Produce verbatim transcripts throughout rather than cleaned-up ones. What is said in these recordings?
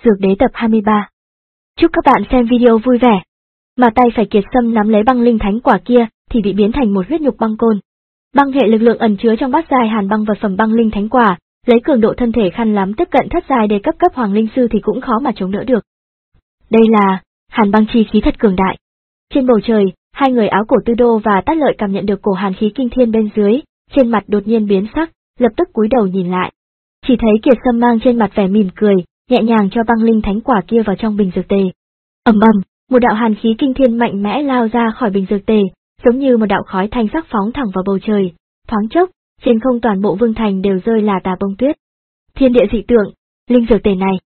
Dược Đế tập hai mươi ba. Chúc các bạn xem video vui vẻ. Mà tay phải Kiệt Sâm nắm lấy băng linh thánh quả kia thì bị biến thành một huyết nhục băng côn. Băng hệ lực lượng ẩn chứa trong bát giai hàn băng vật phẩm băng linh thánh quả, lấy cường độ thân thể khăn lắm tiếp cận thất giai đề cấp cấp hoàng linh sư thì cũng khó mà chống đỡ được. Đây là hàn băng chi khí thật cường đại. Trên bầu trời, hai người áo cổ Tư Đô và Tát Lợi cảm nhận được cổ hàn khí kinh thiên bên dưới, trên mặt đột nhiên biến sắc, lập tức cúi đầu nhìn lại. Chỉ thấy Kiệt Sâm mang trên mặt vẻ mỉm cười, nhẹ nhàng cho băng linh thánh quả kia vào trong bình dược tề. Ầm ầm, một đạo hàn khí kinh thiên mạnh mẽ lao ra khỏi bình dược tề, giống như một đạo khói thanh sắc phóng thẳng vào bầu trời. Thoáng chốc, trên không toàn bộ vương thành đều rơi là tà bông tuyết. Thiên địa dị tượng, linh dược tề này.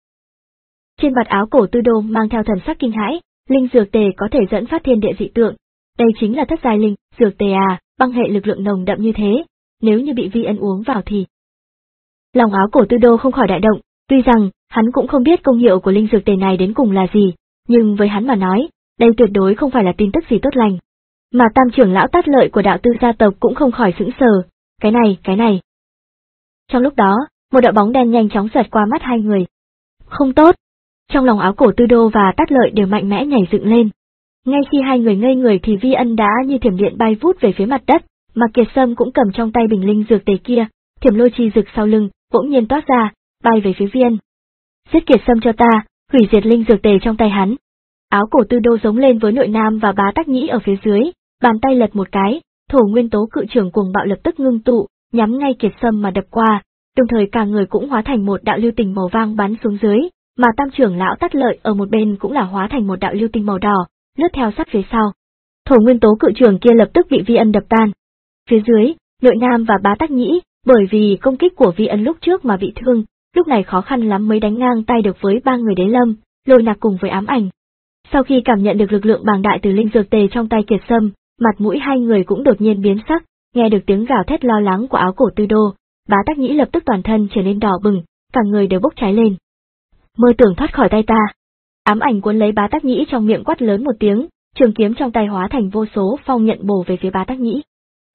Trên mặt áo cổ Tư Đô mang theo thần sắc kinh hãi, linh dược tề có thể dẫn phát thiên địa dị tượng. Đây chính là thất giai linh dược tề à, băng hệ lực lượng nồng đậm như thế, nếu như bị Vi Ân uống vào thì. Lòng áo cổ Tư Đô không khỏi đại động, tuy rằng hắn cũng không biết công hiệu của linh dược tề này đến cùng là gì, nhưng với hắn mà nói, đây tuyệt đối không phải là tin tức gì tốt lành. Mà tam trưởng lão Tát Lợi của đạo Tư gia tộc cũng không khỏi sững sờ, cái này, cái này. Trong lúc đó, một đạo bóng đen nhanh chóng xẹt qua mắt hai người. Không tốt! Trong lòng áo cổ Tư Đô và Tát Lợi đều mạnh mẽ nhảy dựng lên. Ngay khi hai người ngây người thì Vi Ân đã như thiểm điện bay vút về phía mặt đất, mà Kiệt Sâm cũng cầm trong tay bình linh dược tề kia, thiểm lôi chi rực sau lưng, bỗng nhiên toát ra, bay về phía Vi Ân. Giết Kiệt Sâm cho ta, hủy diệt linh dược tề trong tay hắn. Áo cổ Tư Đô giống lên với Nội Nam và Bá Tắc Nhĩ ở phía dưới, bàn tay lật một cái, thổ nguyên tố cự trưởng cuồng bạo lập tức ngưng tụ, nhắm ngay Kiệt Sâm mà đập qua, đồng thời cả người cũng hóa thành một đạo lưu tình màu vàng bắn xuống dưới, mà tam trưởng lão Tát Lợi ở một bên cũng là hóa thành một đạo lưu tình màu đỏ, lướt theo sát phía sau. Thổ nguyên tố cự trưởng kia lập tức bị Vi Ân đập tan. Phía dưới, Nội Nam và Bá Tắc Nhĩ, bởi vì công kích của Vi Ân lúc trước mà bị thương, lúc này khó khăn lắm mới đánh ngang tay được với ba người Đế Lâm, Lôi Nặc cùng với Ám Ảnh. Sau khi cảm nhận được lực lượng bàng đại từ linh dược tề trong tay Kiệt Sâm, mặt mũi hai người cũng đột nhiên biến sắc, nghe được tiếng gào thét lo lắng của áo cổ Tư Đô, Bá Tắc Nhĩ lập tức toàn thân trở nên đỏ bừng, cả người đều bốc cháy lên. Mơ tưởng thoát khỏi tay ta. Ám Ảnh cuốn lấy Bá Tắc Nhĩ trong miệng quát lớn một tiếng, trường kiếm trong tay hóa thành vô số phong nhận bổ về phía Bá Tắc Nhĩ.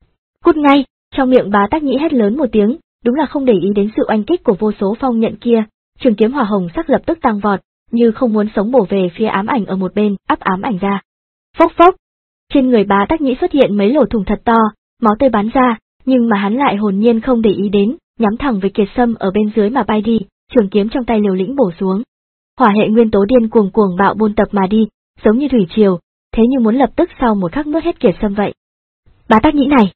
Cút ngay! Trong miệng Bá Tắc Nhĩ hét lớn một tiếng, đúng là không để ý đến sự oanh kích của vô số phong nhận kia, trường kiếm hỏa hồng sắc lập tức tăng vọt, như không muốn sống bổ về phía Ám Ảnh ở một bên, áp Ám Ảnh ra. Phốc phốc! Trên người Bá Tắc Nhĩ xuất hiện mấy lỗ thủng thật to, máu tươi bắn ra, nhưng mà hắn lại hồn nhiên không để ý đến, nhắm thẳng về Kiệt Sâm ở bên dưới mà bay đi, trường kiếm trong tay liều lĩnh bổ xuống. Hỏa hệ nguyên tố điên cuồng cuồng bạo buôn tập mà đi, giống như thủy triều, thế nhưng muốn lập tức sau một khắc nuốt hết Kiệt Sâm vậy. Bá Tắc Nhĩ này!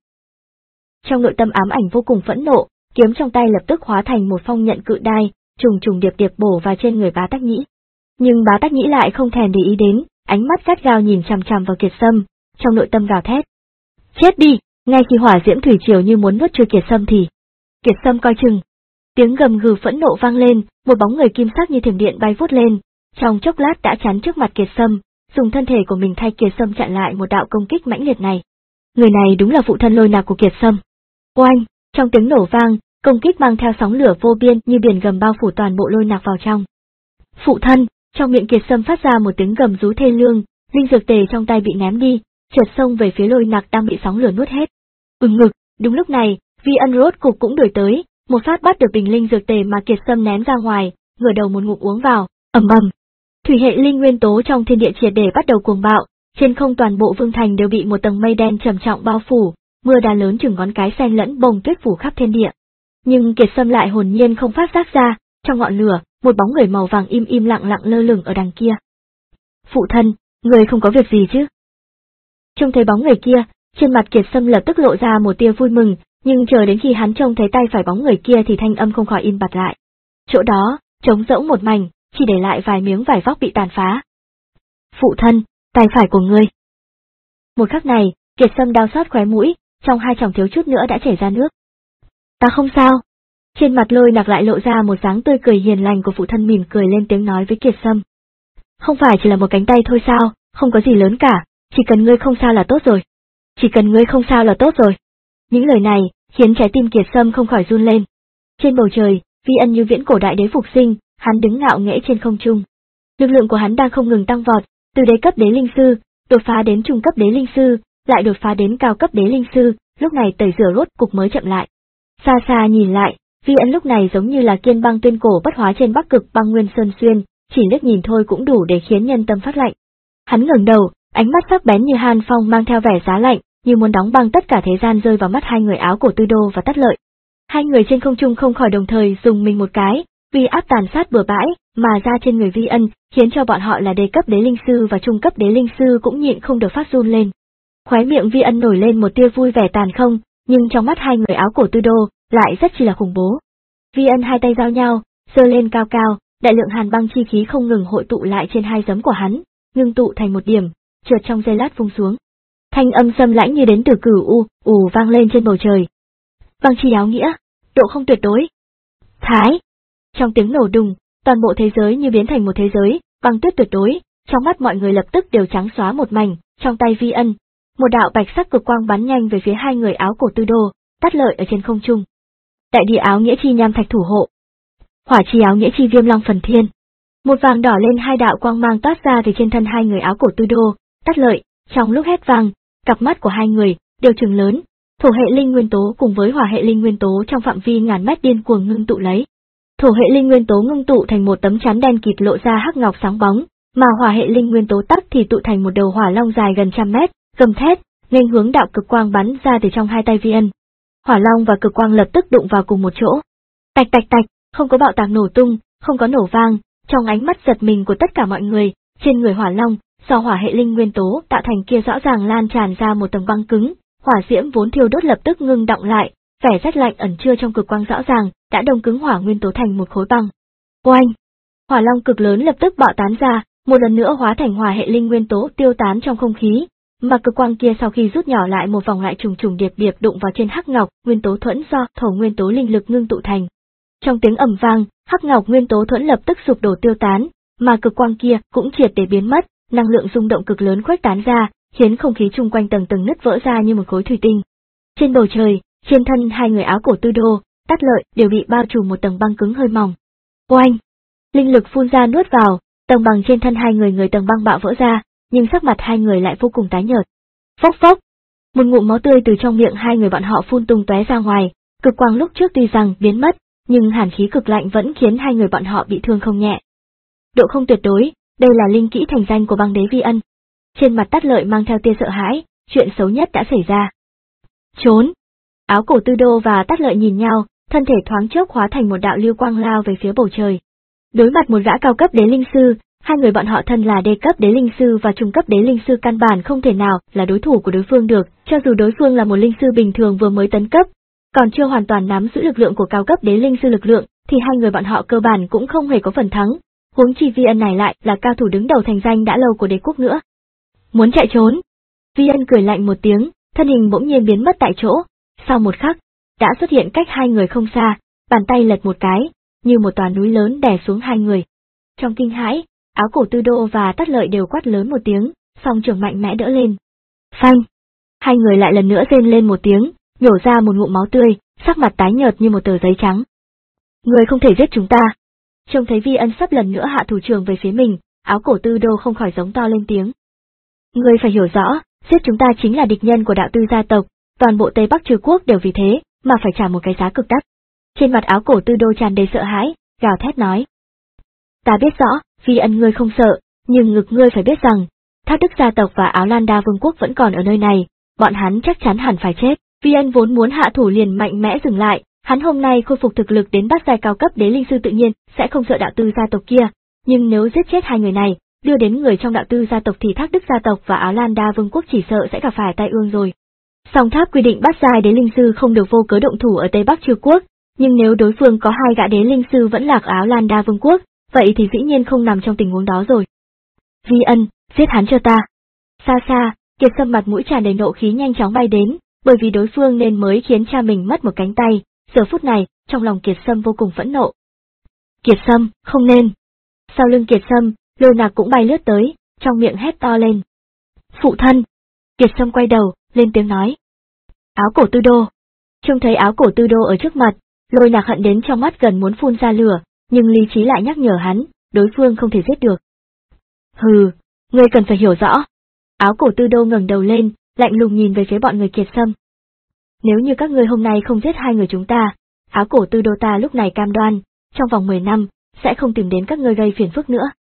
Trong nội tâm Ám Ảnh vô cùng phẫn nộ, kiếm trong tay lập tức hóa thành một phong nhận cự đai, trùng trùng điệp điệp bổ vào trên người Bá Tắc Nhĩ. Nhưng Bá Tắc Nhĩ lại không thèm để ý đến, ánh mắt gắt gao nhìn chằm chằm vào Kiệt Sâm, trong nội tâm gào thét. Chết đi! Ngay khi hỏa diễm thủy triều như muốn nuốt trôi Kiệt Sâm thì... Kiệt Sâm coi chừng! Tiếng gầm gừ phẫn nộ vang lên, một bóng người kim sắc như thiểm điện bay vút lên, trong chốc lát đã chắn trước mặt Kiệt Sâm, dùng thân thể của mình thay Kiệt Sâm chặn lại một đạo công kích mãnh liệt này. Người này đúng là phụ thân Lôi Nặc của Kiệt Sâm. Oanh! Trong tiếng nổ vang, công kích mang theo sóng lửa vô biên như biển gầm bao phủ toàn bộ Lôi Nặc vào trong. Phụ thân! Trong miệng Kiệt Sâm phát ra một tiếng gầm rú thê lương, linh dược tề trong tay bị ném đi, chợt xông về phía Lôi Nặc đang bị sóng lửa nuốt hết. Ừng ngực! Đúng lúc này, Vi Ân rốt cục cũng đuổi tới, một phát bắt được bình linh dược tề mà Kiệt Sâm ném ra ngoài, ngửa đầu một ngụm uống vào, ầm ầm. Thủy hệ linh nguyên tố trong thiên địa triệt để bắt đầu cuồng bạo, trên không toàn bộ vương thành đều bị một tầng mây đen trầm trọng bao phủ, mưa đá lớn chừng ngón cái xen lẫn bông tuyết phủ khắp thiên địa. Nhưng Kiệt Sâm lại hồn nhiên không phát giác ra, trong ngọn lửa, một bóng người màu vàng im im lặng lặng lơ lửng ở đằng kia. Phụ thân, người không có việc gì chứ? Trông thấy bóng người kia, trên mặt Kiệt Sâm lập tức lộ ra một tia vui mừng, nhưng chờ đến khi hắn trông thấy tay phải bóng người kia thì thanh âm không khỏi im bặt lại. Chỗ đó, trống rỗng một mảnh, chỉ để lại vài miếng vải vóc bị tàn phá. Phụ thân, tay phải của ngươi. Một khắc này, Kiệt Sâm đau xót khóe mũi, trong hai tròng thiếu chút nữa đã chảy ra nước. Ta không sao. Trên mặt Lôi Nặc lại lộ ra một dáng tươi cười hiền lành của phụ thân, mỉm cười lên tiếng nói với Kiệt Sâm. Không phải chỉ là một cánh tay thôi sao, không có gì lớn cả, chỉ cần ngươi không sao là tốt rồi. Chỉ cần ngươi không sao là tốt rồi. Những lời này khiến trái tim Kiệt Sâm không khỏi run lên. Trên bầu trời, Vi Ân như viễn cổ đại đế phục sinh, hắn đứng ngạo nghễ trên không trung. Lực lượng của hắn đang không ngừng tăng vọt, từ đế cấp đế linh sư, đột phá đến trung cấp đế linh sư, lại đột phá đến cao cấp đế linh sư, lúc này tẩy rửa rốt cục mới chậm lại. Xa xa nhìn lại, Vi Ân lúc này giống như là kiên băng tuyên cổ bất hóa trên Bắc Cực Băng Nguyên Sơn Xuyên, chỉ liếc nhìn thôi cũng đủ để khiến nhân tâm phát lạnh. Hắn ngẩng đầu, ánh mắt sắc bén như hàn phong mang theo vẻ giá lạnh, như muốn đóng băng tất cả thế gian rơi vào mắt hai người áo cổ Tư Đô và Tát Lợi. Hai người trên không trung không khỏi đồng thời dùng mình một cái, vì áp tàn sát bừa bãi mà ra trên người Vi Ân, khiến cho bọn họ là đế cấp đế linh sư và trung cấp đế linh sư cũng nhịn không được phát run lên. Khóe miệng Vi Ân nổi lên một tia vui vẻ tàn không, nhưng trong mắt hai người áo cổ Tư Đô lại rất chi là khủng bố. Vi Ân hai tay giao nhau, giơ lên cao cao, đại lượng hàn băng chi khí không ngừng hội tụ lại trên hai giấm của hắn, ngưng tụ thành một điểm, chợt trong giây lát vung xuống. Thanh âm xâm lãnh như đến từ cửu u, ù vang lên trên bầu trời. Băng chi áo nghĩa, độ không tuyệt đối. Thái! Trong tiếng nổ đùng, toàn bộ thế giới như biến thành một thế giới, băng tuyết tuyệt đối, trong mắt mọi người lập tức đều trắng xóa một mảnh, trong tay Vi Ân, một đạo bạch sắc cực quang bắn nhanh về phía hai người áo cổ Tư Đô, Tát Lợi ở trên không trung. Đại địa áo nghĩa chi nham thạch thủ hộ. Hỏa chi áo nghĩa chi viêm long phần thiên. Một vàng đỏ lên hai đạo quang mang toát ra từ trên thân hai người áo cổ Tư Đô, Tát Lợi, trong lúc hét vang, cặp mắt của hai người đều trừng lớn, thổ hệ linh nguyên tố cùng với hỏa hệ linh nguyên tố trong phạm vi ngàn mét điên cuồng ngưng tụ lấy. Thổ hệ linh nguyên tố ngưng tụ thành một tấm chắn đen kịt lộ ra hắc ngọc sáng bóng, mà hỏa hệ linh nguyên tố tắc thì tụ thành một đầu hỏa long dài gần trăm mét, gầm thét, nghênh hướng đạo cực quang bắn ra từ trong hai tay Vi Ân. Hỏa long và cực quang lập tức đụng vào cùng một chỗ. Tạch tạch tạch, không có bạo tạc nổ tung, không có nổ vang, trong ánh mắt giật mình của tất cả mọi người, trên người hỏa long, do hỏa hệ linh nguyên tố tạo thành kia rõ ràng lan tràn ra một tầng băng cứng, hỏa diễm vốn thiêu đốt lập tức ngưng đọng lại, vẻ rét lạnh ẩn chứa trong cực quang rõ ràng đã đông cứng hỏa nguyên tố thành một khối băng. Oanh! Hỏa long cực lớn lập tức bạo tán ra, một lần nữa hóa thành hỏa hệ linh nguyên tố tiêu tán trong không khí, mà cực quang kia sau khi rút nhỏ lại một vòng lại trùng trùng điệp điệp đụng vào trên hắc ngọc nguyên tố thuẫn do thổ nguyên tố linh lực ngưng tụ thành. Trong tiếng ầm vang, hắc ngọc nguyên tố thuẫn lập tức sụp đổ tiêu tán, mà cực quang kia cũng triệt để biến mất, năng lượng rung động cực lớn khuếch tán ra, khiến không khí chung quanh tầng tầng nứt vỡ ra như một khối thủy tinh. Trên bầu trời, trên thân hai người áo cổ Tư Đô, Tát Lợi đều bị bao trùm một tầng băng cứng hơi mỏng. Oanh! Linh lực phun ra nuốt vào, tầng bằng trên thân hai người người tầng băng bạo vỡ ra, nhưng sắc mặt hai người lại vô cùng tái nhợt. Phốc phốc! Một ngụm máu tươi từ trong miệng hai người bọn họ phun tung tóe ra ngoài, cực quang lúc trước tuy rằng biến mất, nhưng hàn khí cực lạnh vẫn khiến hai người bọn họ bị thương không nhẹ. Độ không tuyệt đối, đây là linh kỹ thành danh của băng đế Vi Ân. Trên mặt Tát Lợi mang theo tia sợ hãi, chuyện xấu nhất đã xảy ra. Trốn! Áo cổ Tư Đô và Tát Lợi nhìn nhau, thân thể thoáng chốc hóa thành một đạo lưu quang lao về phía bầu trời. Đối mặt một gã cao cấp đế linh sư, hai người bọn họ thân là đế cấp đế linh sư và trung cấp đế linh sư căn bản không thể nào là đối thủ của đối phương được, cho dù đối phương là một linh sư bình thường vừa mới tấn cấp, còn chưa hoàn toàn nắm giữ lực lượng của cao cấp đế linh sư lực lượng, thì hai người bọn họ cơ bản cũng không hề có phần thắng. Huống chi Vi Ân này lại là cao thủ đứng đầu thành danh đã lâu của đế quốc nữa. Muốn chạy trốn? Vi Ân cười lạnh một tiếng, thân hình bỗng nhiên biến mất tại chỗ, sau một khắc, đã xuất hiện cách hai người không xa, bàn tay lật một cái, như một tòa núi lớn đè xuống hai người. Trong kinh hãi, áo cổ Tư Đô và Tát Lợi đều quát lớn một tiếng, song trường mạnh mẽ đỡ lên. Phanh! Hai người lại lần nữa rên lên một tiếng, nhổ ra một ngụm máu tươi, sắc mặt tái nhợt như một tờ giấy trắng. Người không thể giết chúng ta. Trông thấy Vi Ân sắp lần nữa hạ thủ trường về phía mình, áo cổ Tư Đô không khỏi giống to lên tiếng. Người phải hiểu rõ, giết chúng ta chính là địch nhân của đạo tư gia tộc, toàn bộ Tây Bắc Trừ Quốc đều vì thế, mà phải trả một cái giá cực đắt. Trên mặt áo cổ Tư Đô tràn đầy sợ hãi, gào thét nói. Ta biết rõ, Vi Ân ngươi không sợ, nhưng ngực ngươi phải biết rằng, Thác Đức gia tộc và Áo Lan Đa Vương quốc vẫn còn ở nơi này, bọn hắn chắc chắn hẳn phải chết. Vi Ân vốn muốn hạ thủ liền mạnh mẽ dừng lại, hắn hôm nay khôi phục thực lực đến bát giai cao cấp đế linh sư tự nhiên sẽ không sợ đạo tư gia tộc kia, nhưng nếu giết chết hai người này, đưa đến người trong đạo tư gia tộc thì Thác Đức gia tộc và Áo Lan Đa Vương quốc chỉ sợ sẽ gặp phải tai ương rồi. Song Tháp quy định bát giai đế linh sư không được vô cớ động thủ ở Tây Bắc Trừ Quốc, nhưng nếu đối phương có hai gã đế linh sư vẫn lạc ở Áo Lan Đa Vương quốc, vậy thì dĩ nhiên không nằm trong tình huống đó rồi. Vi Ân, giết hắn cho ta. Xa xa, Kiệt Sâm mặt mũi tràn đầy nộ khí nhanh chóng bay đến, bởi vì đối phương nên mới khiến cha mình mất một cánh tay, giờ phút này, trong lòng Kiệt Sâm vô cùng phẫn nộ. Kiệt Sâm, không nên. Sau lưng Kiệt Sâm, Lôi Nạc cũng bay lướt tới, trong miệng hét to lên. Phụ thân! Kiệt Sâm quay đầu, lên tiếng nói. Áo cổ Tư Đô! Trông thấy áo cổ Tư Đô ở trước mặt, Lôi Nạc hận đến trong mắt gần muốn phun ra lửa, nhưng lý trí lại nhắc nhở hắn, đối phương không thể giết được. Hừ, ngươi cần phải hiểu rõ. Áo cổ Tư Đô ngẩng đầu lên, lạnh lùng nhìn về phía bọn người Kiệt Sâm. Nếu như các ngươi hôm nay không giết hai người chúng ta, áo cổ Tư Đô ta lúc này cam đoan, trong vòng mười năm, sẽ không tìm đến các ngươi gây phiền phức nữa.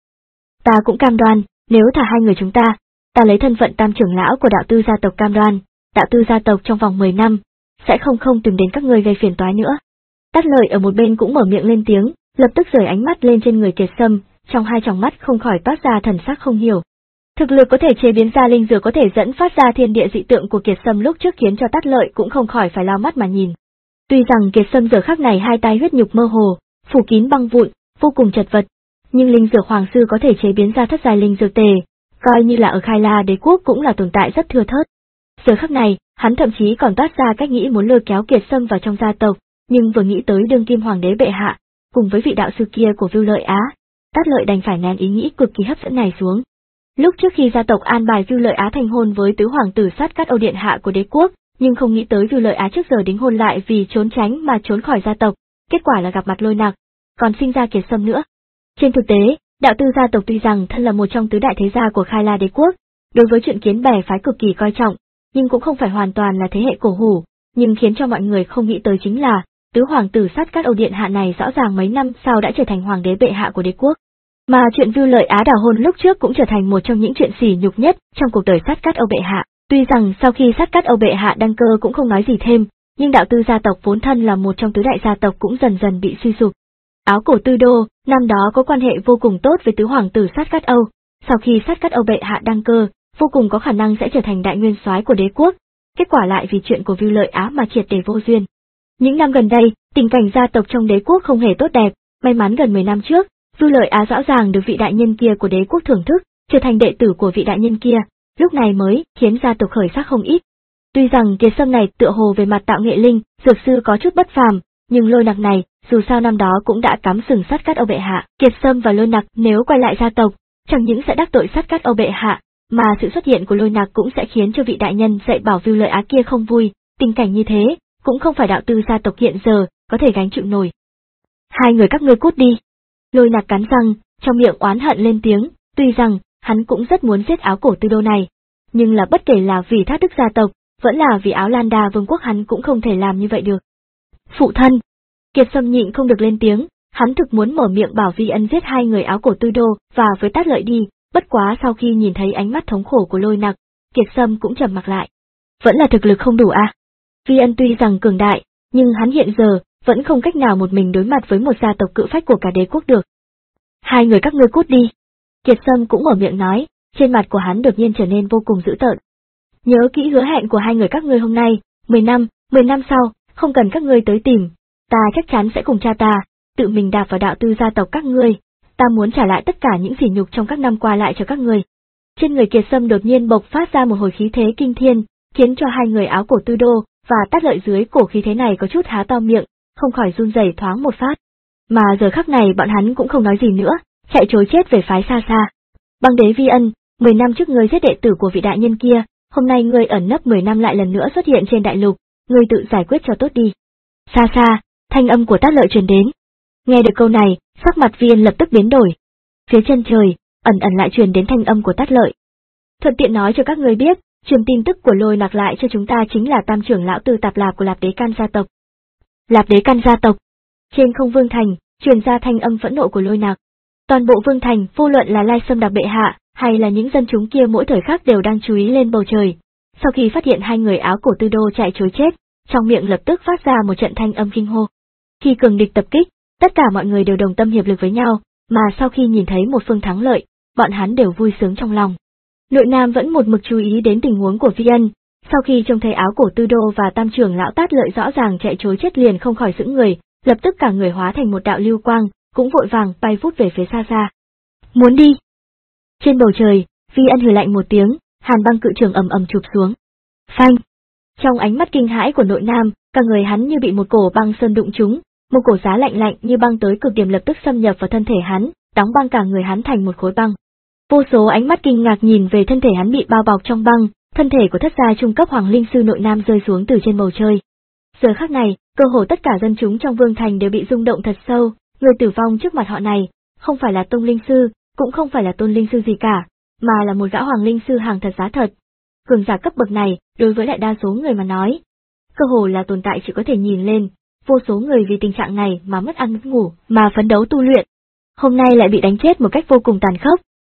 Ta cũng cam đoan, nếu thả hai người chúng ta, ta lấy thân phận tam trưởng lão của đạo tư gia tộc cam đoan, đạo tư gia tộc trong vòng mười năm, sẽ không không tìm đến các ngươi gây phiền toái nữa. Tát Lợi ở một bên cũng mở miệng lên tiếng, lập tức rời ánh mắt lên trên người Kiệt Sâm, trong hai tròng mắt không khỏi toát ra thần sắc không hiểu. Thực lực có thể chế biến ra linh dược có thể dẫn phát ra thiên địa dị tượng của Kiệt Sâm lúc trước khiến cho Tát Lợi cũng không khỏi phải lao mắt mà nhìn. Tuy rằng Kiệt Sâm giờ khắc này hai tay huyết nhục mơ hồ, phủ kín băng vụn, vô cùng chật vật, nhưng linh dược hoàng sư có thể chế biến ra thất giai linh dược tề, coi như là ở Khai La Đế quốc cũng là tồn tại rất thưa thớt. Giờ khắc này, hắn thậm chí còn toát ra cách nghĩ muốn lôi kéo Kiệt Sâm vào trong gia tộc, nhưng vừa nghĩ tới đương kim hoàng đế bệ hạ, cùng với vị đạo sư kia của Vưu Lợi Á, Tát Lợi đành phải nén ý nghĩ cực kỳ hấp dẫn này xuống. Lúc trước khi gia tộc an bài Vưu Lợi Á thành hôn với tứ hoàng tử Sát Cát Âu điện hạ của đế quốc, nhưng không nghĩ tới Vưu Lợi Á trước giờ đính hôn lại vì trốn tránh mà trốn khỏi gia tộc, kết quả là gặp mặt Lôi Nặc, còn sinh ra Kiệt Sâm nữa. Trên thực tế, đạo tư gia tộc tuy rằng thân là một trong tứ đại thế gia của Khai La đế quốc, đối với chuyện kiến bè phái cực kỳ coi trọng, nhưng cũng không phải hoàn toàn là thế hệ cổ hủ, nhưng khiến cho mọi người không nghĩ tới chính là, tứ hoàng tử Sát Cát Âu điện hạ này rõ ràng mấy năm sau đã trở thành hoàng đế bệ hạ của đế quốc. Mà chuyện Vưu Lợi Á đào hôn lúc trước cũng trở thành một trong những chuyện sỉ nhục nhất trong cuộc đời Sát Cát Âu bệ hạ. Tuy rằng sau khi Sát Cát Âu bệ hạ đăng cơ cũng không nói gì thêm, nhưng đạo tư gia tộc vốn thân là một trong tứ đại gia tộc cũng dần dần bị suy sụp. Áo cổ Tư Đô, năm đó có quan hệ vô cùng tốt với tứ hoàng tử Sát Cát Âu, sau khi Sát Cát Âu bệ hạ đăng cơ, vô cùng có khả năng sẽ trở thành đại nguyên soái của đế quốc, kết quả lại vì chuyện của Vưu Lợi Á mà triệt để vô duyên. Những năm gần đây, tình cảnh gia tộc trong đế quốc không hề tốt đẹp, may mắn gần mười năm trước, Vưu Lợi Á rõ ràng được vị đại nhân kia của đế quốc thưởng thức, trở thành đệ tử của vị đại nhân kia, lúc này mới khiến gia tộc khởi sắc không ít. Tuy rằng Kiệt Sâm này tựa hồ về mặt tạo nghệ linh, dược sư có chút bất phàm, nhưng Lôi Nặc này, dù sao năm đó cũng đã cắm sừng Sát Cát Âu bệ hạ, Kiệt Sâm và Lôi Nặc nếu quay lại gia tộc, chẳng những sẽ đắc tội Sát Cát Âu bệ hạ, mà sự xuất hiện của Lôi Nặc cũng sẽ khiến cho vị đại nhân dạy bảo Vưu Lợi Á kia không vui, tình cảnh như thế, cũng không phải đạo tư gia tộc hiện giờ có thể gánh chịu nổi. Hai người các ngươi cút đi. Lôi Nặc cắn răng, trong miệng oán hận lên tiếng, tuy rằng hắn cũng rất muốn giết Áo cổ Tư Đô này, nhưng là bất kể là vì thác đức gia tộc, vẫn là vì Áo Lan Đa vương quốc hắn cũng không thể làm như vậy được. Phụ thân, Kiệt Sâm nhịn không được lên tiếng, hắn thực muốn mở miệng bảo Vi Ân giết hai người Áo cổ Tư Đô và với Tát Lợi đi, bất quá sau khi nhìn thấy ánh mắt thống khổ của Lôi Nặc, Kiệt Sâm cũng trầm mặc lại. Vẫn là thực lực không đủ à? Vi Ân tuy rằng cường đại, nhưng hắn hiện giờ vẫn không cách nào một mình đối mặt với một gia tộc cự phách của cả đế quốc được. Hai người các ngươi cút đi. Kiệt Sâm cũng mở miệng nói, trên mặt của hắn đột nhiên trở nên vô cùng dữ tợn. Nhớ kỹ hứa hẹn của hai người các ngươi hôm nay, mười năm, mười năm sau, không cần các ngươi tới tìm, ta chắc chắn sẽ cùng cha ta, tự mình đạp vào đạo tư gia tộc các ngươi, ta muốn trả lại tất cả những sỉ nhục trong các năm qua lại cho các ngươi. Trên người Kiệt Sâm đột nhiên bộc phát ra một hồi khí thế kinh thiên, khiến cho hai người Áo cổ Tư Đô và Tát Lợi dưới cổ khí thế này có chút há to miệng, không khỏi run rẩy thoáng một phát. Mà giờ khắc này bọn hắn cũng không nói gì nữa, chạy trối chết về phái xa xa. Băng đế Vi Ân, mười năm trước ngươi giết đệ tử của vị đại nhân kia, hôm nay ngươi ẩn nấp mười năm lại lần nữa xuất hiện trên đại lục, ngươi tự giải quyết cho tốt đi. Xa xa, thanh âm của Tát Lợi truyền đến. Nghe được câu này, sắc mặt Vi Ân lập tức biến đổi. Phía chân trời, ẩn ẩn lại truyền đến thanh âm của Tát Lợi. Thuận tiện nói cho các ngươi biết, truyền tin tức của Lôi Nặc lại cho chúng ta chính là tam trưởng lão Tư Tạp Lạp của Lạp Đế Can gia tộc. Lạp Đế Can gia tộc. Trên không vương thành, truyền ra thanh âm phẫn nộ của Lôi Nặc. Toàn bộ vương thành, vô luận là Lai Sâm Đặc bệ hạ, hay là những dân chúng kia mỗi thời khắc đều đang chú ý lên bầu trời. Sau khi phát hiện hai người Áo cổ Tư Đô chạy trối chết, trong miệng lập tức phát ra một trận thanh âm kinh hô. Khi cường địch tập kích, tất cả mọi người đều đồng tâm hiệp lực với nhau, mà sau khi nhìn thấy một phương thắng lợi, bọn hắn đều vui sướng trong lòng. Nội Nam vẫn một mực chú ý đến tình huống của Vi Ân, sau khi trông thấy Áo cổ Tư Đô và tam trưởng lão Tát Lợi rõ ràng chạy trối chết liền không khỏi sững người, lập tức cả người hóa thành một đạo lưu quang, cũng vội vàng bay vút về phía xa xa. Muốn đi. Trên bầu trời, Vi Ân hừ lạnh một tiếng, hàn băng cự trường ầm ầm chụp xuống. Phanh. Trong ánh mắt kinh hãi của Nội Nam, cả người hắn như bị một cổ băng sơn đụng trúng, một cổ giá lạnh lạnh như băng tới cực điểm lập tức xâm nhập vào thân thể hắn, đóng băng cả người hắn thành một khối băng. Vô số ánh mắt kinh ngạc nhìn về thân thể hắn bị bao bọc trong băng, thân thể của thất gia trung cấp hoàng linh sư Nội Nam rơi xuống từ trên bầu trời. Giờ khắc này, cơ hồ tất cả dân chúng trong vương thành đều bị rung động thật sâu, người tử vong trước mặt họ này, không phải là tông linh sư, cũng không phải là tôn linh sư gì cả, mà là một gã hoàng linh sư hàng thật giá thật. Cường giả cấp bậc này, đối với đại đa số người mà nói, cơ hồ là tồn tại chỉ có thể nhìn lên, vô số người vì tình trạng này mà mất ăn mất ngủ, mà phấn đấu tu luyện. Hôm nay lại bị đánh chết một cách vô cùng tàn khốc,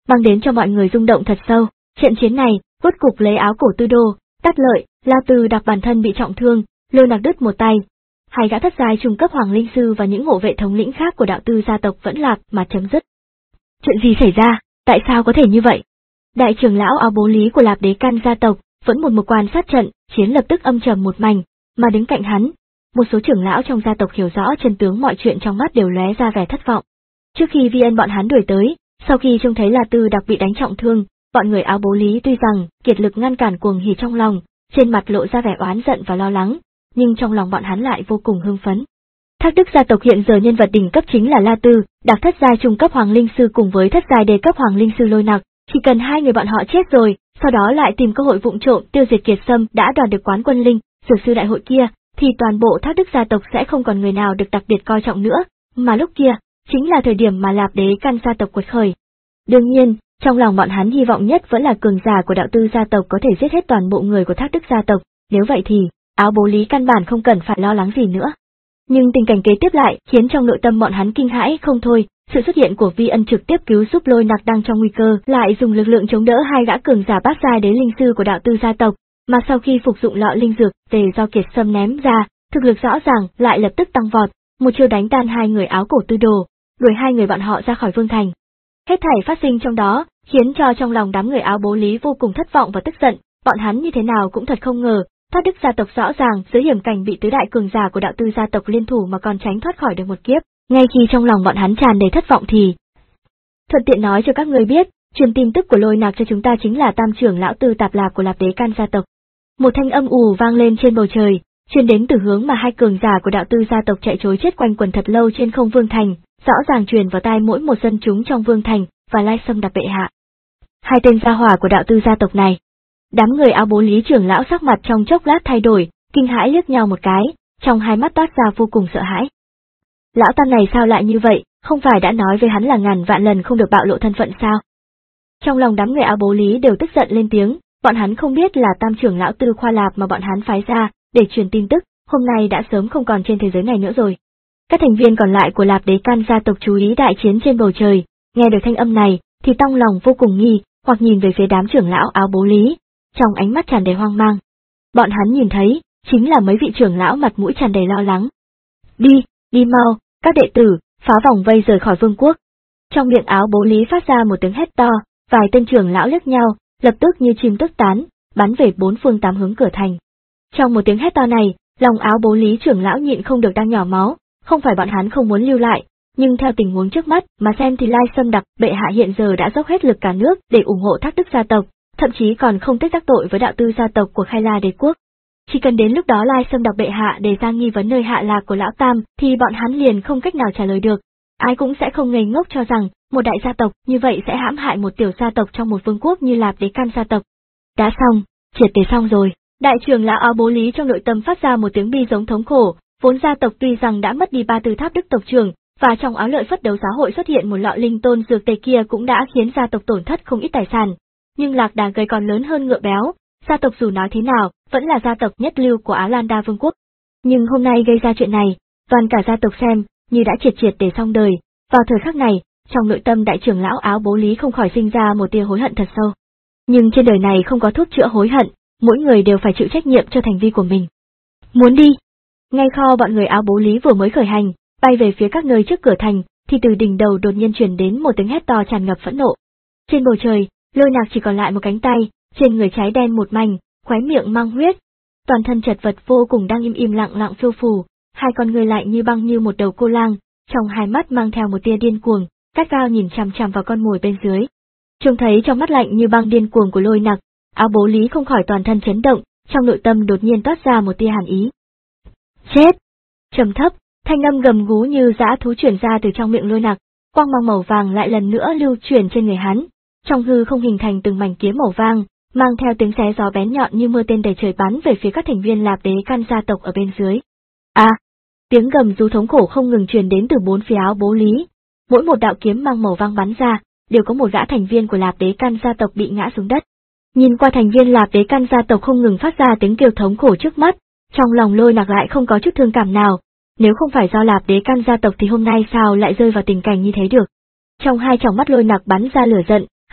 mang đến cho mọi người rung động thật sâu. Trận chiến này, rốt cục lấy áo cổ Tư Đồ, Tát Lợi, La Tư Đặc bản thân bị trọng thương, Lôi Nặc đứt một tay. Hai gã thất giai trung cấp hoàng linh sư và những hộ vệ thống lĩnh khác của đạo tư gia tộc vẫn lạc mà chấm dứt. Chuyện gì xảy ra, tại sao có thể như vậy? Đại trưởng lão áo bố Lý của Lạp Đế Căn gia tộc vẫn một mực quan sát trận chiến lập tức âm trầm một mảnh, mà đứng cạnh hắn, một số trưởng lão trong gia tộc hiểu rõ chân tướng mọi chuyện trong mắt đều lóe ra vẻ thất vọng. Trước khi Vi Ân bọn hắn đuổi tới, sau khi trông thấy La Tư Đặc bị đánh trọng thương, bọn người áo bố Lý tuy rằng kiệt lực ngăn cản cuồng hỉ trong lòng, trên mặt lộ ra vẻ oán giận và lo lắng, nhưng trong lòng bọn hắn lại vô cùng hưng phấn. Thác Đức gia tộc hiện giờ nhân vật đỉnh cấp chính là La Tư Đặc thất giai trung cấp hoàng linh sư cùng với thất giai đề cấp hoàng linh sư Lôi Nặc, chỉ cần hai người bọn họ chết rồi, sau đó lại tìm cơ hội vụng trộm tiêu diệt Kiệt Sâm đã đoạt được quán quân linh dược sư đại hội kia, thì toàn bộ Thác Đức gia tộc sẽ không còn người nào được đặc biệt coi trọng nữa, mà lúc kia chính là thời điểm mà Lạp Đế Căn gia tộc quật khởi. Đương nhiên, trong lòng bọn hắn hy vọng nhất vẫn là cường giả của đạo tư gia tộc có thể giết hết toàn bộ người của Thác Đức gia tộc, nếu vậy thì áo bố Lý căn bản không cần phải lo lắng gì nữa. Nhưng tình cảnh kế tiếp lại khiến trong nội tâm bọn hắn kinh hãi không thôi, sự xuất hiện của Vi Ân trực tiếp cứu giúp Lôi Nặc đang trong nguy cơ, lại dùng lực lượng chống đỡ hai gã cường giả bát giai đế linh sư của đạo tư gia tộc, mà sau khi phục dụng lọ linh dược về do Kiệt Sâm ném ra, thực lực rõ ràng lại lập tức tăng vọt, một chiêu đánh tan hai người áo cổ Tư Đồ, đuổi hai người bọn họ ra khỏi vương thành. Hết thảy phát sinh trong đó, khiến cho trong lòng đám người áo bố Lý vô cùng thất vọng và tức giận, bọn hắn như thế nào cũng thật không ngờ, Thác Đức gia tộc rõ ràng dưới hiểm cảnh bị tứ đại cường giả của đạo tư gia tộc liên thủ mà còn tránh thoát khỏi được một kiếp. Ngay khi trong lòng bọn hắn tràn đầy thất vọng thì thuận tiện nói cho các người biết, truyền tin tức của Lôi Nặc cho chúng ta chính là tam trưởng lão Tư Tạp Lạp của Lạp Đế Căn gia tộc. Một thanh âm ù vang lên trên bầu trời, truyền đến từ hướng mà hai cường giả của đạo tư gia tộc chạy trối chết quanh quần thật lâu trên không vương thành, rõ ràng truyền vào tai mỗi một dân chúng trong vương thành và Lai Sâm Đặc bệ hạ. Hai tên gia hỏa của đạo tư gia tộc này. Đám người áo bố Lý trưởng lão sắc mặt trong chốc lát thay đổi, kinh hãi liếc nhau một cái, trong hai mắt toát ra vô cùng sợ hãi. Lão tam này sao lại như vậy, không phải đã nói với hắn là ngàn vạn lần không được bạo lộ thân phận sao? Trong lòng đám người áo bố Lý đều tức giận lên tiếng, bọn hắn không biết là tam trưởng lão Tư Khoa Lạp mà bọn hắn phái ra để truyền tin tức, hôm nay đã sớm không còn trên thế giới này nữa rồi. Các thành viên còn lại của Lạp Đế Căn gia tộc chú ý đại chiến trên bầu trời, nghe được thanh âm này thì trong lòng vô cùng nghi, hoặc nhìn về phía đám trưởng lão áo bố Lý, trong ánh mắt tràn đầy hoang mang. Bọn hắn nhìn thấy, chính là mấy vị trưởng lão mặt mũi tràn đầy lo lắng. Đi, đi mau, các đệ tử, phá vòng vây rời khỏi vương quốc. Trong miệng áo bố Lý phát ra một tiếng hét to, vài tên trưởng lão liếc nhau, lập tức như chim tức tán, bắn về bốn phương tám hướng cửa thành. Trong một tiếng hét to này, lòng áo bố Lý trưởng lão nhịn không được đang nhỏ máu, không phải bọn hắn không muốn lưu lại, nhưng theo tình huống trước mắt mà xem thì Lai Sâm Đặc bệ hạ hiện giờ đã dốc hết lực cả nước để ủng hộ Thác Đức gia tộc, thậm chí còn không tiếc đắc tội với đạo tư gia tộc của Khai La đế quốc. Chỉ cần đến lúc đó Lai Sâm Đặc bệ hạ đề ra nghi vấn nơi hạ lạc của lão tam thì bọn hắn liền không cách nào trả lời được. Ai cũng sẽ không ngây ngốc cho rằng một đại gia tộc như vậy sẽ hãm hại một tiểu gia tộc trong một vương quốc như Lạp Đế Căn gia tộc. Đã xong, triệt để xong rồi. Đại trưởng lão áo bố Lý trong nội tâm phát ra một tiếng bi giống thống khổ, vốn gia tộc tuy rằng đã mất đi ba tư tháp đức tộc trưởng, và trong áo lợi phất đấu xã hội xuất hiện một lọ linh tôn dược tề kia cũng đã khiến gia tộc tổn thất không ít tài sản. Nhưng lạc đà gầy còn lớn hơn ngựa béo, gia tộc dù nói thế nào, vẫn là gia tộc nhất lưu của Á Lan Đa Vương quốc. Nhưng hôm nay gây ra chuyện này, toàn cả gia tộc xem như đã triệt triệt để xong đời. Vào thời khắc này, trong nội tâm đại trưởng lão áo bố Lý không khỏi sinh ra một tia hối hận thật sâu. Nhưng trên đời này không có thuốc chữa hối hận, mỗi người đều phải chịu trách nhiệm cho hành vi của mình. Muốn đi? Ngay kho bọn người áo bố Lý vừa mới khởi hành, bay về phía các nơi trước cửa thành, thì từ đỉnh đầu đột nhiên truyền đến một tiếng hét to tràn ngập phẫn nộ. Trên bầu trời, Lôi Nặc chỉ còn lại một cánh tay, trên người cháy đen một mảnh, khóe miệng mang huyết, toàn thân chật vật vô cùng đang im im lặng lặng phiêu phù, hai con người lại như băng như một đầu cô lang, trong hai mắt mang theo một tia điên cuồng, cắt gao nhìn chằm chằm vào con mồi bên dưới. Trông thấy trong mắt lạnh như băng điên cuồng của Lôi Nặc, áo bố Lý không khỏi toàn thân chấn động, trong nội tâm đột nhiên toát ra một tia hàn ý. Chết! Trầm thấp, thanh âm gầm gú như dã thú chuyển ra từ trong miệng Lôi Nặc, quang mang màu vàng lại lần nữa lưu chuyển trên người hắn, trong hư không hình thành từng mảnh kiếm màu vàng, mang theo tiếng xé gió bén nhọn như mưa tên đầy trời bắn về phía các thành viên Lạp Đế Căn gia tộc ở bên dưới. A! À, tiếng gầm rú thống khổ không ngừng truyền đến từ bốn phía áo bố Lý. Mỗi một đạo kiếm mang màu vàng bắn ra, đều có một gã thành viên của Lạp Đế Căn gia tộc bị ngã xuống đất. Nhìn qua thành viên Lạp Đế Căn gia tộc không ngừng phát ra tiếng kêu thống khổ trước mắt, trong lòng Lôi Nặc lại không có chút thương cảm nào. Nếu không phải do Lạp Đế Căn gia tộc thì hôm nay sao lại rơi vào tình cảnh như thế được? Trong hai tròng mắt Lôi Nặc bắn ra lửa giận,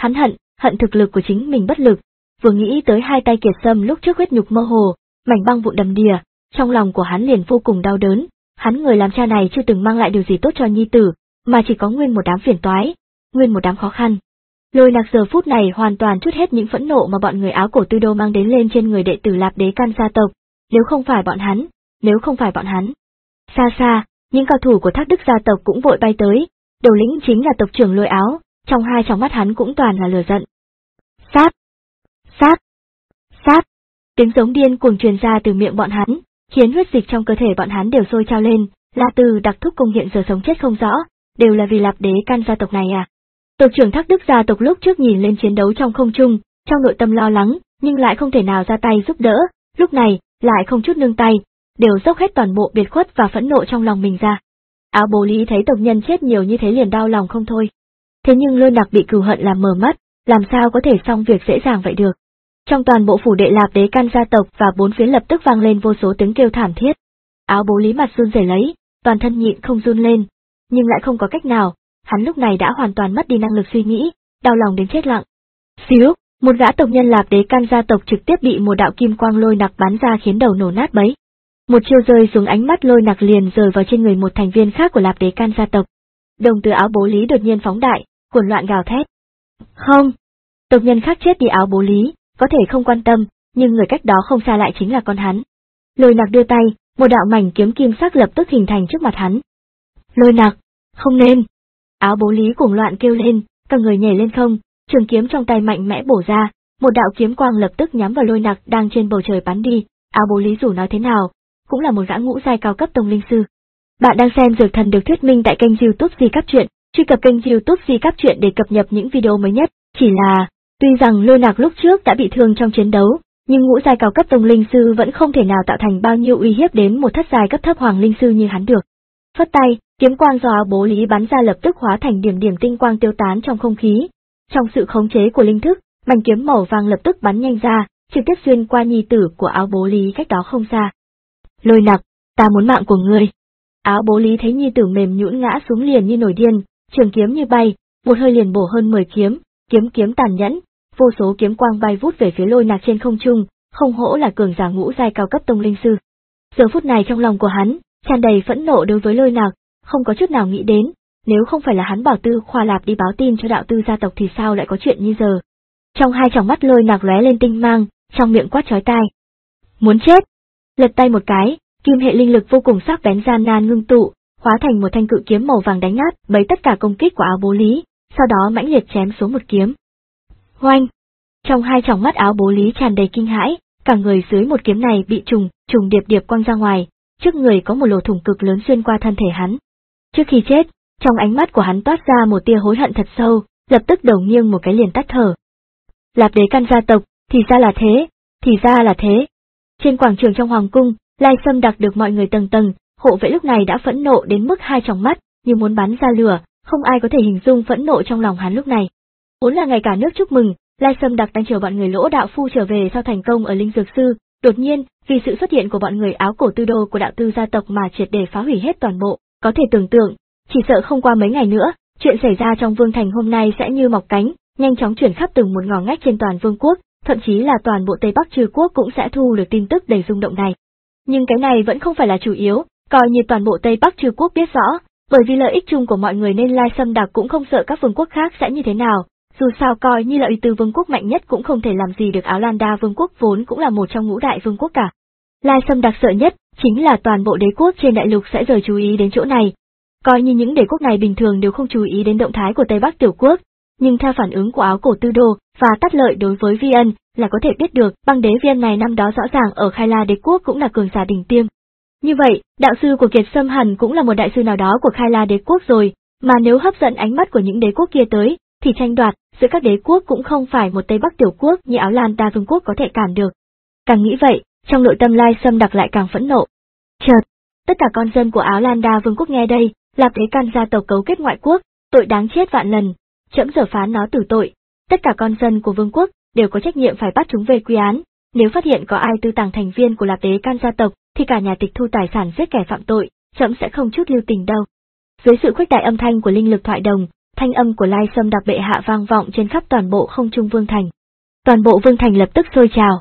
Hắn hận, hận thực lực của chính mình bất lực, vừa nghĩ tới hai tay Kiệt Sâm lúc trước huyết nhục mơ hồ, mảnh băng vụn đầm đìa, trong lòng của hắn liền vô cùng đau đớn, hắn người làm cha này chưa từng mang lại điều gì tốt cho nhi tử, mà chỉ có nguyên một đám phiền toái, nguyên một đám khó khăn. Lôi Nặc giờ phút này hoàn toàn trút hết những phẫn nộ mà bọn người Áo Cổ Tư Đô mang đến lên trên người đệ tử Lạp Đế Can gia tộc, nếu không phải bọn hắn, nếu không phải bọn hắn. Xa xa, những cao thủ của Thác Đức gia tộc cũng vội bay tới, đầu lĩnh chính là tộc trưởng Lôi Áo, trong hai tròng mắt hắn cũng toàn là lửa giận. Sát! Sát! Sát! Tiếng giống điên cuồng truyền ra từ miệng bọn hắn, khiến huyết dịch trong cơ thể bọn hắn đều sôi trào lên, La Từ đặc thúc công hiện giờ sống chết không rõ, đều là vì Lạp Đế Can gia tộc này à. Tộc trưởng Thác Đức gia tộc lúc trước nhìn lên chiến đấu trong không trung, trong nội tâm lo lắng, nhưng lại không thể nào ra tay giúp đỡ, lúc này, lại không chút nương tay, đều dốc hết toàn bộ biệt khuất và phẫn nộ trong lòng mình ra. Áo Bố Lý thấy tộc nhân chết nhiều như thế liền đau lòng không thôi. Thế nhưng Lôi Nặc bị cừu hận làm mờ mắt, làm sao có thể xong việc dễ dàng vậy được. Trong toàn bộ phủ đệ Lạp Đế Can gia tộc và bốn phía lập tức vang lên vô số tiếng kêu thảm thiết. Áo Bố Lý mặt run rẩy lấy, toàn thân nhịn không run lên, nhưng lại không có cách nào, hắn lúc này đã hoàn toàn mất đi năng lực suy nghĩ, đau lòng đến chết lặng. Xíu, một gã tộc nhân Lạp Đế Can gia tộc trực tiếp bị một đạo kim quang Lôi Nặc bắn ra khiến đầu nổ nát bấy. Một chiêu rơi xuống ánh mắt Lôi Nặc liền rơi vào trên người một thành viên khác của Lạp Đế Can gia tộc. Đồng tử Áo Bố Lý đột nhiên phóng đại, cuồng loạn gào thét. Không! Tộc nhân khác chết đi Áo Bố Lý, có thể không quan tâm, nhưng người cách đó không xa lại chính là con hắn. Lôi Nặc đưa tay, một đạo mảnh kiếm kim sắc lập tức hình thành trước mặt hắn. Lôi Nặc, không nên! Áo Bố Lý cuồng loạn kêu lên, cả người nhảy lên không, trường kiếm trong tay mạnh mẽ bổ ra, một đạo kiếm quang lập tức nhắm vào Lôi Nặc đang trên bầu trời bắn đi. Áo Bố Lý dù nói thế nào, cũng là một gã ngũ giai cao cấp tông linh sư. Bạn đang xem Dược Thần được thuyết minh tại kênh YouTube Di Cáp Truyện, truy cập kênh YouTube Di Cáp Truyện để cập nhật những video mới nhất. Chỉ là, tuy rằng Lôi Nặc lúc trước đã bị thương trong chiến đấu, nhưng ngũ giai cao cấp tông linh sư vẫn không thể nào tạo thành bao nhiêu uy hiếp đến một thất giai cấp thấp hoàng linh sư như hắn được. Phất tay, kiếm quang do Áo Bố Lý bắn ra lập tức hóa thành điểm điểm tinh quang tiêu tán trong không khí. Trong sự khống chế của linh thức, mảnh kiếm màu vàng lập tức bắn nhanh ra, trực tiếp xuyên qua nhi tử của Áo Bố Lý cách đó không xa. Lôi Nặc, ta muốn mạng của ngươi. Áo Bố Lý thấy nhi tử mềm nhũn ngã xuống liền như nổi điên, trường kiếm như bay, một hơi liền bổ hơn mười kiếm, kiếm kiếm tàn nhẫn, vô số kiếm quang bay vút về phía Lôi Nặc trên không trung, không hổ là cường giả ngũ giai cao cấp tông linh sư. Giờ phút này trong lòng của hắn, tràn đầy phẫn nộ đối với Lôi Nặc, không có chút nào nghĩ đến, nếu không phải là hắn bảo Tư Khoa Lạp đi báo tin cho đạo Tư gia tộc thì sao lại có chuyện như giờ. Trong hai tròng mắt Lôi Nặc lóe lên tinh mang, trong miệng quát chói tai. Muốn chết! Lật tay một cái, kim hệ linh lực vô cùng sắc bén gian nan ngưng tụ, hóa thành một thanh cự kiếm màu vàng đánh nát bấy tất cả công kích của Áo Bố Lý, sau đó mãnh liệt chém xuống một kiếm. Hoanh! Trong hai tròng mắt Áo Bố Lý tràn đầy kinh hãi, cả người dưới một kiếm này bị trùng, trùng điệp điệp quăng ra ngoài, trước người có một lỗ thủng cực lớn xuyên qua thân thể hắn. Trước khi chết, trong ánh mắt của hắn toát ra một tia hối hận thật sâu, lập tức đầu nghiêng một cái liền tắt thở. Lạp Đế Can gia tộc, thì ra là thế, thì ra là thế. Trên quảng trường trong hoàng cung, Lai Sâm Đặc được mọi người tầng tầng, hộ vệ lúc này đã phẫn nộ đến mức hai tròng mắt, như muốn bắn ra lửa, không ai có thể hình dung phẫn nộ trong lòng hắn lúc này. Vốn là ngày cả nước chúc mừng, Lai Sâm Đặc đang chờ bọn người Lỗ đạo phu trở về sau thành công ở Linh Dược Sư, đột nhiên, vì sự xuất hiện của bọn người Áo Cổ Tư Đô của đạo Tư gia tộc mà triệt để phá hủy hết toàn bộ, có thể tưởng tượng, chỉ sợ không qua mấy ngày nữa, chuyện xảy ra trong Vương Thành hôm nay sẽ như mọc cánh, nhanh chóng chuyển khắp từng một ngõ ngách trên toàn Vương quốc, thậm chí là toàn bộ Tây Bắc Trừ quốc cũng sẽ thu được tin tức đầy rung động này. Nhưng cái này vẫn không phải là chủ yếu, coi như toàn bộ Tây Bắc Trừ quốc biết rõ, bởi vì lợi ích chung của mọi người nên Lai Sâm Đặc cũng không sợ các vương quốc khác sẽ như thế nào, dù sao coi như là uy tư vương quốc mạnh nhất cũng không thể làm gì được Áo Lan Đa vương quốc vốn cũng là một trong ngũ đại vương quốc cả. Lai Sâm Đặc sợ nhất chính là toàn bộ đế quốc trên đại lục sẽ rời chú ý đến chỗ này. Coi như những đế quốc này bình thường đều không chú ý đến động thái của Tây Bắc Tiểu quốc, nhưng theo phản ứng của Áo Cổ Tư Đô và Tát Lợi đối với Vi Ân là có thể biết được băng đế Vi Ân này năm đó rõ ràng ở Khai La đế quốc cũng là cường giả đỉnh tiêm. Như vậy, đạo sư của Kiệt Sâm hẳn cũng là một đại sư nào đó của Khai La đế quốc rồi, mà nếu hấp dẫn ánh mắt của những đế quốc kia tới, thì tranh đoạt giữa các đế quốc cũng không phải một Tây Bắc Tiểu quốc như Áo Lan Đa vương quốc có thể cản được. Càng nghĩ vậy, trong nội tâm Lai Sâm Đặc lại càng phẫn nộ. Chợt, tất cả con dân của Áo Lan Đa vương quốc nghe đây, Lạp Đế Can gia tộc cấu kết ngoại quốc, tội đáng chết vạn lần, trẫm giờ phán nó tử tội. Tất cả con dân của vương quốc đều có trách nhiệm phải bắt chúng về quy án, nếu phát hiện có ai tư tàng thành viên của Lạp Đế Can gia tộc, thì cả nhà tịch thu tài sản giết kẻ phạm tội, trẫm sẽ không chút lưu tình đâu. Dưới sự khuếch đại âm thanh của linh lực thoại đồng, thanh âm của Lai Sâm Đặc bệ hạ vang vọng trên khắp toàn bộ không trung vương thành. Toàn bộ vương thành lập tức sôi trào.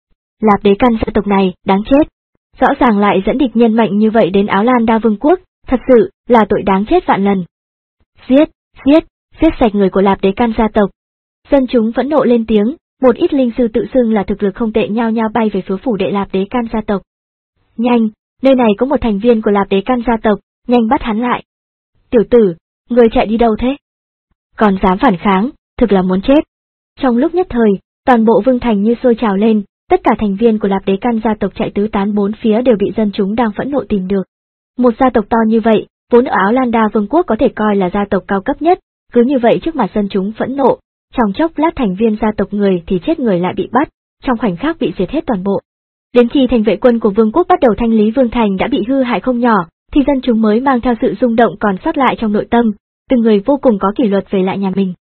Lạp Đế Căn gia tộc này, đáng chết. Rõ ràng lại dẫn địch nhân mạnh như vậy đến Áo Lan Đa Vương quốc, thật sự là tội đáng chết vạn lần. Giết, giết, giết sạch người của Lạp Đế Căn gia tộc. Dân chúng phẫn nộ lên tiếng, một ít linh sư tự xưng là thực lực không tệ nhao nhao bay về phía phủ đệ Lạp Đế Căn gia tộc. Nhanh, nơi này có một thành viên của Lạp Đế Căn gia tộc, nhanh bắt hắn lại. Tiểu tử, người chạy đi đâu thế? Còn dám phản kháng, thực là muốn chết. Trong lúc nhất thời, toàn bộ vương thành như sôi trào lên, tất cả thành viên của Lạp Đế Căn gia tộc chạy tứ tán bốn phía đều bị dân chúng đang phẫn nộ tìm được. Một gia tộc to như vậy, vốn ở Áo Lan Đa Vương quốc có thể coi là gia tộc cao cấp nhất, cứ như vậy trước mặt dân chúng phẫn nộ, trong chốc lát thành viên gia tộc người thì chết người lại bị bắt, trong khoảnh khắc bị diệt hết toàn bộ. Đến khi thành vệ quân của vương quốc bắt đầu thanh lý vương thành đã bị hư hại không nhỏ, thì dân chúng mới mang theo sự rung động còn sót lại trong nội tâm, từng người vô cùng có kỷ luật về lại nhà mình.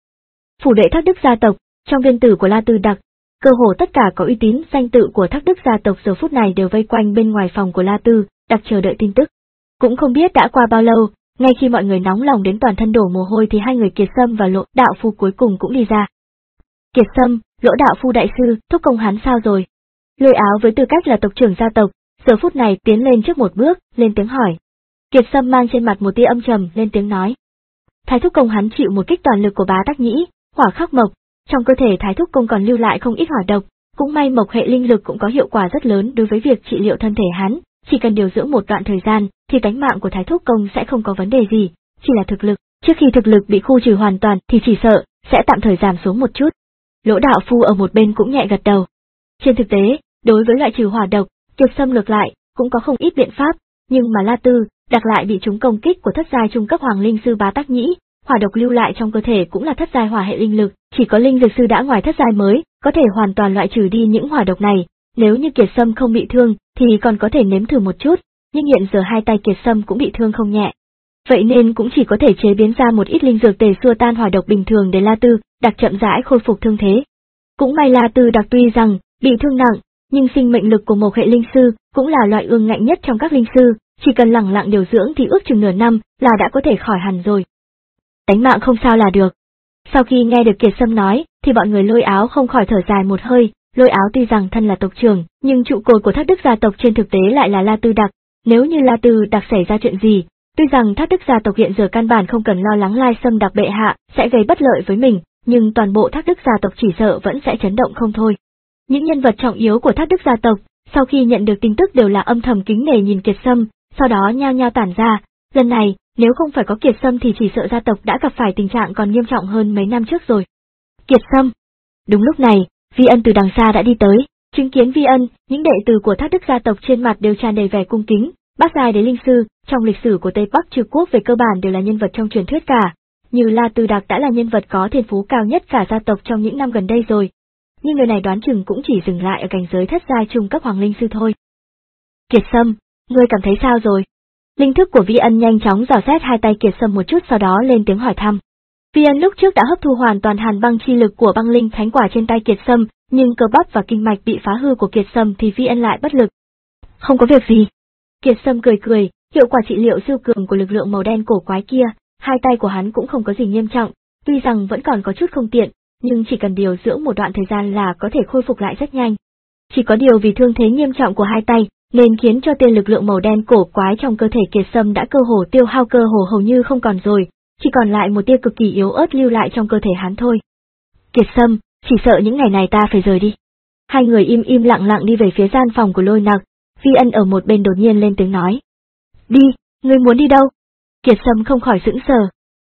Phủ đệ Thác Đức gia tộc, trong viên tử của La Tư Đặc, cơ hồ tất cả có uy tín danh tự của Thác Đức gia tộc giờ phút này đều vây quanh bên ngoài phòng của La Tư Đặc chờ đợi tin tức. Cũng không biết đã qua bao lâu, ngay khi mọi người nóng lòng đến toàn thân đổ mồ hôi thì hai người Kiệt Sâm và Lỗ đạo phu cuối cùng cũng đi ra. Kiệt Sâm, Lỗ đạo phu đại sư, thúc công hắn sao rồi? Lôi Áo với tư cách là tộc trưởng gia tộc, giờ phút này tiến lên trước một bước, lên tiếng hỏi. Kiệt Sâm mang trên mặt một tia âm trầm, lên tiếng nói. Thái thúc công hắn chịu một kích toàn lực của Bá Tắc Nhĩ, hỏa khắc mộc, trong cơ thể Thái thúc công còn lưu lại không ít hỏa độc, cũng may mộc hệ linh lực cũng có hiệu quả rất lớn đối với việc trị liệu thân thể hắn, chỉ cần điều dưỡng một đoạn thời gian, thì tánh mạng của Thái thúc công sẽ không có vấn đề gì, chỉ là thực lực, trước khi thực lực bị khu trừ hoàn toàn thì chỉ sợ sẽ tạm thời giảm xuống một chút. Lỗ đạo phu ở một bên cũng nhẹ gật đầu. Trên thực tế, đối với loại trừ hỏa độc, Kiệt Sâm ngược lại cũng có không ít biện pháp, nhưng mà La Tư Đặc lại bị chúng công kích của thất giai trung cấp hoàng linh sư Bá Tắc Nhĩ, hỏa độc lưu lại trong cơ thể cũng là thất giai hỏa hệ linh lực, chỉ có linh dược sư đã ngoài thất giai mới có thể hoàn toàn loại trừ đi những hỏa độc này. Nếu như Kiệt Sâm không bị thương thì còn có thể nếm thử một chút, nhưng hiện giờ hai tay Kiệt Sâm cũng bị thương không nhẹ. Vậy nên cũng chỉ có thể chế biến ra một ít linh dược tề xua tan hỏa độc bình thường để La Tư Đặc chậm rãi khôi phục thương thế. Cũng may La Tư Đặc tuy rằng bị thương nặng, nhưng sinh mệnh lực của một hệ linh sư cũng là loại ương ngạnh nhất trong các linh sư, chỉ cần lẳng lặng điều dưỡng thì ước chừng nửa năm là đã có thể khỏi hẳn rồi. Tánh mạng không sao là được. Sau khi nghe được Kiệt Sâm nói, thì bọn người Lôi Áo không khỏi thở dài một hơi. Lôi Áo tuy rằng thân là tộc trưởng, nhưng trụ cột của Thác Đức gia tộc trên thực tế lại là La Tư Đặc. Nếu như La Tư Đặc xảy ra chuyện gì, tuy rằng Thác Đức gia tộc hiện giờ căn bản không cần lo lắng Lai Sâm Đặc bệ hạ sẽ gây bất lợi với mình, nhưng toàn bộ Thác Đức gia tộc chỉ sợ vẫn sẽ chấn động không thôi. Những nhân vật trọng yếu của Thác Đức gia tộc, sau khi nhận được tin tức đều là âm thầm kính nể nhìn Kiệt Sâm, sau đó nhao nhao tản ra. Lần này, nếu không phải có Kiệt Sâm thì chỉ sợ gia tộc đã gặp phải tình trạng còn nghiêm trọng hơn mấy năm trước rồi. Kiệt Sâm. Đúng lúc này, Vi Ân từ đằng xa đã đi tới, chứng kiến Vi Ân, những đệ tử của Thác Đức gia tộc trên mặt đều tràn đầy vẻ cung kính. Bát giai đế linh sư, trong lịch sử của Tây Bắc Trừ quốc về cơ bản đều là nhân vật trong truyền thuyết cả, như La Tư Đặc đã là nhân vật có thiên phú cao nhất cả gia tộc trong những năm gần đây rồi. Nhưng người này đoán chừng cũng chỉ dừng lại ở cảnh giới thất giai trung cấp hoàng linh sư thôi. Kiệt Sâm, ngươi cảm thấy sao rồi? Linh thức của Vi Ân nhanh chóng dò xét hai tay Kiệt Sâm một chút sau đó lên tiếng hỏi thăm. Vi Ân lúc trước đã hấp thu hoàn toàn hàn băng chi lực của băng linh thánh quả trên tay Kiệt Sâm, nhưng cơ bắp và kinh mạch bị phá hư của Kiệt Sâm thì Vi Ân lại bất lực. Không có việc gì. Kiệt Sâm cười cười, hiệu quả trị liệu siêu cường của lực lượng màu đen cổ quái kia, hai tay của hắn cũng không có gì nghiêm trọng, tuy rằng vẫn còn có chút không tiện, nhưng chỉ cần điều dưỡng một đoạn thời gian là có thể khôi phục lại rất nhanh. Chỉ có điều vì thương thế nghiêm trọng của hai tay, nên khiến cho tên lực lượng màu đen cổ quái trong cơ thể Kiệt Sâm đã cơ hồ tiêu hao cơ hồ hầu như không còn rồi, chỉ còn lại một tia cực kỳ yếu ớt lưu lại trong cơ thể hắn thôi. Kiệt Sâm, chỉ sợ những ngày này ta phải rời đi. Hai người im im lặng lặng đi về phía gian phòng của Lôi Nặc, Vi Ân ở một bên đột nhiên lên tiếng nói. Đi, ngươi muốn đi đâu? Kiệt Sâm không khỏi sững sờ.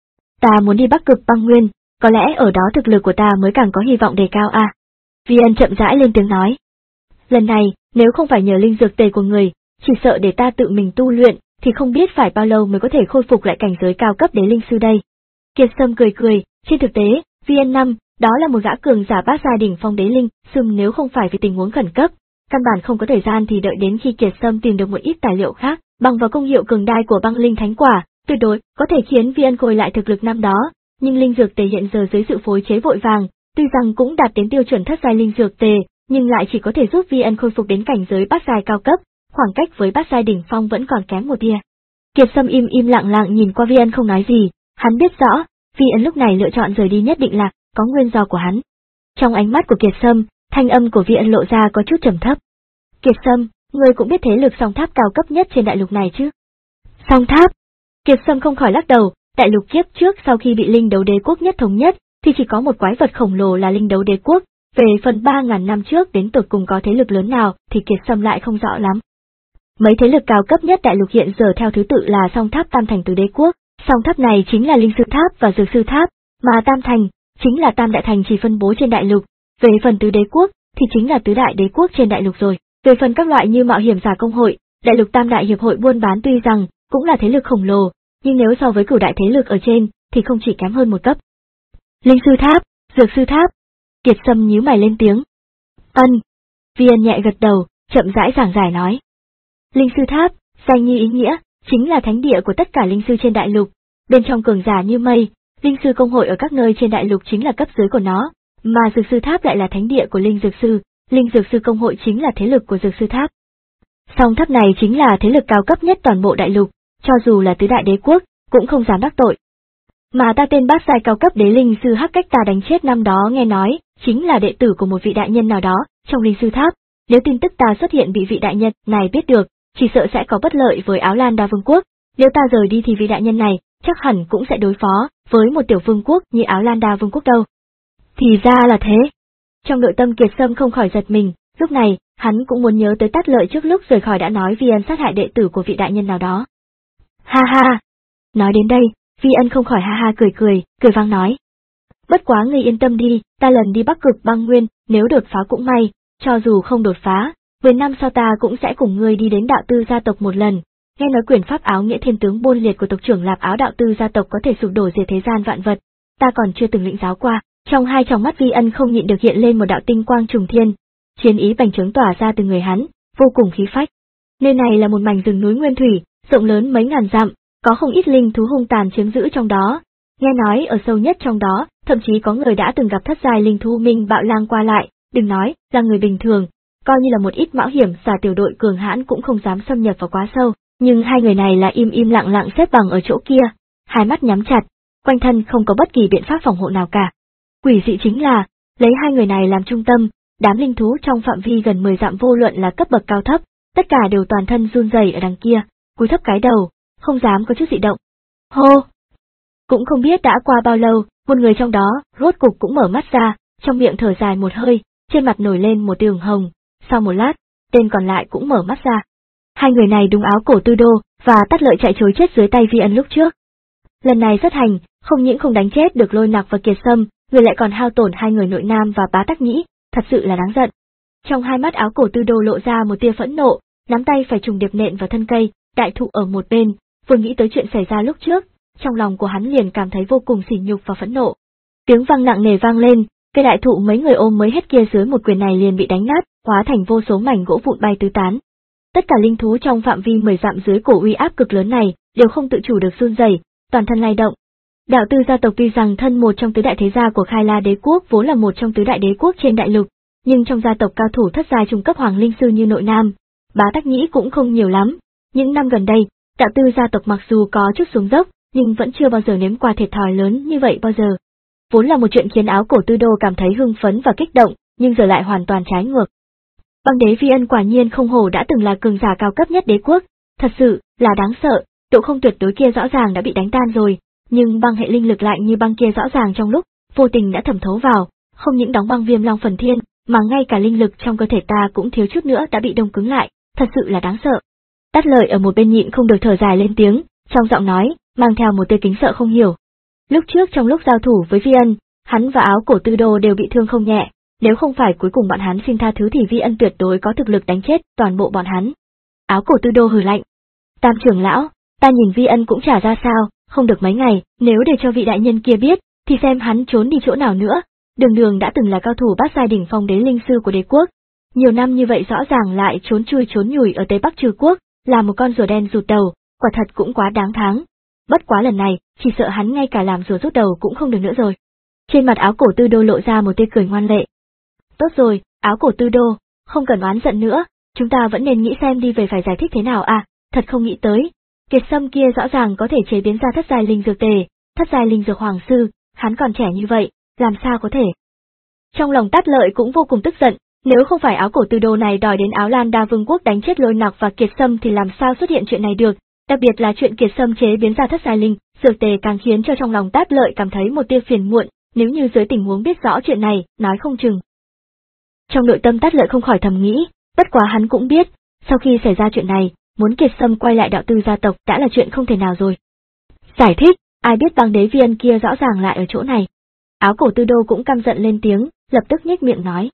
Ta muốn đi Bắc Cực Băng Nguyên, có lẽ ở đó thực lực của ta mới càng có hy vọng đề cao a. À? Vi Ân chậm rãi lên tiếng nói. Lần này, nếu không phải nhờ linh dược tề của người, chỉ sợ để ta tự mình tu luyện, thì không biết phải bao lâu mới có thể khôi phục lại cảnh giới cao cấp đế linh sư đây. Kiệt Sâm cười cười, trên thực tế, Vi Ân năm, đó là một gã cường giả bát giai đỉnh phong đế linh, xưng nếu không phải vì tình huống khẩn cấp, căn bản không có thời gian thì đợi đến khi Kiệt Sâm tìm được một ít tài liệu khác, bằng vào công hiệu cường đại của băng linh thánh quả, tuyệt đối có thể khiến Vi Ân khôi lại thực lực năm đó. Nhưng linh dược tề hiện giờ dưới sự phối chế vội vàng, tuy rằng cũng đạt đến tiêu chuẩn thất giai linh dược tề, nhưng lại chỉ có thể giúp Vi Ân khôi phục đến cảnh giới bát giai cao cấp, khoảng cách với bát giai đỉnh phong vẫn còn kém một tia. Kiệt Sâm im im lặng lặng nhìn qua Vi Ân không nói gì, hắn biết rõ, Vi Ân lúc này lựa chọn rời đi nhất định là có nguyên do của hắn. Trong ánh mắt của Kiệt Sâm, thanh âm của Vi Ân lộ ra có chút trầm thấp. Kiệt Sâm, ngươi cũng biết thế lực song tháp cao cấp nhất trên đại lục này chứ? Song tháp? Kiệt Sâm không khỏi lắc đầu, đại lục kiếp trước sau khi bị linh đấu đế quốc nhất thống nhất, thì chỉ có một quái vật khổng lồ là linh đấu đế quốc, về phần ba ngàn năm trước đến tột cùng có thế lực lớn nào thì Kiệt Sâm lại không rõ lắm. Mấy thế lực cao cấp nhất đại lục hiện giờ theo thứ tự là song tháp tam thành tứ đế quốc, song tháp này chính là linh sư tháp và dược sư tháp, mà tam thành chính là tam đại thành chỉ phân bố trên đại lục, về phần tứ đế quốc thì chính là tứ đại đế quốc trên đại lục rồi. Về phần các loại như mạo hiểm giả công hội, đại lục tam đại hiệp hội buôn bán tuy rằng cũng là thế lực khổng lồ, nhưng nếu so với cửu đại thế lực ở trên thì không chỉ kém hơn một cấp. Linh sư tháp, dược sư tháp. Kiệt Sâm nhíu mày lên tiếng. Ân. Vi Ân nhẹ gật đầu, chậm rãi giảng giải nói. Linh sư tháp, danh như ý nghĩa, chính là thánh địa của tất cả linh sư trên đại lục, bên trong cường giả như mây, linh sư công hội ở các nơi trên đại lục chính là cấp dưới của nó, mà dược sư tháp lại là thánh địa của linh dược sư, linh dược sư công hội chính là thế lực của dược sư tháp. Song tháp này chính là thế lực cao cấp nhất toàn bộ đại lục, cho dù là tứ đại đế quốc, cũng không dám đắc tội. Mà ta tên bát giai cao cấp đế linh sư hắc cách ta đánh chết năm đó nghe nói, chính là đệ tử của một vị đại nhân nào đó, trong linh sư tháp, nếu tin tức ta xuất hiện bị vị đại nhân này biết được, chỉ sợ sẽ có bất lợi với Áo Lan Đa Vương quốc, nếu ta rời đi thì vị đại nhân này, chắc hẳn cũng sẽ đối phó với một tiểu vương quốc như Áo Lan Đa Vương quốc đâu. Thì ra là thế. Trong nội tâm Kiệt Sâm không khỏi giật mình, lúc này, hắn cũng muốn nhớ tới Tát Lợi trước lúc rời khỏi đã nói Vi Ân sát hại đệ tử của vị đại nhân nào đó. Ha ha! Nói đến đây, Vi Ân không khỏi ha ha cười cười, cười vang nói. Bất quá ngươi yên tâm đi, ta lần đi Bắc Cực Băng Nguyên, nếu đột phá cũng may, cho dù không đột phá, mười năm sau ta cũng sẽ cùng ngươi đi đến đạo tư gia tộc một lần. Nghe nói quyền pháp áo nghĩa thiên tướng bôn liệt của tộc trưởng Lạp Áo đạo tư gia tộc có thể sụp đổ diệt thế gian vạn vật, ta còn chưa từng lĩnh giáo qua. Trong hai tròng mắt Vi Ân không nhịn được hiện lên một đạo tinh quang trùng thiên, chiến ý bành trướng tỏa ra từ người hắn, vô cùng khí phách. Nơi này là một mảnh rừng núi nguyên thủy, rộng lớn mấy ngàn dặm, có không ít linh thú hung tàn chiếm giữ trong đó. Nghe nói ở sâu nhất trong đó, thậm chí có người đã từng gặp thất giai linh thú minh bạo lang qua lại, đừng nói là người bình thường, coi như là một ít mạo hiểm giả tiểu đội cường hãn cũng không dám xâm nhập vào quá sâu, nhưng hai người này là im im lặng lặng xếp bằng ở chỗ kia, hai mắt nhắm chặt, quanh thân không có bất kỳ biện pháp phòng hộ nào cả. Quỷ dị chính là, lấy hai người này làm trung tâm, đám linh thú trong phạm vi gần mười dặm vô luận là cấp bậc cao thấp, tất cả đều toàn thân run rẩy ở đằng kia, cúi thấp cái đầu, không dám có chút dị động. Hô! Cũng không biết đã qua bao lâu, một người trong đó, rốt cục cũng mở mắt ra, trong miệng thở dài một hơi, trên mặt nổi lên một tia ửng hồng, sau một lát, tên còn lại cũng mở mắt ra. Hai người này đúng áo cổ Tư Đô, và Tát Lợi chạy trối chết dưới tay Vi Ân lúc trước. Lần này rất hành, không những không đánh chết được Lôi Nặc và Kiệt Sâm, người lại còn hao tổn hai người nội nam và Bá Tắc Nhĩ, thật sự là đáng giận. Trong hai mắt áo cổ Tư Đô lộ ra một tia phẫn nộ, nắm tay phải trùng điệp nện vào thân cây, đại thụ ở một bên, vừa nghĩ tới chuyện xảy ra lúc trước, trong lòng của hắn liền cảm thấy vô cùng sỉ nhục và phẫn nộ. Tiếng vang nặng nề vang lên, cây đại thụ mấy người ôm mới hết kia dưới một quyền này liền bị đánh nát, hóa thành vô số mảnh gỗ vụn bay tứ tán. Tất cả linh thú trong phạm vi mười dặm dưới cổ uy áp cực lớn này đều không tự chủ được run rẩy, toàn thân lay động. Đạo tư gia tộc tuy rằng thân một trong tứ đại thế gia của Khai La đế quốc vốn là một trong tứ đại đế quốc trên đại lục, nhưng trong gia tộc cao thủ thất giai trung cấp hoàng linh sư như nội nam, Bá Tắc Nhĩ cũng không nhiều lắm. Những năm gần đây, đạo tư gia tộc mặc dù có chút xuống dốc, nhưng vẫn chưa bao giờ nếm qua thiệt thòi lớn như vậy bao giờ. Vốn là một chuyện khiến áo cổ Tư Đô cảm thấy hưng phấn và kích động, nhưng giờ lại hoàn toàn trái ngược. Băng đế Vi Ân quả nhiên không hổ đã từng là cường giả cao cấp nhất đế quốc, thật sự là đáng sợ, độ không tuyệt đối kia rõ ràng đã bị đánh tan rồi, nhưng băng hệ linh lực lạnh như băng kia rõ ràng trong lúc vô tình đã thẩm thấu vào, không những đóng băng Viêm Long Phần Thiên, mà ngay cả linh lực trong cơ thể ta cũng thiếu chút nữa đã bị đông cứng lại, thật sự là đáng sợ. Tát Lợi ở một bên nhịn không được thở dài lên tiếng, trong giọng nói mang theo một tia kính sợ không hiểu. Lúc trước trong lúc giao thủ với Vi Ân, hắn và áo cổ Tư Đô đều bị thương không nhẹ, nếu không phải cuối cùng bọn hắn xin tha thứ thì Vi Ân tuyệt đối có thực lực đánh chết toàn bộ bọn hắn. Áo cổ Tư Đô hừ lạnh. Tam trưởng lão, ta nhìn Vi Ân cũng chả ra sao, không được mấy ngày, nếu để cho vị đại nhân kia biết, thì xem hắn trốn đi chỗ nào nữa. Đường Đường đã từng là cao thủ bát giai đỉnh phong đế linh sư của đế quốc, nhiều năm như vậy rõ ràng lại trốn chui trốn nhủi ở Tây Bắc Trừ quốc, là một con rùa đen rụt đầu, quả thật cũng quá đáng tháng. Bất quá lần này, chỉ sợ hắn ngay cả làm rùa rút đầu cũng không được nữa rồi. Trên mặt áo cổ Tư Đô lộ ra một tia cười ngoan lệ. Tốt rồi, áo cổ Tư Đô, không cần oán giận nữa, chúng ta vẫn nên nghĩ xem đi về phải giải thích thế nào à, thật không nghĩ tới. Kiệt Sâm kia rõ ràng có thể chế biến ra thất giai linh dược tề, thất giai linh dược hoàng sư, hắn còn trẻ như vậy, làm sao có thể. Trong lòng Tát Lợi cũng vô cùng tức giận, nếu không phải áo cổ tư đô này đòi đến Áo Lan Đa Vương quốc đánh chết Lôi Nặc và Kiệt Sâm thì làm sao xuất hiện chuyện này được, đặc biệt là chuyện Kiệt Sâm chế biến ra thất giai linh dược tề càng khiến cho trong lòng Tát Lợi cảm thấy một tia phiền muộn, nếu như dưới tình huống biết rõ chuyện này, nói không chừng. Trong nội tâm Tát Lợi không khỏi thầm nghĩ, bất quá hắn cũng biết, sau khi xảy ra chuyện này, muốn Kiệt Sâm quay lại đạo tư gia tộc đã là chuyện không thể nào rồi. Giải thích, ai biết băng đế viên kia rõ ràng lại ở chỗ này. Áo cổ tư đô cũng căm giận lên tiếng, lập tức nhếch miệng nói.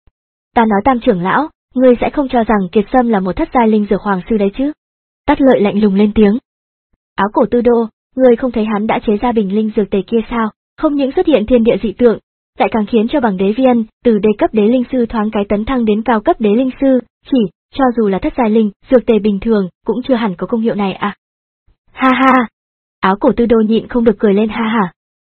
Ta nói Tam trưởng lão, ngươi sẽ không cho rằng Kiệt Sâm là một thất giai linh dược hoàng sư đấy chứ? Tát Lợi lạnh lùng lên tiếng. Áo cổ tư đô, ngươi không thấy hắn đã chế ra bình linh dược tề kia sao? Không những xuất hiện thiên địa dị tượng, lại càng khiến cho bằng đế viên từ đế cấp đế linh sư thoáng cái tấn thăng đến cao cấp đế linh sư, chỉ cho dù là thất giai linh dược tề bình thường cũng chưa hẳn có công hiệu này à? Ha ha! Áo cổ tư đô nhịn không được cười lên ha ha.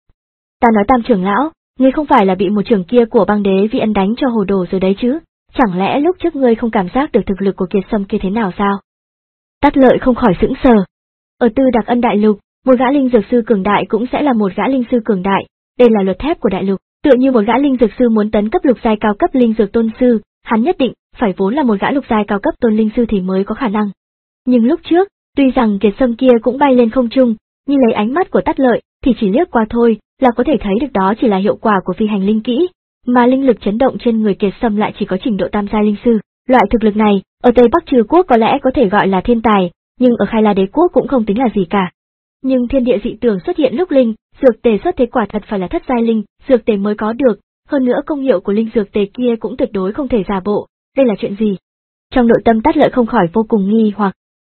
Ta nói Tam trưởng lão, ngươi không phải là bị một trưởng kia của băng đế vi ân đánh cho hồ đồ rồi đấy chứ? Chẳng lẽ lúc trước ngươi không cảm giác được thực lực của Kiệt Sâm kia thế nào sao? Tát Lợi không khỏi sững sờ. Ở Tư Đặc Ân đại lục, một gã linh dược sư cường đại cũng sẽ là một gã linh sư cường đại, đây là luật thép của đại lục, tựa như một gã linh dược sư muốn tấn cấp lục giai cao cấp linh dược tôn sư, hắn nhất định phải vốn là một gã lục giai cao cấp tôn linh sư thì mới có khả năng. Nhưng lúc trước, tuy rằng Kiệt Sâm kia cũng bay lên không trung, nhưng lấy ánh mắt của Tát Lợi thì chỉ liếc qua thôi, là có thể thấy được đó chỉ là hiệu quả của phi hành linh kỹ, mà linh lực chấn động trên người Kiệt Sâm lại chỉ có trình độ tam giai linh sư. Loại thực lực này, ở Tây Bắc Trừ Quốc có lẽ có thể gọi là thiên tài, nhưng ở Khai La Đế Quốc cũng không tính là gì cả. Nhưng thiên địa dị tưởng xuất hiện lúc linh dược tề xuất thế quả thật phải là thất giai linh dược tề mới có được, hơn nữa công hiệu của linh dược tề kia cũng tuyệt đối không thể giả bộ, đây là chuyện gì? Trong nội tâm Tát Lợi không khỏi vô cùng nghi hoặc.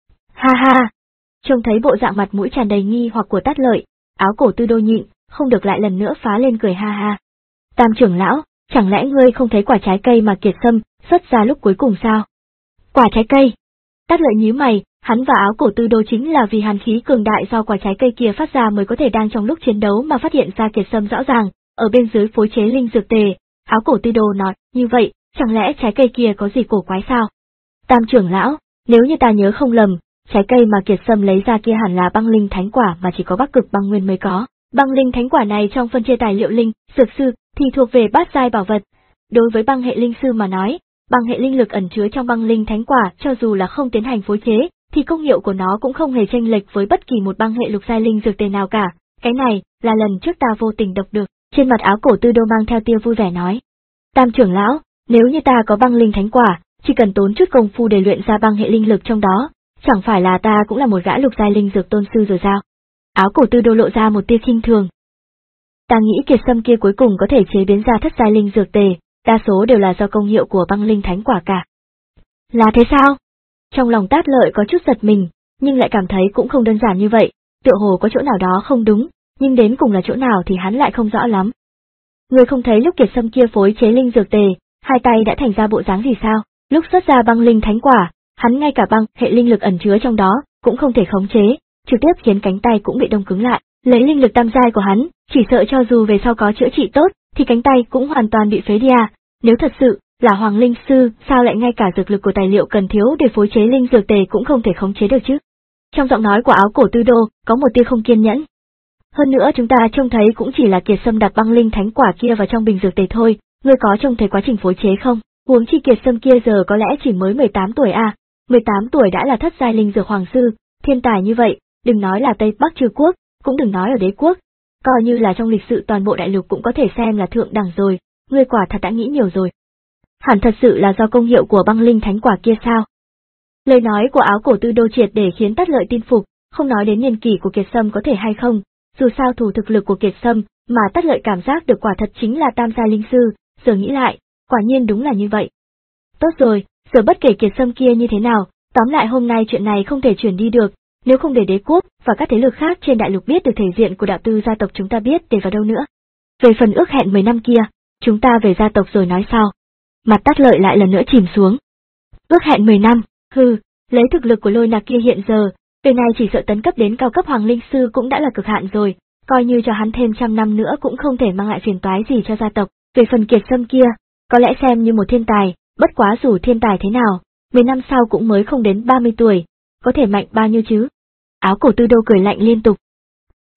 Ha ha! Trông thấy bộ dạng mặt mũi tràn đầy nghi hoặc của Tát Lợi, áo cổ tư đô nhịn, không được lại lần nữa phá lên cười ha ha. Tam trưởng lão, chẳng lẽ ngươi không thấy quả trái cây mà Kiệt Sâm xuất ra lúc cuối cùng sao? Quả trái cây? Tát Lợi nhíu mày, hắn và áo cổ tư đô chính là vì hàn khí cường đại do quả trái cây kia phát ra mới có thể đang trong lúc chiến đấu mà phát hiện ra Kiệt Sâm rõ ràng, ở bên dưới phối chế linh dược tề. Áo cổ tư đô nói, như vậy, chẳng lẽ trái cây kia có gì cổ quái sao? Tam trưởng lão, nếu như ta nhớ không lầm, trái cây mà Kiệt Sâm lấy ra kia hẳn là băng linh thánh quả mà chỉ có Bắc Cực băng nguyên mới có. Băng linh thánh quả này trong phân chia tài liệu linh, dược sư thì thuộc về bát giai bảo vật. Đối với băng hệ linh sư mà nói, băng hệ linh lực ẩn chứa trong băng linh thánh quả cho dù là không tiến hành phối chế, thì công hiệu của nó cũng không hề chênh lệch với bất kỳ một băng hệ lục giai linh dược tề nào cả. Cái này là lần trước ta vô tình đọc được. Trên mặt áo cổ tư đô mang theo tia vui vẻ nói. Tam trưởng lão, nếu như ta có băng linh thánh quả, chỉ cần tốn chút công phu để luyện ra băng hệ linh lực trong đó, chẳng phải là ta cũng là một gã lục giai linh dược tôn sư rồi sao? Áo cổ tư đô lộ ra một tia khinh thường. Ta nghĩ Kiệt Sâm kia cuối cùng có thể chế biến ra thất giai linh dược tề, đa số đều là do công hiệu của băng linh thánh quả cả. Là thế sao? Trong lòng Tát Lợi có chút giật mình, nhưng lại cảm thấy cũng không đơn giản như vậy, tựa hồ có chỗ nào đó không đúng, nhưng đến cùng là chỗ nào thì hắn lại không rõ lắm. Người không thấy lúc Kiệt Sâm kia phối chế linh dược tề, hai tay đã thành ra bộ dáng gì sao? Lúc xuất ra băng linh thánh quả, hắn ngay cả băng hệ linh lực ẩn chứa trong đó cũng không thể khống chế, trực tiếp khiến cánh tay cũng bị đông cứng lại. Lấy linh lực tam giai của hắn, chỉ sợ cho dù về sau có chữa trị tốt, thì cánh tay cũng hoàn toàn bị phế đi à. Nếu thật sự là Hoàng Linh Sư, sao lại ngay cả dược lực của tài liệu cần thiếu để phối chế linh dược tề cũng không thể khống chế được chứ? Trong giọng nói của áo cổ tư đô, có một tia không kiên nhẫn. Hơn nữa chúng ta trông thấy cũng chỉ là Kiệt Sâm đặt băng linh thánh quả kia vào trong bình dược tề thôi, ngươi có trông thấy quá trình phối chế không? Huống chi Kiệt Sâm kia giờ có lẽ chỉ mới mười tám tuổi à, mười tám tuổi đã là thất giai linh dược hoàng sư, thiên tài như vậy, đừng nói là Tây Bắc Trừ Quốc, cũng đừng nói ở đế quốc, coi như là trong lịch sử toàn bộ đại lục cũng có thể xem là thượng đẳng rồi, ngươi quả thật đã nghĩ nhiều rồi. Hẳn thật sự là do công hiệu của băng linh thánh quả kia sao? Lời nói của áo cổ tư đô triệt để khiến Tát Lợi tin phục, không nói đến niên kỷ của Kiệt Sâm có thể hay không, dù sao thủ thực lực của Kiệt Sâm mà Tát Lợi cảm giác được quả thật chính là tam gia linh sư, giờ nghĩ lại, quả nhiên đúng là như vậy. Tốt rồi, giờ bất kể Kiệt Sâm kia như thế nào, tóm lại hôm nay chuyện này không thể chuyển đi được, nếu không để đế quốc và các thế lực khác trên đại lục biết được thể diện của đạo tư gia tộc chúng ta biết để vào đâu nữa. Về phần ước hẹn mười năm kia, chúng ta về gia tộc rồi nói sau. Mặt Tát Lợi lại lần nữa chìm xuống. Ước hẹn mười năm, hừ, lấy thực lực của Lôi Nặc kia hiện giờ, về này chỉ sợ tấn cấp đến cao cấp hoàng linh sư cũng đã là cực hạn rồi, coi như cho hắn thêm trăm năm nữa cũng không thể mang lại phiền toái gì cho gia tộc. Về phần Kiệt Sâm kia, có lẽ xem như một thiên tài, bất quá dù thiên tài thế nào, mười năm sau cũng mới không đến ba mươi tuổi, có thể mạnh bao nhiêu chứ? Áo cổ tư đô cười lạnh liên tục.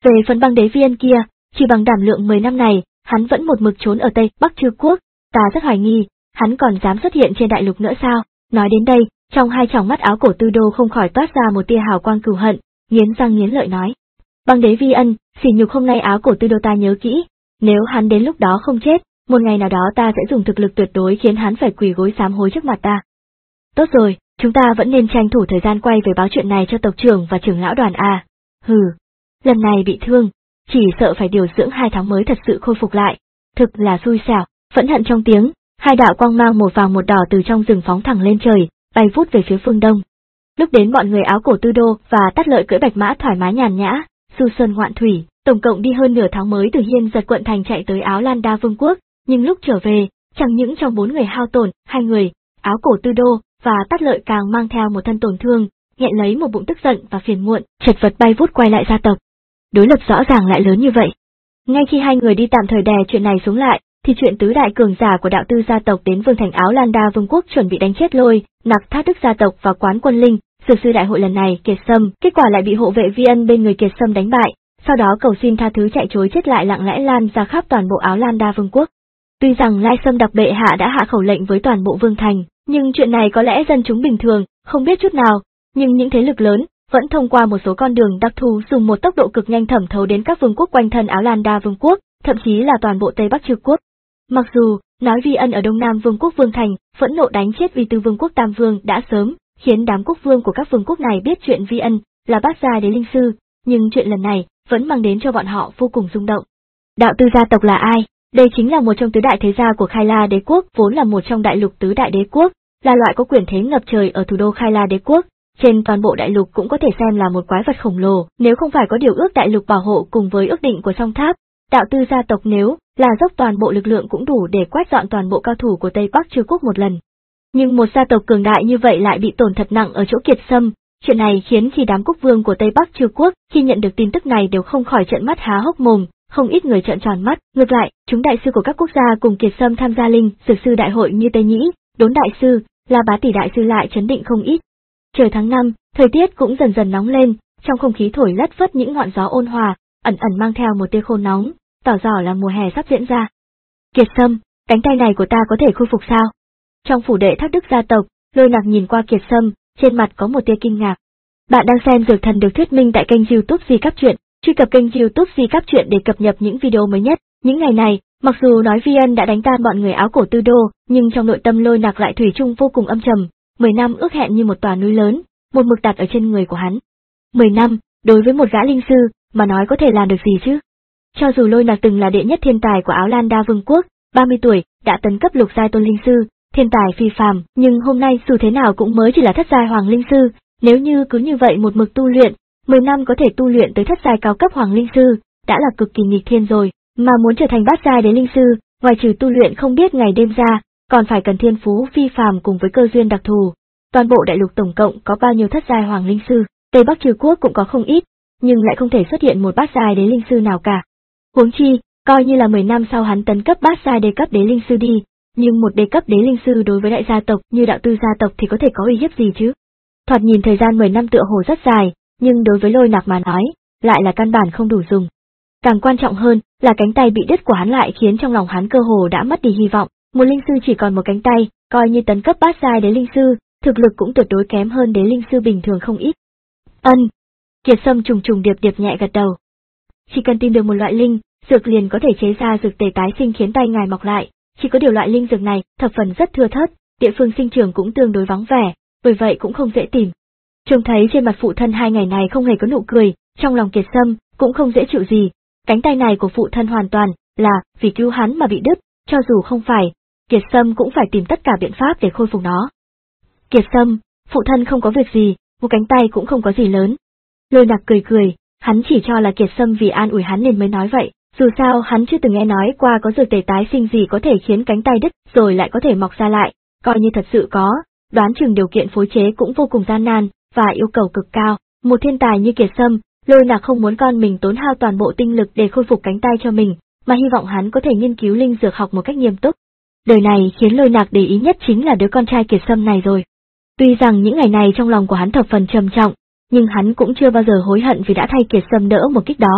Về phần băng đế viên kia, chỉ bằng đảm lượng mười năm này, hắn vẫn một mực trốn ở Tây Bắc Trư Quốc, ta rất hoài nghi, hắn còn dám xuất hiện trên đại lục nữa sao? Nói đến đây, trong hai tròng mắt áo cổ Tư Đô không khỏi toát ra một tia hào quang cừu hận, nghiến răng nghiến lợi nói. Băng đế vi ân, sỉ nhục hôm nay áo cổ Tư Đô ta nhớ kỹ, nếu hắn đến lúc đó không chết, một ngày nào đó ta sẽ dùng thực lực tuyệt đối khiến hắn phải quỳ gối sám hối trước mặt ta. Tốt rồi, chúng ta vẫn nên tranh thủ thời gian quay về báo chuyện này cho tộc trưởng và trưởng lão đoàn à. Hừ, lần này bị thương, chỉ sợ phải điều dưỡng hai tháng mới thật sự khôi phục lại, thực là xui xẻo. Phẫn hận trong tiếng, hai đạo quang mang một vàng một đỏ từ trong rừng phóng thẳng lên trời, bay vút về phía phương đông. Lúc đến bọn người áo cổ Tư Đô và Tát Lợi cưỡi bạch mã thoải mái nhàn nhã, du sơn ngoạn thủy, tổng cộng đi hơn nửa tháng mới từ Hiên Giật quận thành chạy tới Áo Lan Đa Vương quốc, nhưng lúc trở về, chẳng những trong bốn người hao tổn, hai người, áo cổ Tư Đô và Tát Lợi càng mang theo một thân tổn thương, nghẹn lấy một bụng tức giận và phiền muộn, chật vật bay vút quay lại gia tộc. Đối lập rõ ràng lại lớn như vậy. Ngay khi hai người đi tạm thời đè chuyện này xuống lại, thì chuyện tứ đại cường giả của đạo tư gia tộc đến vương thành Áo Lan Đa Vương quốc chuẩn bị đánh chết Lôi, Nặc Thác Đức gia tộc và Quán Quân Linh, Dược sư đại hội lần này Kiệt Sâm, kết quả lại bị hộ vệ Vi Ân bên người Kiệt Sâm đánh bại, sau đó cầu xin tha thứ chạy trối chết lại lặng lẽ lan ra khắp toàn bộ Áo Lan Đa Vương quốc. Tuy rằng Lai Sâm đặc bệ hạ đã hạ khẩu lệnh với toàn bộ vương thành, nhưng chuyện này có lẽ dân chúng bình thường không biết chút nào, nhưng những thế lực lớn vẫn thông qua một số con đường đặc thù dùng một tốc độ cực nhanh thẩm thấu đến các vương quốc quanh thân Áo Lan Đa Vương quốc, thậm chí là toàn bộ Tây Bắc Trư quốc. Mặc dù, nói Vi Ân ở Đông Nam Vương quốc Vương Thành, phẫn nộ đánh chết Vi Tư Vương quốc Tam Vương đã sớm, khiến đám quốc vương của các vương quốc này biết chuyện Vi Ân là bát giai đế linh sư, nhưng chuyện lần này vẫn mang đến cho bọn họ vô cùng rung động. Đạo tư gia tộc là ai? Đây chính là một trong tứ đại thế gia của Khai La đế quốc, vốn là một trong đại lục tứ đại đế quốc, là loại có quyền thế ngập trời ở thủ đô Khai La đế quốc. Trên toàn bộ đại lục cũng có thể xem là một quái vật khổng lồ, nếu không phải có điều ước đại lục bảo hộ cùng với ước định của song tháp, đạo tư gia tộc nếu là dốc toàn bộ lực lượng cũng đủ để quét dọn toàn bộ cao thủ của Tây Bắc Trư quốc một lần. Nhưng một gia tộc cường đại như vậy lại bị tổn thật nặng ở chỗ Kiệt Sâm, chuyện này khiến khi đám quốc vương của Tây Bắc Trư quốc khi nhận được tin tức này đều không khỏi trợn mắt há hốc mồm, không ít người trợn tròn mắt. Ngược lại, chúng đại sư của các quốc gia cùng Kiệt Sâm tham gia linh dược sư đại hội như Tây Nhĩ, Đốn đại sư, La Bá tỷ đại sư lại chấn định không ít. Trời tháng năm, thời tiết cũng dần dần nóng lên, trong không khí thổi lất phất những ngọn gió ôn hòa, ẩn ẩn mang theo một tia khô nóng, tỏ rõ là mùa hè sắp diễn ra. Kiệt Sâm, cánh tay này của ta có thể khôi phục sao? Trong phủ đệ Thác Đức gia tộc, Lôi Nặc nhìn qua Kiệt Sâm, trên mặt có một tia kinh ngạc. Bạn đang xem Dược Thần được thuyết minh tại kênh YouTube Di Cáp Truyện, truy cập kênh YouTube Di Cáp Truyện để cập nhật những video mới nhất. Những ngày này, mặc dù nói Vi Ân đã đánh tan bọn người áo cổ Tư Đô, nhưng trong nội tâm Lôi Nặc lại thủy chung vô cùng âm trầm. Mười năm ước hẹn như một tòa núi lớn, một mực đặt ở trên người của hắn. Mười năm, đối với một gã linh sư, mà nói có thể làm được gì chứ? Cho dù Lôi Nặc từng là đệ nhất thiên tài của Áo Lan Đa Vương quốc, ba mươi tuổi, đã tấn cấp lục giai tôn linh sư, thiên tài phi phàm, nhưng hôm nay dù thế nào cũng mới chỉ là thất giai hoàng linh sư, nếu như cứ như vậy một mực tu luyện, mười năm có thể tu luyện tới thất giai cao cấp hoàng linh sư, đã là cực kỳ nghịch thiên rồi, mà muốn trở thành bát giai đế linh sư, ngoài trừ tu luyện không biết ngày đêm ra, còn phải cần thiên phú phi phàm cùng với cơ duyên đặc thù. Toàn bộ đại lục tổng cộng có bao nhiêu thất giai hoàng linh sư, Tây Bắc Trư quốc cũng có không ít, nhưng lại không thể xuất hiện một bát giai đế linh sư nào cả. Huống chi, coi như là mười năm sau hắn tấn cấp bát giai đế cấp đế linh sư đi, nhưng một đế cấp đế linh sư đối với đại gia tộc như đạo tư gia tộc thì có thể có uy hiếp gì chứ? Thoạt nhìn thời gian mười năm tựa hồ rất dài, nhưng đối với Lôi Nặc mà nói, lại là căn bản không đủ dùng. Càng quan trọng hơn là cánh tay bị đứt của hắn lại khiến trong lòng hắn cơ hồ đã mất đi hy vọng. Một linh sư chỉ còn một cánh tay, coi như tấn cấp bát giai đế linh sư, thực lực cũng tuyệt đối kém hơn đế linh sư bình thường không ít. Ân. Kiệt Sâm trùng trùng điệp điệp nhẹ gật đầu. Chỉ cần tìm được một loại linh dược liền có thể chế ra dược tề tái sinh khiến tay ngài mọc lại, chỉ có điều loại linh dược này thập phần rất thưa thớt, địa phương sinh trưởng cũng tương đối vắng vẻ, bởi vậy cũng không dễ tìm. Trông thấy trên mặt phụ thân hai ngày này không hề có nụ cười, trong lòng Kiệt Sâm cũng không dễ chịu gì. Cánh tay này của phụ thân hoàn toàn là vì cứu hắn mà bị đứt, cho dù không phải, Kiệt Sâm cũng phải tìm tất cả biện pháp để khôi phục nó. Kiệt Sâm, phụ thân không có việc gì, một cánh tay cũng không có gì lớn. Lôi Nặc cười cười, hắn chỉ cho là Kiệt Sâm vì an ủi hắn nên mới nói vậy, dù sao hắn chưa từng nghe nói qua có dược tề tái sinh gì có thể khiến cánh tay đứt rồi lại có thể mọc ra lại, coi như thật sự có, đoán chừng điều kiện phối chế cũng vô cùng gian nan và yêu cầu cực cao. Một thiên tài như Kiệt Sâm, Lôi Nặc không muốn con mình tốn hao toàn bộ tinh lực để khôi phục cánh tay cho mình, mà hy vọng hắn có thể nghiên cứu linh dược học một cách nghiêm túc. Đời này khiến Lôi Nặc để ý nhất chính là đứa con trai Kiệt Sâm này rồi. Tuy rằng những ngày này trong lòng của hắn thập phần trầm trọng, nhưng hắn cũng chưa bao giờ hối hận vì đã thay Kiệt Sâm đỡ một kích đó.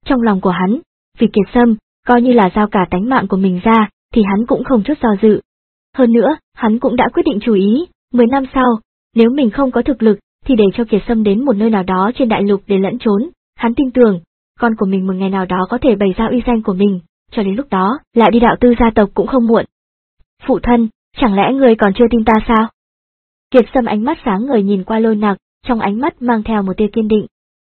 Trong lòng của hắn, vì Kiệt Sâm, coi như là giao cả tánh mạng của mình ra, thì hắn cũng không chút do dự. Hơn nữa, hắn cũng đã quyết định chủ ý, mười năm sau, nếu mình không có thực lực, thì để cho Kiệt Sâm đến một nơi nào đó trên đại lục để lẫn trốn, hắn tin tưởng, con của mình một ngày nào đó có thể bày ra uy danh của mình, cho đến lúc đó, lại đi đạo tư gia tộc cũng không muộn. Phụ thân, chẳng lẽ ngươi còn chưa tin ta sao? Kiệt Sâm ánh mắt sáng ngời nhìn qua Lôi Nặc, trong ánh mắt mang theo một tia kiên định.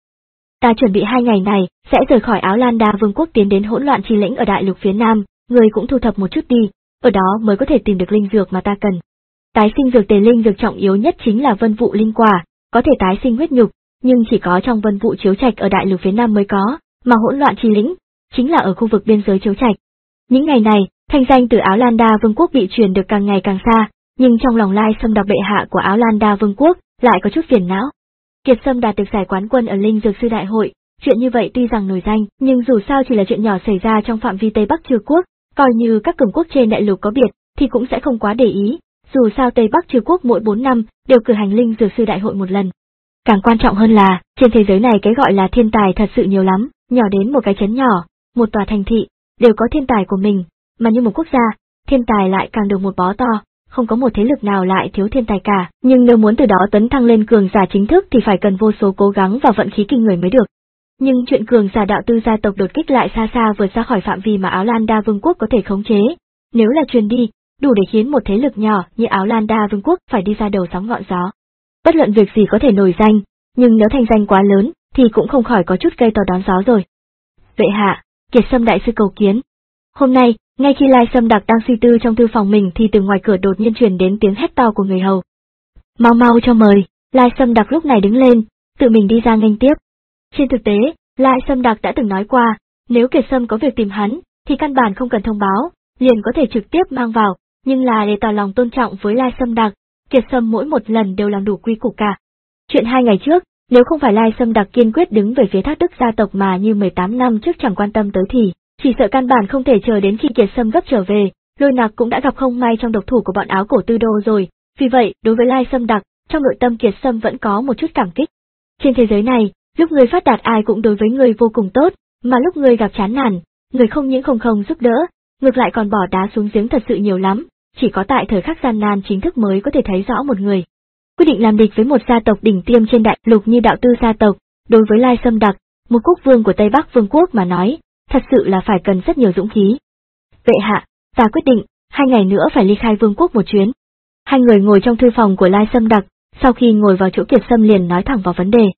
Ta chuẩn bị hai ngày này, sẽ rời khỏi Áo Lan Đa Vương quốc tiến đến hỗn loạn chi lĩnh ở đại lục phía Nam, ngươi cũng thu thập một chút đi, ở đó mới có thể tìm được linh dược mà ta cần. Tái sinh dược tề linh dược trọng yếu nhất chính là vân vụ linh quả, có thể tái sinh huyết nhục, nhưng chỉ có trong vân vụ chiếu trạch ở đại lục phía Nam mới có, mà hỗn loạn chi lĩnh, chính là ở khu vực biên giới chiếu trạch. Những ngày này, thanh danh từ Áo Lan Đa Vương quốc bị truyền được càng ngày càng xa, nhưng trong lòng Lai Sâm Đặc bệ hạ của Áo Lan Đa Vương quốc lại có chút phiền não. Kiệt Sâm đạt được giải quán quân ở Linh Dược Sư Đại hội, chuyện như vậy tuy rằng nổi danh, nhưng dù sao chỉ là chuyện nhỏ xảy ra trong phạm vi Tây Bắc Trừ quốc, coi như các cường quốc trên đại lục có biệt, thì cũng sẽ không quá để ý, dù sao Tây Bắc Trừ quốc mỗi bốn năm đều cử hành Linh Dược Sư Đại hội một lần. Càng quan trọng hơn là, trên thế giới này cái gọi là thiên tài thật sự nhiều lắm, nhỏ đến một cái trấn nhỏ, một tòa thành thị, đều có thiên tài của mình, mà như một quốc gia, thiên tài lại càng được một bó to, không có một thế lực nào lại thiếu thiên tài cả, nhưng nếu muốn từ đó tấn thăng lên cường giả chính thức thì phải cần vô số cố gắng và vận khí kinh người mới được. Nhưng chuyện cường giả đạo tư gia tộc đột kích lại xa xa vượt ra khỏi phạm vi mà Áo Lan Đa Vương quốc có thể khống chế, nếu là truyền đi, đủ để khiến một thế lực nhỏ như Áo Lan Đa Vương quốc phải đi ra đầu sóng ngọn gió. Bất luận việc gì có thể nổi danh, nhưng nếu thành danh quá lớn, thì cũng không khỏi có chút cây to đón gió rồi. Vậy hạ, Kiệt Sâm đại sư cầu kiến. Hôm nay, ngay khi Lai Sâm Đặc đang suy tư trong thư phòng mình thì từ ngoài cửa đột nhiên truyền đến tiếng hét to của người hầu. Mau mau cho mời, Lai Sâm Đặc lúc này đứng lên, tự mình đi ra nghênh tiếp. Trên thực tế, Lai Sâm Đặc đã từng nói qua, nếu Kiệt Sâm có việc tìm hắn, thì căn bản không cần thông báo, liền có thể trực tiếp mang vào, nhưng là để tỏ lòng tôn trọng với Lai Sâm Đặc, Kiệt Sâm mỗi một lần đều làm đủ quy củ cả. Chuyện hai ngày trước, nếu không phải Lai Sâm Đặc kiên quyết đứng về phía Thác Đức gia tộc mà như mười tám năm trước chẳng quan tâm tới thì, chỉ sợ căn bản không thể chờ đến khi Kiệt Sâm gấp trở về, Lôi Nặc cũng đã gặp không may trong độc thủ của bọn Áo Cổ Tư Đô rồi, vì vậy, đối với Lai Sâm Đặc, trong nội tâm Kiệt Sâm vẫn có một chút cảm kích. Trên thế giới này, lúc người phát đạt ai cũng đối với người vô cùng tốt, mà lúc người gặp chán nản, người không những không không giúp đỡ, ngược lại còn bỏ đá xuống giếng thật sự nhiều lắm, chỉ có tại thời khắc gian nan chính thức mới có thể thấy rõ một người. Quyết định làm địch với một gia tộc đỉnh tiêm trên đại lục như đạo tư gia tộc, đối với Lai Sâm Đặc, một quốc vương của Tây Bắc Vương quốc mà nói, thật sự là phải cần rất nhiều dũng khí. Vậy hạ, ta quyết định, hai ngày nữa phải ly khai vương quốc một chuyến. Hai người ngồi trong thư phòng của Lai Sâm Đặc, sau khi ngồi vào chỗ Kiệt Sâm liền nói thẳng vào vấn đề.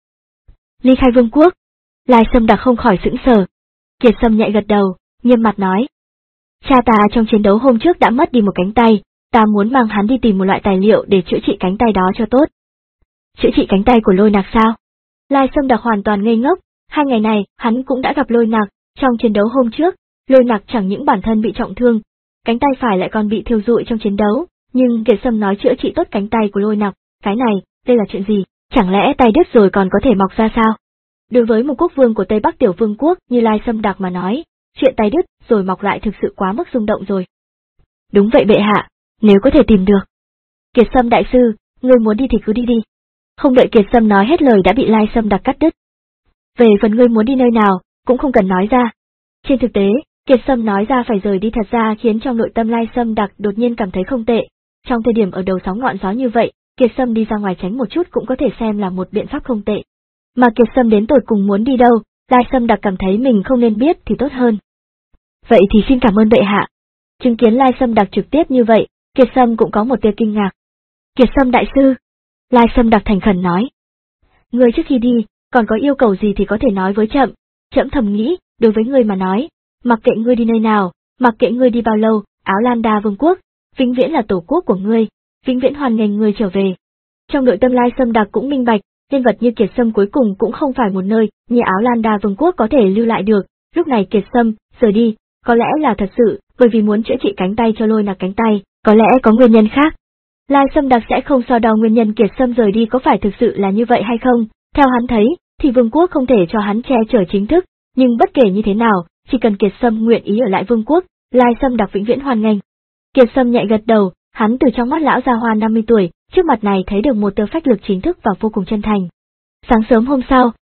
Ly khai vương quốc? Lai Sâm Đặc không khỏi sững sờ. Kiệt Sâm nhẹ gật đầu, nghiêm mặt nói. Cha ta trong chiến đấu hôm trước đã mất đi một cánh tay, ta muốn mang hắn đi tìm một loại tài liệu để chữa trị cánh tay đó cho tốt. Chữa trị cánh tay của Lôi Nặc sao? Lai Sâm Đặc hoàn toàn ngây ngốc, hai ngày này hắn cũng đã gặp Lôi Nặc, trong chiến đấu hôm trước, Lôi Nặc chẳng những bản thân bị trọng thương, cánh tay phải lại còn bị thiêu rụi trong chiến đấu, nhưng Kiệt Sâm nói chữa trị tốt cánh tay của Lôi Nặc, cái này, đây là chuyện gì, chẳng lẽ tay đứt rồi còn có thể mọc ra sao? Đối với một quốc vương của Tây Bắc Tiểu Vương quốc như Lai Sâm Đặc mà nói, chuyện tay đứt rồi mọc lại thực sự quá mức rung động rồi. Đúng vậy bệ hạ, nếu có thể tìm được. Kiệt Sâm đại sư, ngươi muốn đi thì cứ đi đi. Không đợi Kiệt Sâm nói hết lời đã bị Lai Sâm Đặc cắt đứt. Về phần ngươi muốn đi nơi nào, cũng không cần nói ra. Trên thực tế, Kiệt Sâm nói ra phải rời đi thật ra khiến trong nội tâm Lai Sâm Đặc đột nhiên cảm thấy không tệ. Trong thời điểm ở đầu sóng ngọn gió như vậy, Kiệt Sâm đi ra ngoài tránh một chút cũng có thể xem là một biện pháp không tệ. Mà Kiệt Sâm đến tột cùng muốn đi đâu, Lai Sâm Đặc cảm thấy mình không nên biết thì tốt hơn. Vậy thì xin cảm ơn bệ hạ. Chứng kiến Lai Sâm Đặc trực tiếp như vậy, Kiệt Sâm cũng có một tia kinh ngạc. Kiệt Sâm đại sư. Lai Sâm Đặc thành khẩn nói. Ngươi trước khi đi, còn có yêu cầu gì thì có thể nói với trẫm. Trẫm thầm nghĩ, đối với ngươi mà nói, mặc kệ ngươi đi nơi nào, mặc kệ ngươi đi bao lâu, Áo Lan Đa Vương quốc, vĩnh viễn là tổ quốc của ngươi, vĩnh viễn hoan nghênh ngươi trở về. Trong nội tâm Lai Sâm Đặc cũng minh bạch, nhân vật như Kiệt Sâm cuối cùng cũng không phải một nơi như Áo Lan Đa Vương quốc có thể lưu lại được. Lúc này Kiệt Sâm rời đi, có lẽ là thật sự bởi vì muốn chữa trị cánh tay cho Lôi Nặc cánh tay, có lẽ có nguyên nhân khác. Lai Sâm Đặc sẽ không so đo nguyên nhân Kiệt Sâm rời đi có phải thực sự là như vậy hay không. Theo hắn thấy, thì vương quốc không thể cho hắn che chở chính thức, nhưng bất kể như thế nào, chỉ cần Kiệt Sâm nguyện ý ở lại vương quốc, Lai Sâm Đặc vĩnh viễn hoan nghênh. Kiệt Sâm nhẹ gật đầu, hắn từ trong mắt lão gia hoa năm mươi tuổi, trước mặt này thấy được một tơ phách lực chính thức và vô cùng chân thành. Sáng sớm hôm sau,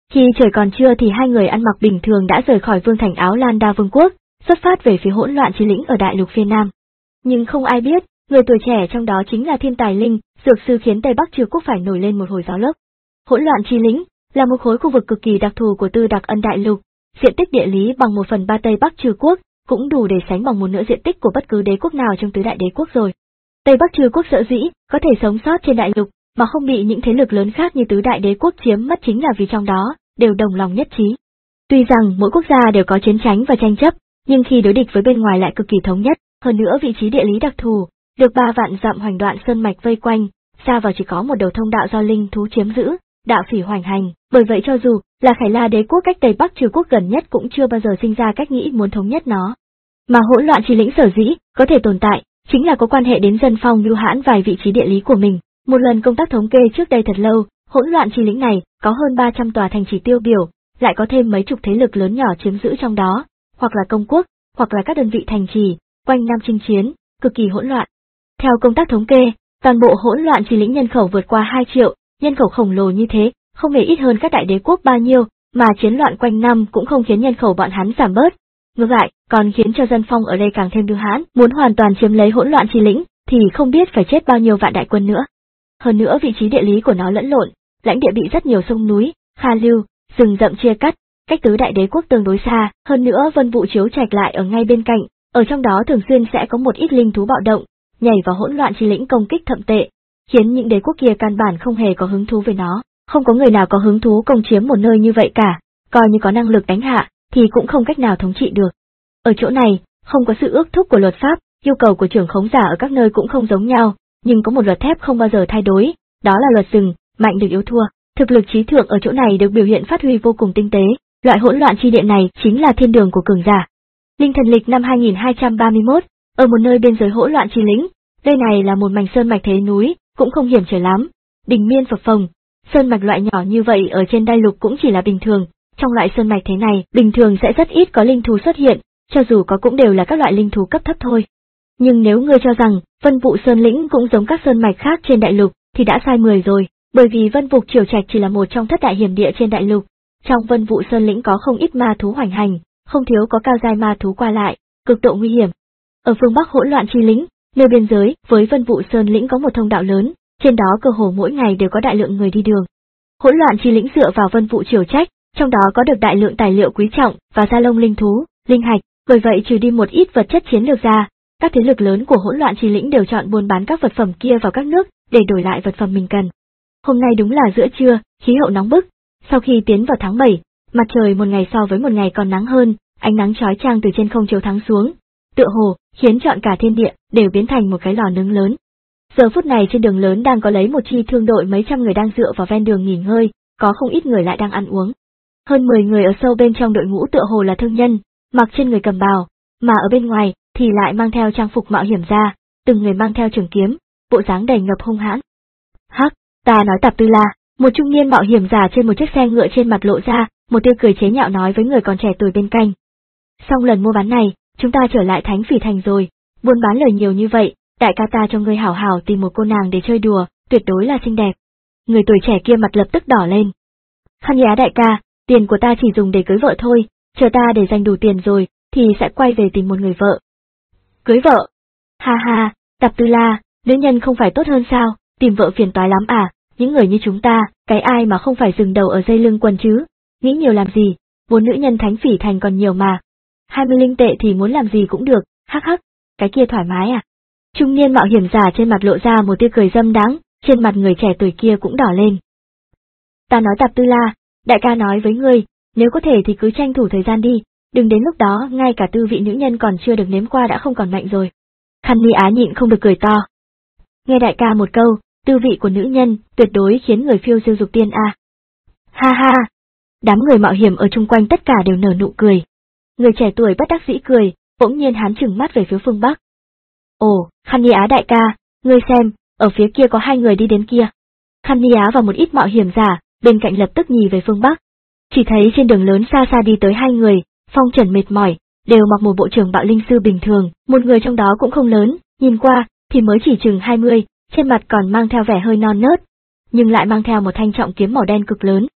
Khi trời còn trưa thì hai người ăn mặc bình thường đã rời khỏi vương thành Áo Lan Đa Vương quốc, xuất phát về phía hỗn loạn chi lĩnh ở đại lục phía Nam. Nhưng không ai biết, người tuổi trẻ trong đó chính là thiên tài Linh, dược sư khiến Tây Bắc Trừ Quốc phải nổi lên một hồi gió lốc. Hỗn loạn chi lĩnh là một khối khu vực cực kỳ đặc thù của Tư Đặc Ân đại lục, diện tích địa lý bằng một phần ba Tây Bắc Trừ Quốc, cũng đủ để sánh bằng một nửa diện tích của bất cứ đế quốc nào trong tứ đại đế quốc rồi. Tây Bắc Trừ Quốc sở dĩ có thể sống sót trên đại lục mà không bị những thế lực lớn khác như tứ đại đế quốc chiếm mất chính là vì trong đó đều đồng lòng nhất trí. Tuy rằng mỗi quốc gia đều có chiến tranh và tranh chấp, nhưng khi đối địch với bên ngoài lại cực kỳ thống nhất, hơn nữa vị trí địa lý đặc thù, được ba vạn dặm hoành đoạn sơn mạch vây quanh, xa vào chỉ có một đầu thông đạo do linh thú chiếm giữ, đạo phỉ hoành hành, bởi vậy cho dù là Khải La đế quốc cách Tây Bắc Trừ Quốc gần nhất cũng chưa bao giờ sinh ra cách nghĩ muốn thống nhất nó. Mà hỗn loạn chi lĩnh sở dĩ có thể tồn tại, chính là có quan hệ đến dân phong lưu hãn vài vị trí địa lý của mình. Một lần công tác thống kê trước đây thật lâu, hỗn loạn chi lĩnh này có hơn ba trăm tòa thành trì tiêu biểu, lại có thêm mấy chục thế lực lớn nhỏ chiếm giữ trong đó, hoặc là công quốc, hoặc là các đơn vị thành trì, quanh năm chinh chiến, cực kỳ hỗn loạn. Theo công tác thống kê, toàn bộ hỗn loạn chi lĩnh nhân khẩu vượt qua hai triệu, nhân khẩu khổng lồ như thế, không hề ít hơn các đại đế quốc bao nhiêu, mà chiến loạn quanh năm cũng không khiến nhân khẩu bọn hắn giảm bớt. Ngược lại, còn khiến cho dân phong ở đây càng thêm lưu hãn, muốn hoàn toàn chiếm lấy hỗn loạn chi lĩnh, thì không biết phải chết bao nhiêu vạn đại quân nữa. Hơn nữa vị trí địa lý của nó lẫn lộn, lãnh địa bị rất nhiều sông núi, kha lưu, rừng rậm chia cắt, cách tứ đại đế quốc tương đối xa, hơn nữa Vân Vũ Chiếu Trạch lại ở ngay bên cạnh, ở trong đó thường xuyên sẽ có một ít linh thú bạo động, nhảy vào hỗn loạn chi lĩnh công kích thậm tệ, khiến những đế quốc kia căn bản không hề có hứng thú với nó, không có người nào có hứng thú công chiếm một nơi như vậy cả, coi như có năng lực đánh hạ, thì cũng không cách nào thống trị được. Ở chỗ này, không có sự ước thúc của luật pháp, yêu cầu của trưởng khống giả ở các nơi cũng không giống nhau, nhưng có một luật thép không bao giờ thay đổi, đó là luật rừng, mạnh được yếu thua. Thực lực trí thượng ở chỗ này được biểu hiện phát huy vô cùng tinh tế, loại hỗn loạn chi địa này chính là thiên đường của cường giả. Linh thần lịch năm hai nghìn hai trăm ba mươi mốt, ở một nơi biên giới hỗn loạn chi lĩnh, nơi này là một mảnh sơn mạch thế núi, cũng không hiểm trở lắm, đình miên phập phồng, sơn mạch loại nhỏ như vậy ở trên đại lục cũng chỉ là bình thường, trong loại sơn mạch thế này, bình thường sẽ rất ít có linh thú xuất hiện, cho dù có cũng đều là các loại linh thú cấp thấp thôi. Nhưng nếu ngươi cho rằng Vân Vũ Sơn lĩnh cũng giống các sơn mạch khác trên đại lục, thì đã sai mười rồi, bởi vì Vân Vũ Triều Trạch chỉ là một trong thất đại hiểm địa trên đại lục. Trong Vân Vũ Sơn lĩnh có không ít ma thú hoành hành, không thiếu có cao giai ma thú qua lại, cực độ nguy hiểm. Ở phương Bắc hỗn loạn chi lĩnh, nơi biên giới với Vân Vũ Sơn lĩnh có một thông đạo lớn, trên đó cơ hồ mỗi ngày đều có đại lượng người đi đường. Hỗn loạn chi lĩnh dựa vào Vân Vũ Triều Trạch, trong đó có được đại lượng tài liệu quý trọng và da lông linh thú, linh hạch, bởi vậy trừ đi một ít vật chất chiến lược ra, các thế lực lớn của hỗn loạn chi lĩnh đều chọn buôn bán các vật phẩm kia vào các nước để đổi lại vật phẩm mình cần. Hôm nay đúng là giữa trưa, khí hậu nóng bức. Sau khi tiến vào tháng bảy, mặt trời một ngày so với một ngày còn nắng hơn, ánh nắng chói chang từ trên không chiếu thẳng xuống, tựa hồ khiến trọn cả thiên địa đều biến thành một cái lò nướng lớn. Giờ phút này trên đường lớn đang có lấy một chi thương đội mấy trăm người đang dựa vào ven đường nghỉ ngơi, có không ít người lại đang ăn uống. Hơn mười người ở sâu bên trong đội ngũ tựa hồ là thương nhân, mặc trên người cầm bào, mà ở bên ngoài thì lại mang theo trang phục mạo hiểm ra, từng người mang theo trường kiếm, bộ dáng đầy ngập hung hãn. Hắc, ta nói Tạp Tư La, một trung niên mạo hiểm giả trên một chiếc xe ngựa trên mặt lộ ra, một tia cười chế nhạo nói với người còn trẻ tuổi bên cạnh. Xong lần mua bán này, chúng ta trở lại Thánh Phỉ Thành rồi, buôn bán lời nhiều như vậy, đại ca ta cho ngươi hảo hảo tìm một cô nàng để chơi đùa, tuyệt đối là xinh đẹp. Người tuổi trẻ kia mặt lập tức đỏ lên. Khăn Nhá đại ca, tiền của ta chỉ dùng để cưới vợ thôi, chờ ta để dành đủ tiền rồi, thì sẽ quay về tìm một người vợ. Cưới vợ? Ha ha, Tạp Tư La, nữ nhân không phải tốt hơn sao, tìm vợ phiền toái lắm à, những người như chúng ta, cái ai mà không phải dừng đầu ở dây lưng quần chứ, nghĩ nhiều làm gì, vốn nữ nhân Thánh Phỉ Thành còn nhiều mà. Hai mươi linh tệ thì muốn làm gì cũng được, hắc hắc, cái kia thoải mái à. Trung niên mạo hiểm giả trên mặt lộ ra một tia cười dâm đãng, trên mặt người trẻ tuổi kia cũng đỏ lên. Ta nói Tạp Tư La, đại ca nói với ngươi, nếu có thể thì cứ tranh thủ thời gian đi, đừng đến lúc đó ngay cả tư vị nữ nhân còn chưa được nếm qua đã không còn mạnh rồi. Khăn Ni Á nhịn không được cười to. Nghe đại ca một câu, tư vị của nữ nhân tuyệt đối khiến người phiêu diêu dục tiên a. Ha ha, đám người mạo hiểm ở chung quanh tất cả đều nở nụ cười. Người trẻ tuổi bất đắc dĩ cười, bỗng nhiên hắn trừng mắt về phía phương Bắc. Ồ, Khăn Ni Á đại ca, ngươi xem, ở phía kia có hai người đi đến kia. Khăn Ni Á và một ít mạo hiểm giả, bên cạnh lập tức nhìn về phương Bắc. Chỉ thấy trên đường lớn xa xa đi tới hai người, phong trần mệt mỏi, đều mặc một bộ trường bạo linh sư bình thường, một người trong đó cũng không lớn, nhìn qua thì mới chỉ chừng hai mươi, trên mặt còn mang theo vẻ hơi non nớt, nhưng lại mang theo một thanh trọng kiếm màu đen cực lớn.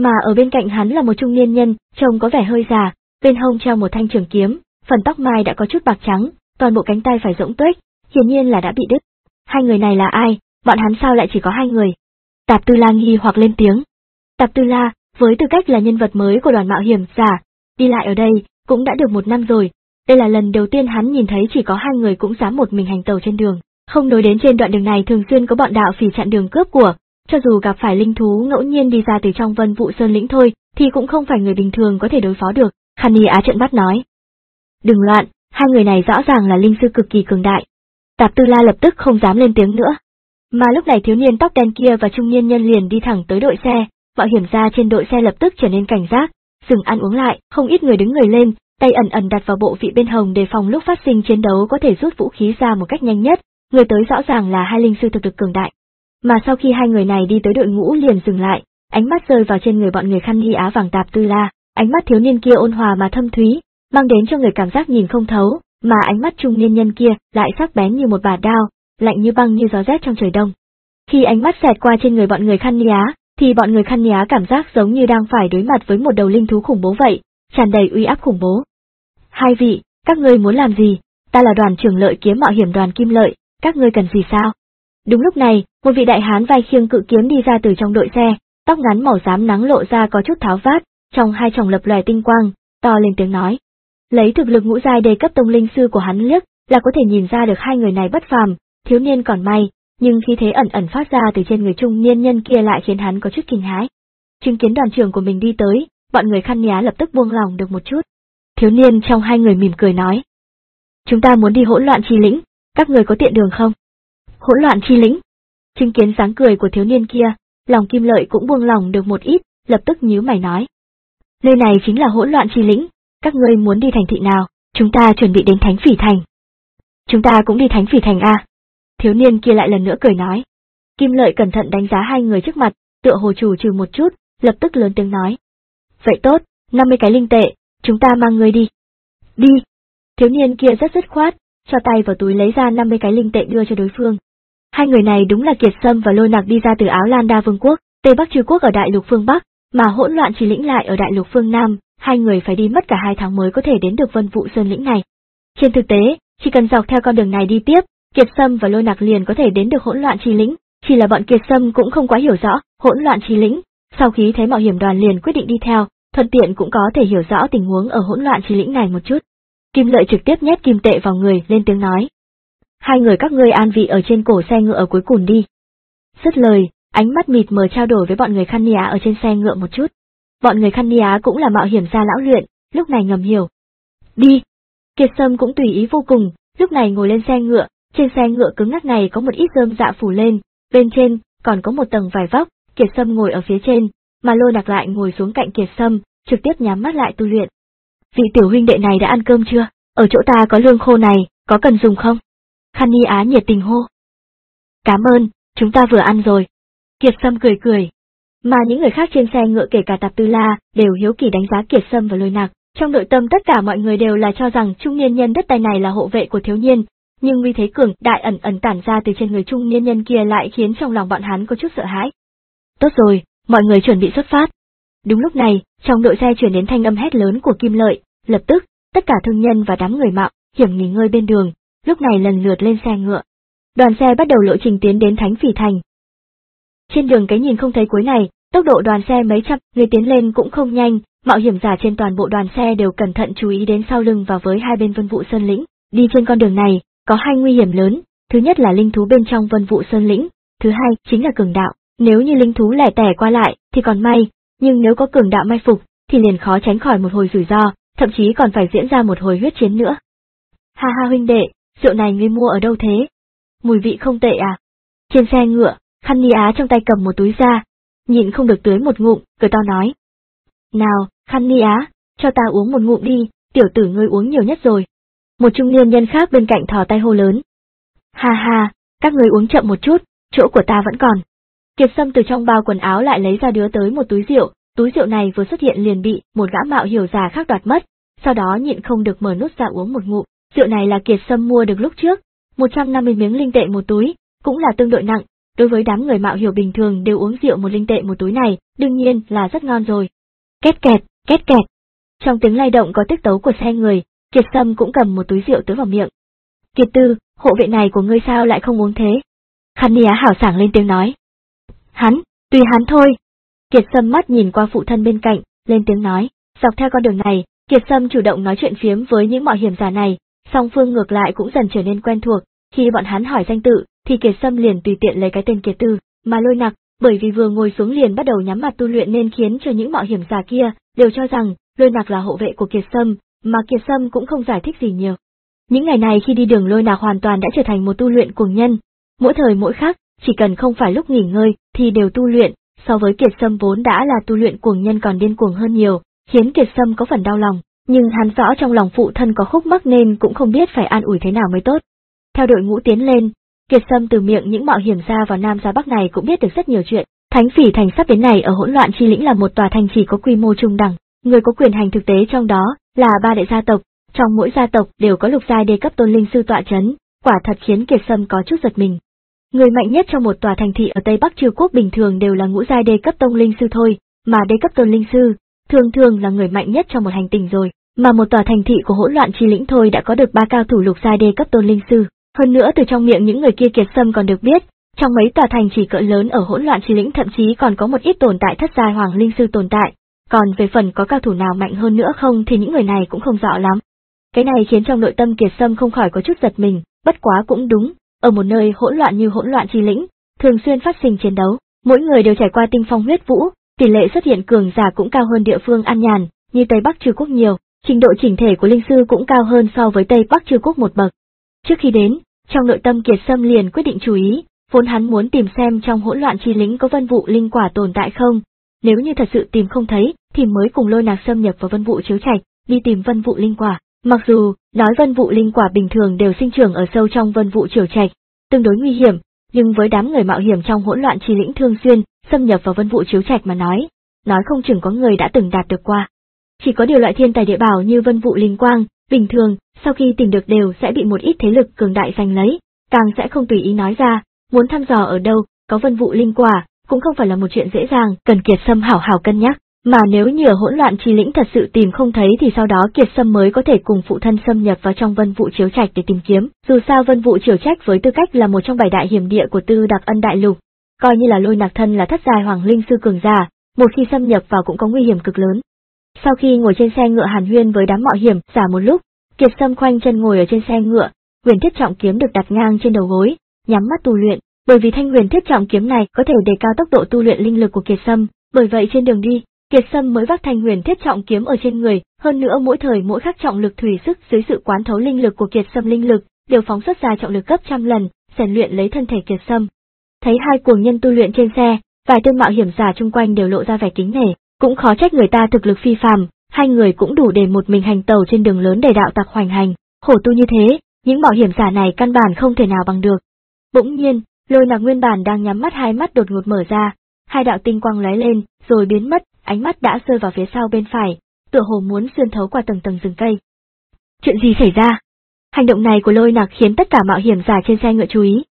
Mà ở bên cạnh hắn là một trung niên nhân, trông có vẻ hơi già, bên hông treo một thanh trường kiếm, phần tóc mai đã có chút bạc trắng, toàn bộ cánh tay phải rỗng tuếch, hiển nhiên là đã bị đứt. Hai người này là ai, bọn hắn sao lại chỉ có hai người? Tạp Tư La nghi hoặc lên tiếng. Tạp Tư La, với tư cách là nhân vật mới của đoàn mạo hiểm giả, đi lại ở đây, cũng đã được một năm rồi, đây là lần đầu tiên hắn nhìn thấy chỉ có hai người cũng dám một mình hành tẩu trên đường, không nói đến trên đoạn đường này thường xuyên có bọn đạo phỉ chặn đường cướp của, cho dù gặp phải linh thú ngẫu nhiên đi ra từ trong Vân Vũ Sơn lĩnh thôi, thì cũng không phải người bình thường có thể đối phó được. Khăn Y Á trợn mắt nói. Đừng loạn, hai người này rõ ràng là linh sư cực kỳ cường đại. Tạp Tư La lập tức không dám lên tiếng nữa. Mà lúc này thiếu niên tóc đen kia và trung niên nhân liền đi thẳng tới đội xe, mạo hiểm gia trên đội xe lập tức trở nên cảnh giác, dừng ăn uống lại, không ít người đứng người lên, tay ẩn ẩn đặt vào bộ vị bên hông đề phòng lúc phát sinh chiến đấu có thể rút vũ khí ra một cách nhanh nhất, người tới rõ ràng là hai linh sư thực lực cường đại. Mà sau khi hai người này đi tới đội ngũ liền dừng lại, ánh mắt rơi vào trên người bọn người Khăn Y Á vàng Tạp Tư La, ánh mắt thiếu niên kia ôn hòa mà thâm thúy, mang đến cho người cảm giác nhìn không thấu, mà ánh mắt trung niên nhân kia lại sắc bén như một bả đao, lạnh như băng như gió rét trong trời đông. Khi ánh mắt xẹt qua trên người bọn người Khăn Y Á, thì bọn người Khăn Y Á cảm giác giống như đang phải đối mặt với một đầu linh thú khủng bố vậy, tràn đầy uy áp khủng bố. Hai vị, các ngươi muốn làm gì? Ta là đoàn trưởng Lợi Kiếm Mạo Hiểm đoàn Kim Lợi, các ngươi cần gì sao? Đúng lúc này, một vị đại hán vai khiêng cự kiếm đi ra từ trong đội xe, tóc ngắn màu xám nắng lộ ra có chút tháo vát, trong hai tròng lập lòe tinh quang, to lên tiếng nói. Lấy thực lực ngũ giai đề cấp tông linh sư của hắn liếc, là có thể nhìn ra được hai người này bất phàm, thiếu niên còn may, nhưng khí thế ẩn ẩn phát ra từ trên người trung niên nhân kia lại khiến hắn có chút kinh hãi. Chứng kiến đoàn trưởng của mình đi tới, bọn người Khăn Y Á lập tức buông lòng được một chút. Thiếu niên trong hai người mỉm cười nói. Chúng ta muốn đi hỗn loạn chi lĩnh, các người có tiện đường không? Hỗn loạn chi lĩnh? Chứng kiến dáng cười của thiếu niên kia, lòng Kim Lợi cũng buông lòng được một ít, lập tức nhíu mày nói. Nơi này chính là hỗn loạn chi lĩnh, các ngươi muốn đi thành thị nào? Chúng ta chuẩn bị đến Thánh Phỉ Thành. Chúng ta cũng đi Thánh Phỉ Thành à? Thiếu niên kia lại lần nữa cười nói. Kim Lợi cẩn thận đánh giá hai người trước mặt, tựa hồ chủ trừ một chút, lập tức lớn tiếng nói. Vậy tốt, năm mươi cái linh tệ, chúng ta mang ngươi đi. Đi. Thiếu niên kia rất dứt khoát, cho tay vào túi lấy ra năm mươi cái linh tệ đưa cho đối phương. Hai người này đúng là Kiệt Sâm và Lôi Nặc đi ra từ Áo Lan Đa Vương quốc, Tây Bắc Trư quốc ở đại lục phương Bắc, mà hỗn loạn chi lĩnh lại ở đại lục phương Nam, hai người phải đi mất cả hai tháng mới có thể đến được Vân Vũ Sơn lĩnh này. Trên thực tế, chỉ cần dọc theo con đường này đi tiếp, Kiệt Sâm và Lôi Nặc liền có thể đến được hỗn loạn chi lĩnh, chỉ là bọn Kiệt Sâm cũng không quá hiểu rõ hỗn loạn chi lĩnh, sau khi thấy mạo hiểm đoàn liền quyết định đi theo, thuận tiện cũng có thể hiểu rõ tình huống ở hỗn loạn chi lĩnh này một chút. Kim Lợi trực tiếp nhét kim tệ vào người, lên tiếng nói. Hai người các ngươi an vị ở trên cổ xe ngựa ở cuối cùng đi. Dứt lời, ánh mắt mịt mờ trao đổi với bọn người Khăn Y Á ở trên xe ngựa một chút. Bọn người Khăn Y Á cũng là mạo hiểm gia lão luyện, lúc này ngầm hiểu. Đi! Kiệt Sâm cũng tùy ý vô cùng, lúc này ngồi lên xe ngựa, trên xe ngựa cứng ngắc này có một ít rơm dạ phủ lên, bên trên còn có một tầng vải vóc, Kiệt Sâm ngồi ở phía trên, mà Lôi Nặc lại ngồi xuống cạnh Kiệt Sâm, trực tiếp nhắm mắt lại tu luyện. Vị tiểu huynh đệ này đã ăn cơm chưa? Ở chỗ ta có lương khô này, có cần dùng không? Khăn Y Á nhiệt tình hô. Cảm ơn, chúng ta vừa ăn rồi. Kiệt Sâm cười cười. Mà những người khác trên xe ngựa kể cả Tạp Tư La đều hiếu kỳ đánh giá Kiệt Sâm và Lôi Nặc. Trong nội tâm tất cả mọi người đều là cho rằng trung niên nhân đất tay này là hộ vệ của thiếu niên, nhưng uy thế cường đại ẩn ẩn tản ra từ trên người trung niên nhân kia lại khiến trong lòng bọn hắn có chút sợ hãi. Tốt rồi, mọi người chuẩn bị xuất phát. Đúng lúc này, trong đội xe chuyển đến thanh âm hét lớn của Kim Lợi, lập tức, tất cả thương nhân và đám người mạo hiểm nghỉ ngơi bên đường, lúc này lần lượt lên xe ngựa. Đoàn xe bắt đầu lộ trình tiến đến Thánh Phỉ Thành. Trên đường cái nhìn không thấy cuối này, tốc độ đoàn xe mấy trăm người tiến lên cũng không nhanh, mạo hiểm giả trên toàn bộ đoàn xe đều cẩn thận chú ý đến sau lưng và với hai bên Vân Vũ Sơn lĩnh. Đi trên con đường này, có hai nguy hiểm lớn, thứ nhất là linh thú bên trong Vân Vũ Sơn lĩnh, thứ hai chính là cường đạo. Nếu như linh thú lẻ tẻ qua lại thì còn may, nhưng nếu có cường đạo mai phục thì liền khó tránh khỏi một hồi rủi ro, thậm chí còn phải diễn ra một hồi huyết chiến nữa. Ha ha huynh đệ, rượu này ngươi mua ở đâu thế? Mùi vị không tệ à? Trên xe ngựa, Khăn Y Á trong tay cầm một túi ra, nhịn không được tưới một ngụm, cười to nói. Nào, Khăn Y Á, cho ta uống một ngụm đi, tiểu tử ngươi uống nhiều nhất rồi. Một trung niên nhân khác bên cạnh thò tay hô lớn. Ha ha, các ngươi uống chậm một chút, chỗ của ta vẫn còn. Kiệt Sâm từ trong bao quần áo lại lấy ra đứa tới một túi rượu, túi rượu này vừa xuất hiện liền bị một gã mạo hiểu già khác đoạt mất, sau đó nhịn không được mở nút ra uống một ngụm. Rượu này là Kiệt Sâm mua được lúc trước, một trăm năm mươi miếng linh tệ một túi, cũng là tương đối nặng, đối với đám người mạo hiểm bình thường đều uống rượu một linh tệ một túi này, đương nhiên là rất ngon rồi. Két kẹt, két kẹt. Trong tiếng lay động có tiết tấu của xe người, Kiệt Sâm cũng cầm một túi rượu tới vào miệng. Kiệt Tư, hộ vệ này của ngươi sao lại không uống thế? Khăn Ni Á hào sảng lên tiếng nói. Hắn, tùy hắn thôi. Kiệt Sâm mắt nhìn qua phụ thân bên cạnh, lên tiếng nói. Dọc theo con đường này, Kiệt Sâm chủ động nói chuyện phiếm với những mạo hiểm giả này, song phương ngược lại cũng dần trở nên quen thuộc. Khi bọn hắn hỏi danh tự, thì Kiệt Sâm liền tùy tiện lấy cái tên Kiệt Tư, mà Lôi Nặc, bởi vì vừa ngồi xuống liền bắt đầu nhắm mặt tu luyện nên khiến cho những mạo hiểm giả kia đều cho rằng Lôi Nặc là hộ vệ của Kiệt Sâm, mà Kiệt Sâm cũng không giải thích gì nhiều. Những ngày này khi đi đường Lôi Nặc hoàn toàn đã trở thành một tu luyện cuồng nhân, mỗi thời mỗi khắc, chỉ cần không phải lúc nghỉ ngơi thì đều tu luyện, so với Kiệt Sâm vốn đã là tu luyện cuồng nhân còn điên cuồng hơn nhiều, khiến Kiệt Sâm có phần đau lòng, nhưng hắn rõ trong lòng phụ thân có khúc mắc nên cũng không biết phải an ủi thế nào mới tốt. Theo đội ngũ tiến lên, Kiệt Sâm từ miệng những mạo hiểm ra vào Nam ra Bắc này cũng biết được rất nhiều chuyện. Thánh Phỉ Thành sắp đến này ở hỗn loạn chi lĩnh là một tòa thành chỉ có quy mô trung đẳng, người có quyền hành thực tế trong đó là ba đại gia tộc, trong mỗi gia tộc đều có lục giai đê cấp tôn linh sư tọa chấn, quả thật khiến Kiệt Sâm có chút giật mình. Người mạnh nhất trong một tòa thành thị ở Tây Bắc Trư Quốc bình thường đều là ngũ giai đê cấp tôn linh sư thôi, mà đê cấp tôn linh sư thường thường là người mạnh nhất trong một hành tinh rồi, mà một tòa thành thị của hỗn loạn chi lĩnh thôi đã có được ba cao thủ lục giai đê cấp tôn linh sư. Hơn nữa từ trong miệng những người kia Kiệt Sâm còn được biết, trong mấy tòa thành chỉ cỡ lớn ở hỗn loạn chi lĩnh thậm chí còn có một ít tồn tại thất giai hoàng linh sư tồn tại, còn về phần có cao thủ nào mạnh hơn nữa không thì những người này cũng không rõ lắm. Cái này khiến trong nội tâm Kiệt Sâm không khỏi có chút giật mình, bất quá cũng đúng, ở một nơi hỗn loạn như hỗn loạn chi lĩnh, thường xuyên phát sinh chiến đấu, mỗi người đều trải qua tinh phong huyết vũ, tỷ lệ xuất hiện cường giả cũng cao hơn địa phương an nhàn, như Tây Bắc Trư Quốc nhiều, trình độ chỉnh thể của linh sư cũng cao hơn so với Tây Bắc Trư Quốc một bậc. Trước khi đến, trong nội tâm Kiệt Sâm liền quyết định chú ý, vốn hắn muốn tìm xem trong hỗn loạn chi lĩnh có vân vụ linh quả tồn tại không, nếu như thật sự tìm không thấy thì mới cùng Lôi Nặc xâm nhập vào vân vụ chiếu trạch, đi tìm vân vụ linh quả. Mặc dù nói vân vụ linh quả bình thường đều sinh trưởng ở sâu trong vân vụ chiếu trạch, tương đối nguy hiểm, nhưng với đám người mạo hiểm trong hỗn loạn chi lĩnh thường xuyên xâm nhập vào vân vụ chiếu trạch mà nói, nói không chừng có người đã từng đạt được qua. Chỉ có điều loại thiên tài địa bảo như vân vụ linh quang, bình thường, sau khi tìm được đều sẽ bị một ít thế lực cường đại giành lấy, càng sẽ không tùy ý nói ra, muốn thăm dò ở đâu có vân vụ linh quả, cũng không phải là một chuyện dễ dàng, cần Kiệt Sâm hảo hảo cân nhắc, mà nếu như ở hỗn loạn chi lĩnh thật sự tìm không thấy thì sau đó Kiệt Sâm mới có thể cùng phụ thân xâm nhập vào trong vân vụ chiếu trạch để tìm kiếm, dù sao vân vụ chiếu trạch với tư cách là một trong bảy đại hiểm địa của Tư Đặc Ân Đại Lục, coi như là Lôi Nặc thân là thất giai hoàng linh sư cường giả, một khi xâm nhập vào cũng có nguy hiểm cực lớn. Sau khi ngồi trên xe ngựa hàn huyên với đám mạo hiểm giả một lúc, Kiệt Sâm khoanh chân ngồi ở trên xe ngựa, huyền thiết trọng kiếm được đặt ngang trên đầu gối, nhắm mắt tu luyện, bởi vì thanh huyền thiết trọng kiếm này có thể đề cao tốc độ tu luyện linh lực của Kiệt Sâm, bởi vậy trên đường đi, Kiệt Sâm mới vác thanh huyền thiết trọng kiếm ở trên người, hơn nữa mỗi thời mỗi khắc trọng lực thủy sức dưới sự quán thấu linh lực của Kiệt Sâm linh lực đều phóng xuất ra trọng lực gấp trăm lần, rèn luyện lấy thân thể Kiệt Sâm. Thấy hai cuồng nhân tu luyện trên xe, vài tên mạo hiểm giả chung quanh đều lộ ra vẻ kính nể, cũng khó trách người ta thực lực phi phàm, hai người cũng đủ để một mình hành tàu trên đường lớn để đạo tặc hoành hành, khổ tu như thế, những mạo hiểm giả này căn bản không thể nào bằng được. Bỗng nhiên, Lôi Nặc nguyên bản đang nhắm mắt hai mắt đột ngột mở ra, hai đạo tinh quang lóe lên, rồi biến mất, ánh mắt đã rơi vào phía sau bên phải, tựa hồ muốn xuyên thấu qua tầng tầng rừng cây. Chuyện gì xảy ra? Hành động này của Lôi Nặc khiến tất cả mạo hiểm giả trên xe ngựa chú ý.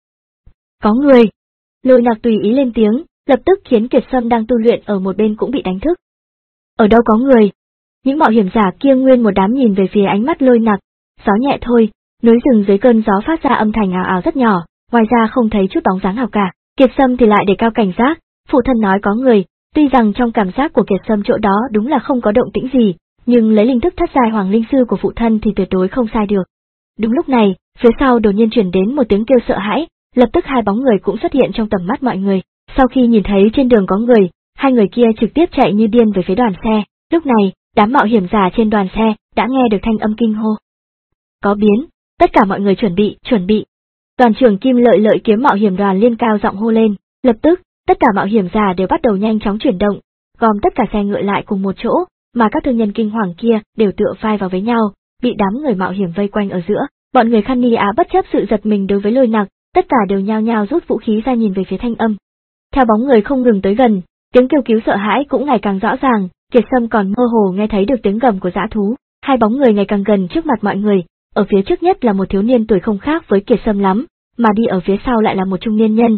Có người! Lôi Nặc tùy ý lên tiếng, lập tức khiến Kiệt Sâm đang tu luyện ở một bên cũng bị đánh thức. Ở đâu có người? Những mạo hiểm giả kia nguyên một đám nhìn về phía ánh mắt Lôi Nặc, gió nhẹ thôi, núi rừng dưới cơn gió phát ra âm thanh ào ào rất nhỏ, ngoài ra không thấy chút bóng dáng nào cả. Kiệt Sâm thì lại đề cao cảnh giác, phụ thân nói có người, tuy rằng trong cảm giác của Kiệt Sâm chỗ đó đúng là không có động tĩnh gì, nhưng lấy linh thức thất giai hoàng linh sư của phụ thân thì tuyệt đối không sai được. Đúng lúc này, phía sau đột nhiên truyền đến một tiếng kêu sợ hãi, lập tức hai bóng người cũng xuất hiện trong tầm mắt mọi người. Sau khi nhìn thấy trên đường có người, hai người kia trực tiếp chạy như điên về phía đoàn xe. Lúc này, đám mạo hiểm giả trên đoàn xe đã nghe được thanh âm kinh hô. Có biến, tất cả mọi người chuẩn bị, chuẩn bị. Đoàn trưởng Kim Lợi Lợi kiếm mạo hiểm đoàn liên cao giọng hô lên, lập tức, tất cả mạo hiểm giả đều bắt đầu nhanh chóng chuyển động, gom tất cả xe ngựa lại cùng một chỗ, mà các thương nhân kinh hoàng kia đều tựa vai vào với nhau, bị đám người mạo hiểm vây quanh ở giữa. Bọn người Khăn Ni Á bất chấp sự giật mình đối với Lôi Nặc, tất cả đều nhao nhao rút vũ khí ra nhìn về phía thanh âm. Theo bóng người không ngừng tới gần, tiếng kêu cứu sợ hãi cũng ngày càng rõ ràng, Kiệt Sâm còn mơ hồ nghe thấy được tiếng gầm của dã thú. Hai bóng người ngày càng gần trước mặt mọi người, ở phía trước nhất là một thiếu niên tuổi không khác với Kiệt Sâm lắm, mà đi ở phía sau lại là một trung niên nhân,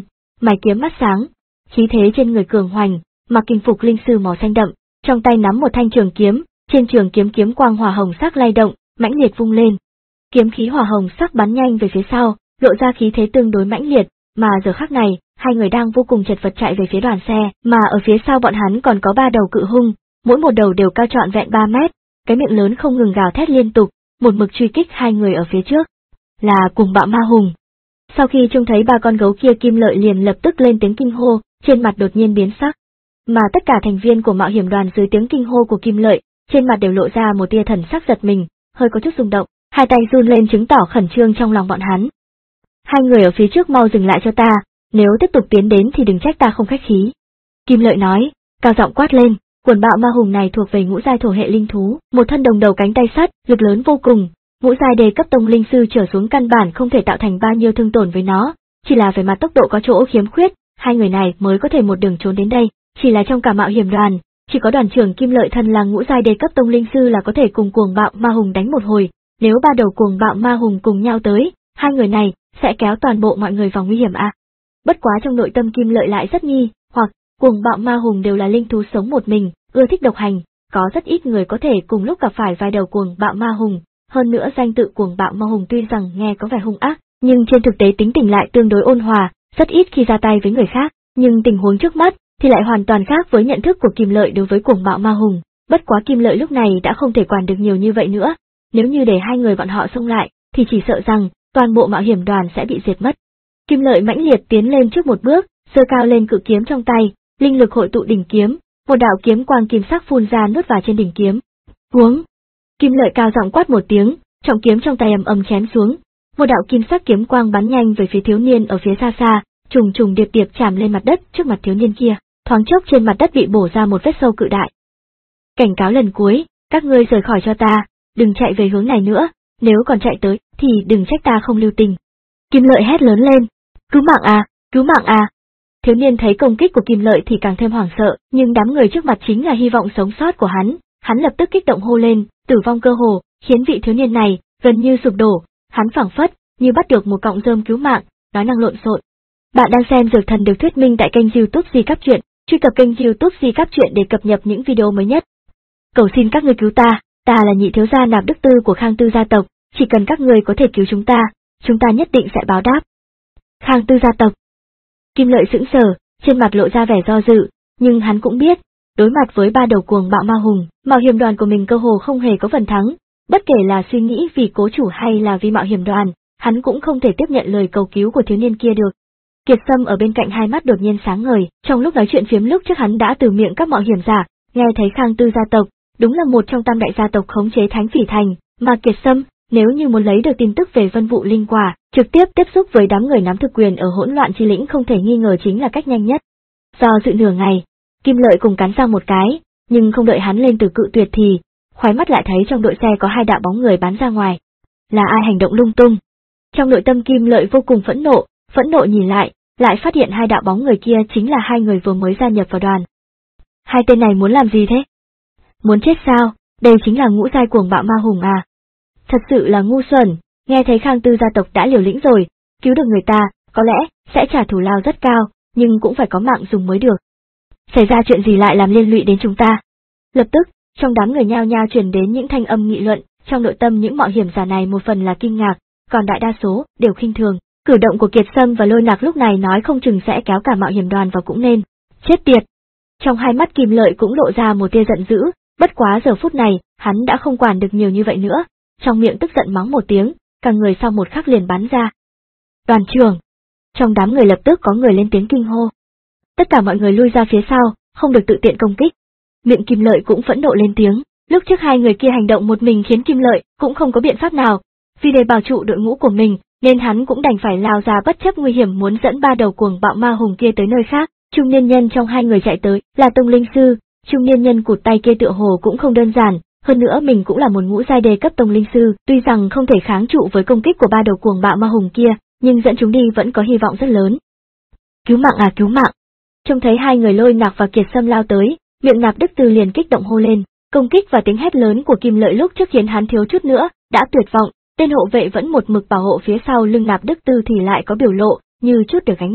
mày kiếm mắt sáng, khí thế trên người cường hoành, mặc kinh phục linh sư màu xanh đậm, trong tay nắm một thanh trường kiếm, trên trường kiếm kiếm quang hỏa hồng sắc lay động, mãnh liệt vung lên. Kiếm khí hỏa hồng sắc bắn nhanh về phía sau, lộ ra khí thế tương đối mãnh liệt, mà giờ khắc này, hai người đang vô cùng chật vật chạy về phía đoàn xe, mà ở phía sau bọn hắn còn có ba đầu cự hung, mỗi một đầu đều cao trọn vẹn ba mét, cái miệng lớn không ngừng gào thét liên tục, một mực truy kích hai người ở phía trước. Là Cuồng Bạo Ma Hùng. Sau khi trông thấy ba con gấu kia, Kim Lợi liền lập tức lên tiếng kinh hô, trên mặt đột nhiên biến sắc. Mà tất cả thành viên của mạo hiểm đoàn dưới tiếng kinh hô của Kim Lợi, trên mặt đều lộ ra một tia thần sắc giật mình, hơi có chút rung động, hai tay run lên chứng tỏ khẩn trương trong lòng bọn hắn. Hai người ở phía trước mau dừng lại cho ta, nếu tiếp tục tiến đến thì đừng trách ta không khách khí. Kim Lợi nói, cao giọng quát lên. Cuồng Bạo Ma Hùng này thuộc về ngũ giai thổ hệ linh thú, một thân đồng đầu cánh tay sắt, lực lớn vô cùng, ngũ giai đề cấp tông linh sư trở xuống căn bản không thể tạo thành bao nhiêu thương tổn với nó, chỉ là về mặt tốc độ có chỗ khiếm khuyết, hai người này mới có thể một đường trốn đến đây, chỉ là trong cả mạo hiểm đoàn, chỉ có đoàn trưởng Kim Lợi thân là ngũ giai đề cấp tông linh sư là có thể cùng Cuồng Bạo Ma Hùng đánh một hồi, nếu ba đầu Cuồng Bạo Ma Hùng cùng nhau tới, hai người này sẽ kéo toàn bộ mọi người vào nguy hiểm à. Bất quá trong nội tâm Kim Lợi lại rất nghi, hoặc Cuồng Bạo Ma Hùng đều là linh thú sống một mình, ưa thích độc hành, có rất ít người có thể cùng lúc gặp phải vài đầu Cuồng Bạo Ma Hùng, hơn nữa danh tự Cuồng Bạo Ma Hùng tuy rằng nghe có vẻ hung ác, nhưng trên thực tế tính tình lại tương đối ôn hòa, rất ít khi ra tay với người khác, nhưng tình huống trước mắt thì lại hoàn toàn khác với nhận thức của Kim Lợi đối với Cuồng Bạo Ma Hùng, bất quá Kim Lợi lúc này đã không thể quản được nhiều như vậy nữa, nếu như để hai người bọn họ xông lại, thì chỉ sợ rằng toàn bộ mạo hiểm đoàn sẽ bị diệt mất. Kim Lợi mãnh liệt tiến lên trước một bước, giơ cao lên cự kiếm trong tay, linh lực hội tụ đỉnh kiếm, một đạo kiếm quang kim sắc phun ra nuốt vào trên đỉnh kiếm. Huống! Kim Lợi cao giọng quát một tiếng, trọng kiếm trong tay ầm ầm chém xuống, một đạo kim sắc kiếm quang bắn nhanh về phía thiếu niên ở phía xa xa, trùng trùng điệp điệp chạm lên mặt đất trước mặt thiếu niên kia, thoáng chốc trên mặt đất bị bổ ra một vết sâu cự đại. Cảnh cáo lần cuối, các ngươi rời khỏi cho ta, đừng chạy về hướng này nữa, nếu còn chạy tới thì đừng trách ta không lưu tình. Kim Lợi hét lớn lên, cứu mạng à, cứu mạng à. Thiếu niên thấy công kích của Kim Lợi thì càng thêm hoảng sợ, nhưng đám người trước mặt chính là hy vọng sống sót của hắn, hắn lập tức kích động hô lên, tử vong cơ hồ, khiến vị thiếu niên này gần như sụp đổ, hắn phảng phất như bắt được một cọng rơm cứu mạng, nói năng lộn xộn. Bạn đang xem Dược Thần được thuyết minh tại kênh YouTube Di Cáp Truyện, truy cập kênh YouTube Di Cáp Truyện để cập nhật những video mới nhất. Cầu xin các ngươi cứu ta, ta là nhị thiếu gia Nạp Đức Tư của Khang Tư gia tộc, chỉ cần các ngươi có thể cứu chúng ta, chúng ta nhất định sẽ báo đáp. Khang Tư gia tộc. Kim Lợi sững sờ, trên mặt lộ ra vẻ do dự, nhưng hắn cũng biết, đối mặt với ba đầu Cuồng Bạo Ma Hùng, mạo hiểm đoàn của mình cơ hồ không hề có phần thắng, bất kể là suy nghĩ vì cố chủ hay là vì mạo hiểm đoàn, hắn cũng không thể tiếp nhận lời cầu cứu của thiếu niên kia được. Kiệt Sâm ở bên cạnh hai mắt đột nhiên sáng ngời, trong lúc nói chuyện phiếm lúc trước hắn đã từ miệng các mạo hiểm giả, nghe thấy Khang Tư gia tộc, đúng là một trong tam đại gia tộc khống chế Thánh Phỉ Thành, mà Kiệt Sâm, nếu như muốn lấy được tin tức về Vân Vụ Linh Quả, trực tiếp tiếp xúc với đám người nắm thực quyền ở Hỗn Loạn Chi Lĩnh không thể nghi ngờ chính là cách nhanh nhất. Do dự nửa ngày, Kim Lợi cùng cắn răng một cái, nhưng không đợi hắn lên từ cự tuyệt thì, khoái mắt lại thấy trong đội xe có hai đạo bóng người bắn ra ngoài. Là ai hành động lung tung? Trong nội tâm Kim Lợi vô cùng phẫn nộ, phẫn nộ nhìn lại, lại phát hiện hai đạo bóng người kia chính là hai người vừa mới gia nhập vào đoàn. Hai tên này muốn làm gì thế? Muốn chết sao? Đây chính là ngũ giai Cuồng Bạo Ma Hùng à? Thật sự là ngu xuẩn, nghe thấy Khang Tư gia tộc đã liều lĩnh rồi, cứu được người ta, có lẽ sẽ trả thù lao rất cao, nhưng cũng phải có mạng dùng mới được. Xảy ra chuyện gì lại làm liên lụy đến chúng ta? Lập tức, trong đám người nhao nhao truyền đến những thanh âm nghị luận, trong nội tâm những mạo hiểm giả này một phần là kinh ngạc, còn đại đa số đều khinh thường. Cử động của Kiệt Sâm và Lôi Nạc lúc này nói không chừng sẽ kéo cả mạo hiểm đoàn vào cũng nên. Chết tiệt! Trong hai mắt Kim Lợi cũng lộ ra một tia giận dữ, bất quá giờ phút này, hắn đã không quản được nhiều như vậy nữa, trong miệng tức giận mắng một tiếng, cả người sau một khắc liền bắn ra. Đoàn trưởng! Trong đám người lập tức có người lên tiếng kinh hô. Tất cả mọi người lui ra phía sau, không được tự tiện công kích. Miệng Kim Lợi cũng phẫn nộ lên tiếng, lúc trước hai người kia hành động một mình khiến Kim Lợi cũng không có biện pháp nào, vì để bảo trụ đội ngũ của mình, nên hắn cũng đành phải lao ra bất chấp nguy hiểm muốn dẫn ba đầu Cuồng Bạo Ma Hùng kia tới nơi khác. Trung niên nhân trong hai người chạy tới là Tông Linh Sư, trung niên nhân cụt tay kia tựa hồ cũng không đơn giản, hơn nữa mình cũng là một ngũ giai đề cấp Tông Linh Sư, tuy rằng không thể kháng trụ với công kích của ba đầu Cuồng Bạo Ma Hùng kia, nhưng dẫn chúng đi vẫn có hy vọng rất lớn. Cứu mạng à, cứu mạng! Trông thấy hai người Lôi Nạc và Kiệt Sâm lao tới, miệng Nạp Đức Tư liền kích động hô lên, công kích và tiếng hét lớn của Kim Lợi lúc trước khiến hắn thiếu chút nữa đã tuyệt vọng. Tên hộ vệ vẫn một mực bảo hộ phía sau lưng Nạp Đức Tư thì lại có biểu lộ như chút được gánh nặng.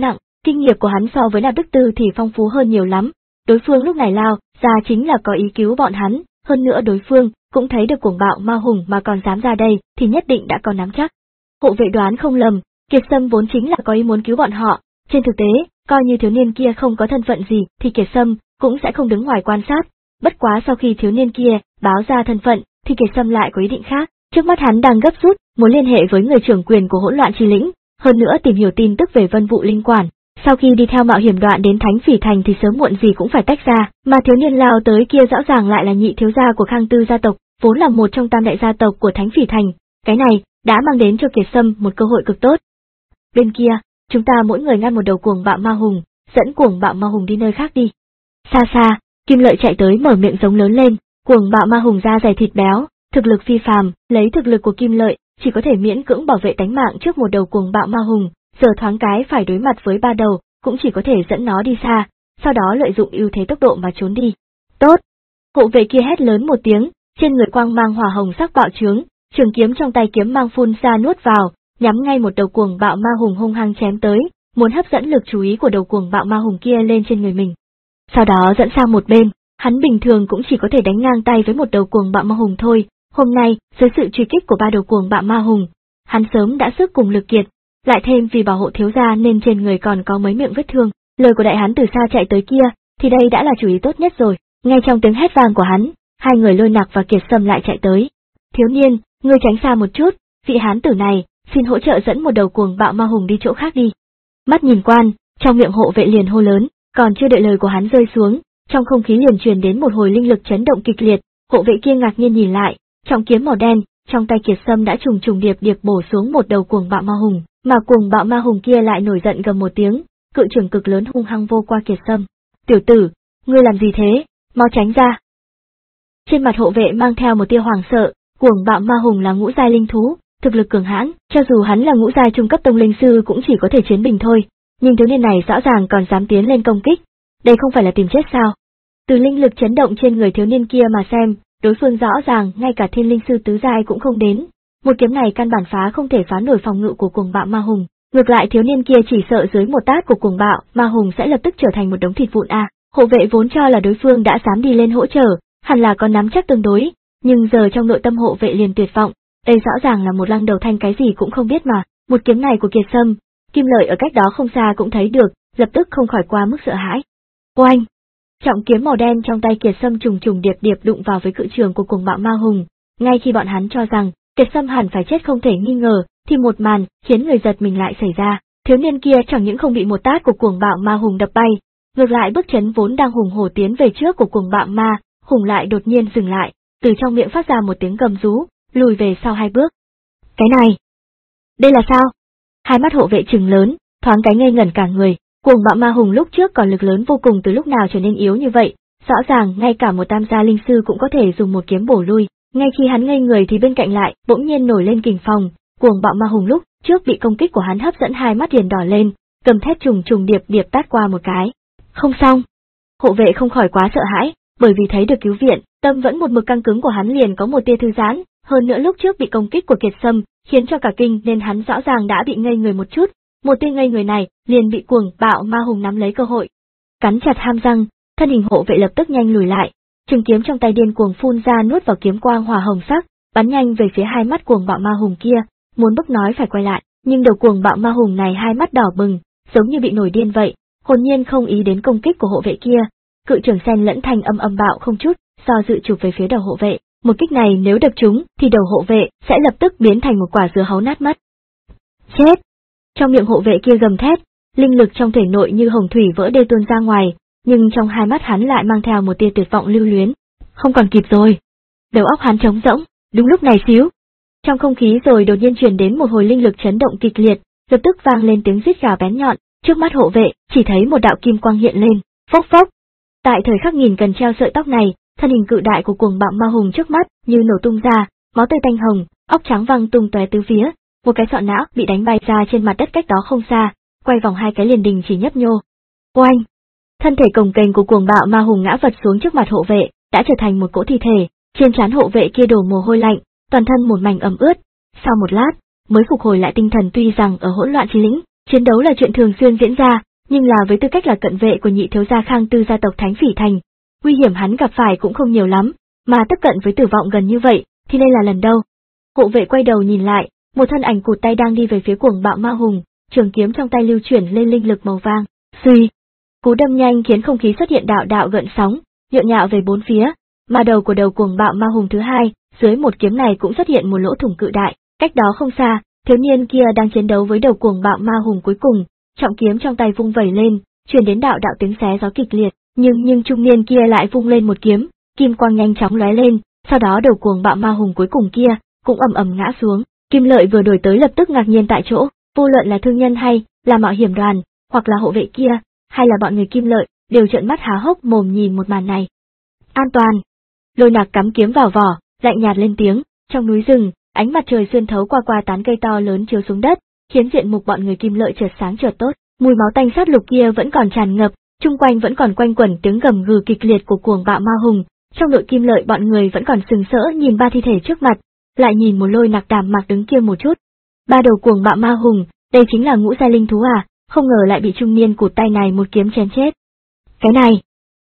Kinh nghiệm của hắn so với Nạp Đức Tư thì phong phú hơn nhiều lắm. Đối phương lúc này lao ra chính là có ý cứu bọn hắn, hơn nữa đối phương cũng thấy được cuồng bạo ma hùng mà còn dám ra đây thì nhất định đã có nắm chắc. Hộ vệ đoán không lầm, Kiệt Sâm vốn chính là có ý muốn cứu bọn họ. Trên thực tế, coi như thiếu niên kia không có thân phận gì thì Kiệt Sâm cũng sẽ không đứng ngoài quan sát. Bất quá sau khi thiếu niên kia báo ra thân phận thì Kiệt Sâm lại có ý định khác. Trước mắt hắn đang gấp rút muốn liên hệ với người trưởng quyền của Hỗn Loạn Chi Lĩnh, hơn nữa tìm hiểu tin tức về Vân Vụ Linh Quản. Sau khi đi theo mạo hiểm đoạn đến Thánh Phỉ Thành thì sớm muộn gì cũng phải tách ra, mà thiếu niên lao tới kia rõ ràng lại là nhị thiếu gia của Khang Tư gia tộc, vốn là một trong tam đại gia tộc của Thánh Phỉ Thành. Cái này đã mang đến cho Kiệt Sâm một cơ hội cực tốt. Bên kia, chúng ta mỗi người ngăn một đầu cuồng bạo ma hùng, dẫn cuồng bạo ma hùng đi nơi khác đi. Xa xa, Kim Lợi chạy tới mở miệng giống lớn lên, cuồng bạo ma hùng da dày thịt béo, thực lực phi phàm, lấy thực lực của Kim Lợi chỉ có thể miễn cưỡng bảo vệ tánh mạng trước một đầu cuồng bạo ma hùng, giờ thoáng cái phải đối mặt với ba đầu, cũng chỉ có thể dẫn nó đi xa, sau đó lợi dụng ưu thế tốc độ mà trốn đi. Tốt! Hộ vệ kia hét lớn một tiếng, trên người quang mang hỏa hồng sắc bạo trướng, trường kiếm trong tay kiếm mang phun ra nuốt vào, nhắm ngay một đầu cuồng bạo ma hùng hung hăng chém tới, muốn hấp dẫn lực chú ý của đầu cuồng bạo ma hùng kia lên trên người mình. Sau đó dẫn sang một bên, hắn bình thường cũng chỉ có thể đánh ngang tay với một đầu cuồng bạo ma hùng thôi, hôm nay, dưới sự truy kích của ba đầu cuồng bạo ma hùng, hắn sớm đã sức cùng lực kiệt, lại thêm vì bảo hộ thiếu gia nên trên người còn có mấy miệng vết thương, lời của đại hán từ xa chạy tới kia, thì đây đã là chủ ý tốt nhất rồi. Ngay trong tiếng hét vang của hắn, hai người Lôi Nặc và Kiệt Sâm lại chạy tới. Thiếu niên, ngươi tránh xa một chút, vị hán tử này, xin hỗ trợ dẫn một đầu cuồng bạo ma hùng đi chỗ khác đi. Mắt nhìn quan, trong miệng hộ vệ liền hô lớn, còn chưa đợi lời của hắn rơi xuống, trong không khí liền truyền đến một hồi linh lực chấn động kịch liệt, hộ vệ kia ngạc nhiên nhìn lại, trọng kiếm màu đen, trong tay Kiệt Sâm đã trùng trùng điệp điệp bổ xuống một đầu cuồng bạo ma hùng, mà cuồng bạo ma hùng kia lại nổi giận gầm một tiếng, cự trường cực lớn hung hăng vô qua Kiệt Sâm. Tiểu tử, ngươi làm gì thế, mau tránh ra. Trên mặt hộ vệ mang theo một tia hoàng sợ, cuồng bạo ma hùng là ngũ giai linh thú, thực lực cường hãn, cho dù hắn là ngũ giai trung cấp tông linh sư cũng chỉ có thể chiến bình thôi, nhưng thiếu niên này rõ ràng còn dám tiến lên công kích, đây không phải là tìm chết sao? Từ linh lực chấn động trên người thiếu niên kia mà xem, đối phương rõ ràng ngay cả thiên linh sư tứ giai cũng không đến, một kiếm này căn bản phá không thể phá nổi phòng ngự của cuồng bạo ma hùng, ngược lại thiếu niên kia chỉ sợ dưới một tát của cuồng bạo ma hùng sẽ lập tức trở thành một đống thịt vụn a. À. Hộ vệ vốn cho là đối phương đã dám đi lên hỗ trợ, hẳn là có nắm chắc tương đối, nhưng giờ trong nội tâm hộ vệ liền tuyệt vọng, đây rõ ràng là một lăng đầu thanh cái gì cũng không biết mà, một kiếm này của Kiệt Sâm, Kim Lợi ở cách đó không xa cũng thấy được, lập tức không khỏi qua mức sợ hãi. Oanh! Trọng kiếm màu đen trong tay Kiệt Sâm trùng trùng điệp điệp đụng vào với cự trường của cuồng bạo ma hùng, ngay khi bọn hắn cho rằng Kiệt Sâm hẳn phải chết không thể nghi ngờ, thì một màn khiến người giật mình lại xảy ra, thiếu niên kia chẳng những không bị một tát của cuồng bạo ma hùng đập bay, ngược lại bước chấn vốn đang hùng hổ tiến về trước của cuồng bạo ma hùng lại đột nhiên dừng lại, từ trong miệng phát ra một tiếng gầm rú, lùi về sau hai bước. Cái này, đây là sao? Hai mắt hộ vệ trừng lớn, thoáng cái ngây ngẩn cả người, cuồng bạo ma hùng lúc trước còn lực lớn vô cùng từ lúc nào trở nên yếu như vậy, rõ ràng ngay cả một tam gia linh sư cũng có thể dùng một kiếm bổ lui, ngay khi hắn ngây người thì bên cạnh lại bỗng nhiên nổi lên kình phong, cuồng bạo ma hùng lúc trước bị công kích của hắn hấp dẫn hai mắt liền đỏ lên, cầm thét trùng trùng điệp điệp tát qua một cái. Không xong, hộ vệ không khỏi quá sợ hãi, bởi vì thấy được cứu viện, tâm vẫn một mực căng cứng của hắn liền có một tia thư giãn, hơn nữa lúc trước bị công kích của Kiệt Sâm, khiến cho cả kinh nên hắn rõ ràng đã bị ngây người một chút, một tia ngây người này liền bị cuồng bạo ma hùng nắm lấy cơ hội. Cắn chặt hàm răng, thân hình hộ vệ lập tức nhanh lùi lại, trường kiếm trong tay điên cuồng phun ra nuốt vào kiếm quang hỏa hồng sắc, bắn nhanh về phía hai mắt cuồng bạo ma hùng kia, muốn bức nói phải quay lại, nhưng đầu cuồng bạo ma hùng này hai mắt đỏ bừng, giống như bị nổi điên vậy, hồn nhiên không ý đến công kích của hộ vệ kia. Cự trường sen lẫn thành âm âm bạo không chút do dự chụp về phía đầu hộ vệ, một kích này nếu đập trúng thì đầu hộ vệ sẽ lập tức biến thành một quả dưa hấu nát mất. Chết! Trong miệng hộ vệ kia gầm thét, linh lực trong thể nội như hồng thủy vỡ đê tuôn ra ngoài, nhưng trong hai mắt hắn lại mang theo một tia tuyệt vọng lưu luyến. Không còn kịp rồi. Đầu óc hắn trống rỗng, đúng lúc này xíu. Trong không khí rồi đột nhiên truyền đến một hồi linh lực chấn động kịch liệt, lập tức vang lên tiếng rít gào bén nhọn, trước mắt hộ vệ chỉ thấy một đạo kim quang hiện lên, phốc phốc. Tại thời khắc nghìn cần treo sợi tóc này, thân hình cự đại của cuồng bạo ma hùng trước mắt như nổ tung ra, máu tươi tanh hồng, óc trắng văng tung tóe tứ phía, một cái sọ não bị đánh bay ra trên mặt đất cách đó không xa, quay vòng hai cái liền đình chỉ nhấp nhô. Oanh! Thân thể cồng kềnh của cuồng bạo ma hùng ngã vật xuống trước mặt hộ vệ, đã trở thành một cỗ thi thể, trên trán hộ vệ kia đổ mồ hôi lạnh, toàn thân một mảnh ẩm ướt. Sau một lát, mới phục hồi lại tinh thần, tuy rằng ở hỗn loạn chi lĩnh, chiến đấu là chuyện thường xuyên diễn ra, nhưng là với tư cách là cận vệ của nhị thiếu gia Khang Tư gia tộc Thánh Phỉ Thành, nguy hiểm hắn gặp phải cũng không nhiều lắm, mà tiếp cận với tử vọng gần như vậy, thì đây là lần đâu. Hộ vệ quay đầu nhìn lại, một thân ảnh cụt tay đang đi về phía cuồng bạo ma hùng, trường kiếm trong tay lưu chuyển lên linh lực màu vàng. Suy, cú đâm nhanh khiến không khí xuất hiện đạo đạo gợn sóng, nhộn nhạo về bốn phía, mà đầu của đầu cuồng bạo ma hùng thứ hai, dưới một kiếm này cũng xuất hiện một lỗ thủng cự đại, cách đó không xa, thiếu niên kia đang chiến đấu với đầu cuồng bạo ma hùng cuối cùng, trọng kiếm trong tay vung vẩy lên, truyền đến đạo đạo tiếng xé gió kịch liệt, nhưng nhưng trung niên kia lại vung lên một kiếm, kim quang nhanh chóng lóe lên, sau đó đầu cuồng bạo ma hùng cuối cùng kia cũng ầm ầm ngã xuống. Kim Lợi vừa đổi tới lập tức ngạc nhiên tại chỗ, vô luận là thương nhân hay là mạo hiểm đoàn, hoặc là hộ vệ kia, hay là bọn người Kim Lợi, đều trợn mắt há hốc mồm nhìn một màn này. An toàn. Lôi Nặc cắm kiếm vào vỏ, lạnh nhạt lên tiếng, trong núi rừng, ánh mặt trời xuyên thấu qua qua tán cây to lớn chiếu xuống đất, khiến diện mục bọn người Kim Lợi chợt sáng chợt tốt, mùi máu tanh sát lục kia vẫn còn tràn ngập, chung quanh vẫn còn quanh quẩn tiếng gầm gừ kịch liệt của cuồng bạo ma hùng, trong đội Kim Lợi bọn người vẫn còn sừng sỡ nhìn ba thi thể trước mặt, lại nhìn một Lôi Nặc đạm mạc đứng kia một chút. Ba đầu cuồng bạo ma hùng, đây chính là ngũ giai linh thú à, không ngờ lại bị trung niên cụt tay này một kiếm chém chết. Cái này,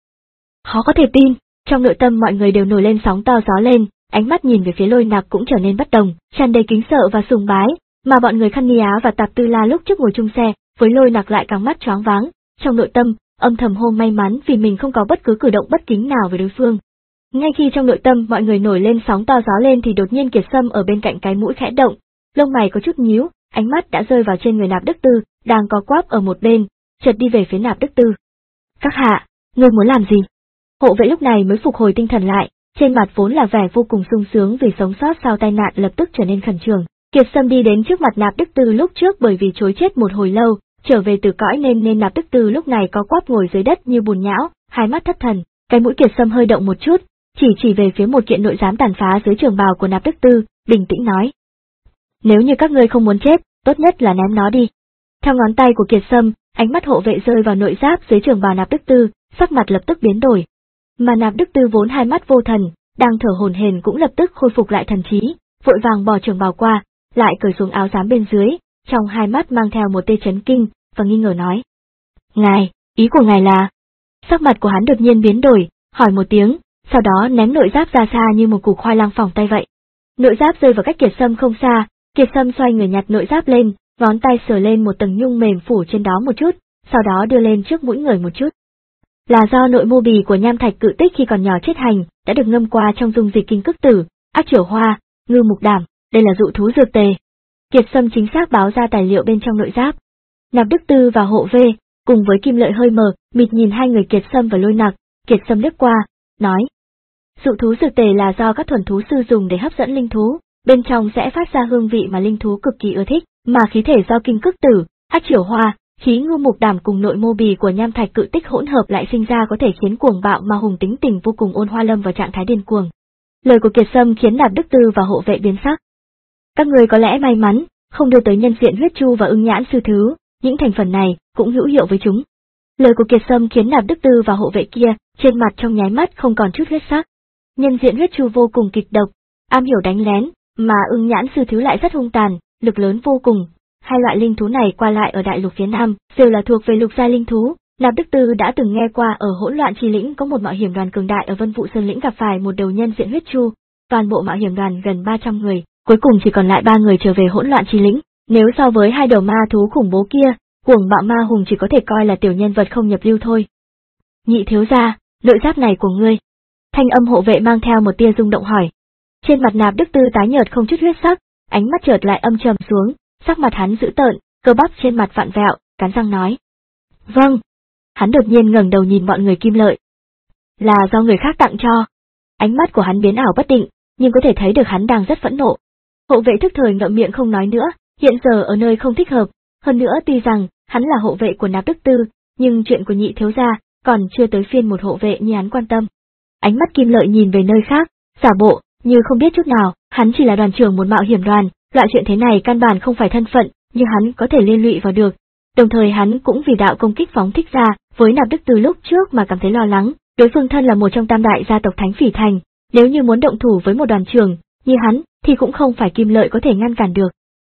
khó có thể tin, trong nội tâm mọi người đều nổi lên sóng to gió lên, ánh mắt nhìn về phía Lôi Nặc cũng trở nên bất đồng, tràn đầy kính sợ và sùng bái, mà bọn người Khăn Ni Á và Tạp Tư La lúc trước ngồi chung xe, với Lôi Nặc lại càng mắt choáng váng, trong nội tâm âm thầm hô may mắn vì mình không có bất cứ cử động bất kính nào với đối phương. Ngay khi trong nội tâm mọi người nổi lên sóng to gió lên thì đột nhiên Kiệt Sâm ở bên cạnh cái mũi khẽ động, lông mày có chút nhíu, ánh mắt đã rơi vào trên người Nạp Đức Tư, đang có quáp ở một bên, chợt đi về phía Nạp Đức Tư. Các hạ, ngươi muốn làm gì? Hộ vệ lúc này mới phục hồi tinh thần lại, trên mặt vốn là vẻ vô cùng sung sướng vì sống sót sau tai nạn lập tức trở nên khẩn trương. Kiệt Sâm đi đến trước mặt Nạp Đức Tư lúc trước bởi vì chối chết một hồi lâu, trở về từ cõi nên nên Nạp Đức Tư lúc này có quáp ngồi dưới đất như bùn nhão, hai mắt thất thần, cái mũi Kiệt Sâm hơi động một chút, chỉ chỉ về phía một kiện nội giám tàn phá dưới trường bào của Nạp Đức Tư, bình tĩnh nói. Nếu như các ngươi không muốn chết, tốt nhất là ném nó đi. Theo ngón tay của Kiệt Sâm, ánh mắt hộ vệ rơi vào nội giáp dưới trường bào Nạp Đức Tư, sắc mặt lập tức biến đổi. Mà Nạp Đức Tư vốn hai mắt vô thần, đang thở hổn hển cũng lập tức khôi phục lại thần trí, vội vàng bỏ trường bào qua, lại cởi xuống áo giám bên dưới, trong hai mắt mang theo một tia chấn kinh, và nghi ngờ nói. Ngài, ý của ngài là... Sắc mặt của hắn đột nhiên biến đổi, hỏi một tiếng, sau đó ném nội giáp ra xa như một củ khoai lang phỏng tay vậy. Nội giáp rơi vào cách Kiệt Sâm không xa, Kiệt Sâm xoay người nhặt nội giáp lên, ngón tay sờ lên một tầng nhung mềm phủ trên đó một chút, sau đó đưa lên trước mũi người một chút. Là do nội mô bì của nham thạch cự tích khi còn nhỏ chết hành, đã được ngâm qua trong dung dịch kinh cức tử, ác triểu hoa, ngư mục đảm, đây là dụ thú dược tề. Kiệt Sâm chính xác báo ra tài liệu bên trong nội giáp. Nạp Đức Tư và hộ vệ, cùng với Kim Lợi hơi mờ, mịt nhìn hai người Kiệt Sâm và Lôi Nặc, Kiệt Sâm liếc qua, nói. Dụ thú dược tề là do các thuần thú sư dùng để hấp dẫn linh thú, bên trong sẽ phát ra hương vị mà linh thú cực kỳ ưa thích, mà khí thể do kinh cức tử, ác triểu hoa, khí ngư mục đảm cùng nội mô bì của nham thạch cự tích hỗn hợp lại sinh ra có thể khiến cuồng bạo mà hùng tính tình vô cùng ôn hoa lâm vào trạng thái điên cuồng. Lời của Kiệt Sâm khiến Nạp Đức Tư và hộ vệ biến sắc. Các người có lẽ may mắn, không đưa tới nhân diện huyết chu và ưng nhãn sư thứ, những thành phần này cũng hữu hiệu với chúng. Lời của Kiệt Sâm khiến Nạp Đức Tư và hộ vệ kia, trên mặt trong nháy mắt không còn chút huyết sắc. Nhân diện huyết chu vô cùng kịch độc, am hiểu đánh lén, mà ưng nhãn sư thứ lại rất hung tàn, lực lớn vô cùng. Hai loại linh thú này qua lại ở đại lục phía Nam, đều là thuộc về lục giai linh thú. Nạp Đức Tư đã từng nghe qua ở hỗn loạn chi lĩnh có một mạo hiểm đoàn cường đại ở Vân Vụ Sơn lĩnh gặp phải một đầu nhân diện huyết chu, toàn bộ mạo hiểm đoàn gần ba trăm người, cuối cùng chỉ còn lại ba người trở về hỗn loạn chi lĩnh. Nếu so với hai đầu ma thú khủng bố kia, cuồng bạo ma hùng chỉ có thể coi là tiểu nhân vật không nhập lưu thôi. Nhị thiếu gia, nội giáp này của ngươi. Thanh âm hộ vệ mang theo một tia rung động hỏi. Trên mặt Nạp Đức Tư tái nhợt không chút huyết sắc, ánh mắt chợt lại âm trầm xuống, sắc mặt hắn dữ tợn, cơ bắp trên mặt vặn vẹo, cắn răng nói. Vâng. Hắn đột nhiên ngẩng đầu nhìn bọn người Kim Lợi. Là do người khác tặng cho. Ánh mắt của hắn biến ảo bất định, nhưng có thể thấy được hắn đang rất phẫn nộ. Hộ vệ thức thời ngậm miệng không nói nữa, hiện giờ ở nơi không thích hợp, hơn nữa tuy rằng hắn là hộ vệ của Nạp Đức Tư, nhưng chuyện của nhị thiếu gia còn chưa tới phiên một hộ vệ như hắn quan tâm. Ánh mắt Kim Lợi nhìn về nơi khác, giả bộ như không biết chút nào, hắn chỉ là đoàn trưởng một mạo hiểm đoàn, loại chuyện thế này căn bản không phải thân phận, nhưng hắn có thể liên lụy vào được. Đồng thời hắn cũng vì đạo công kích phóng thích ra, với Nạp Đức Tư lúc trước mà cảm thấy lo lắng, đối phương thân là một trong tam đại gia tộc Thánh Phỉ Thành, nếu như muốn động thủ với một đoàn trưởng như hắn, thì cũng không phải Kim Lợi có thể ngăn cản được.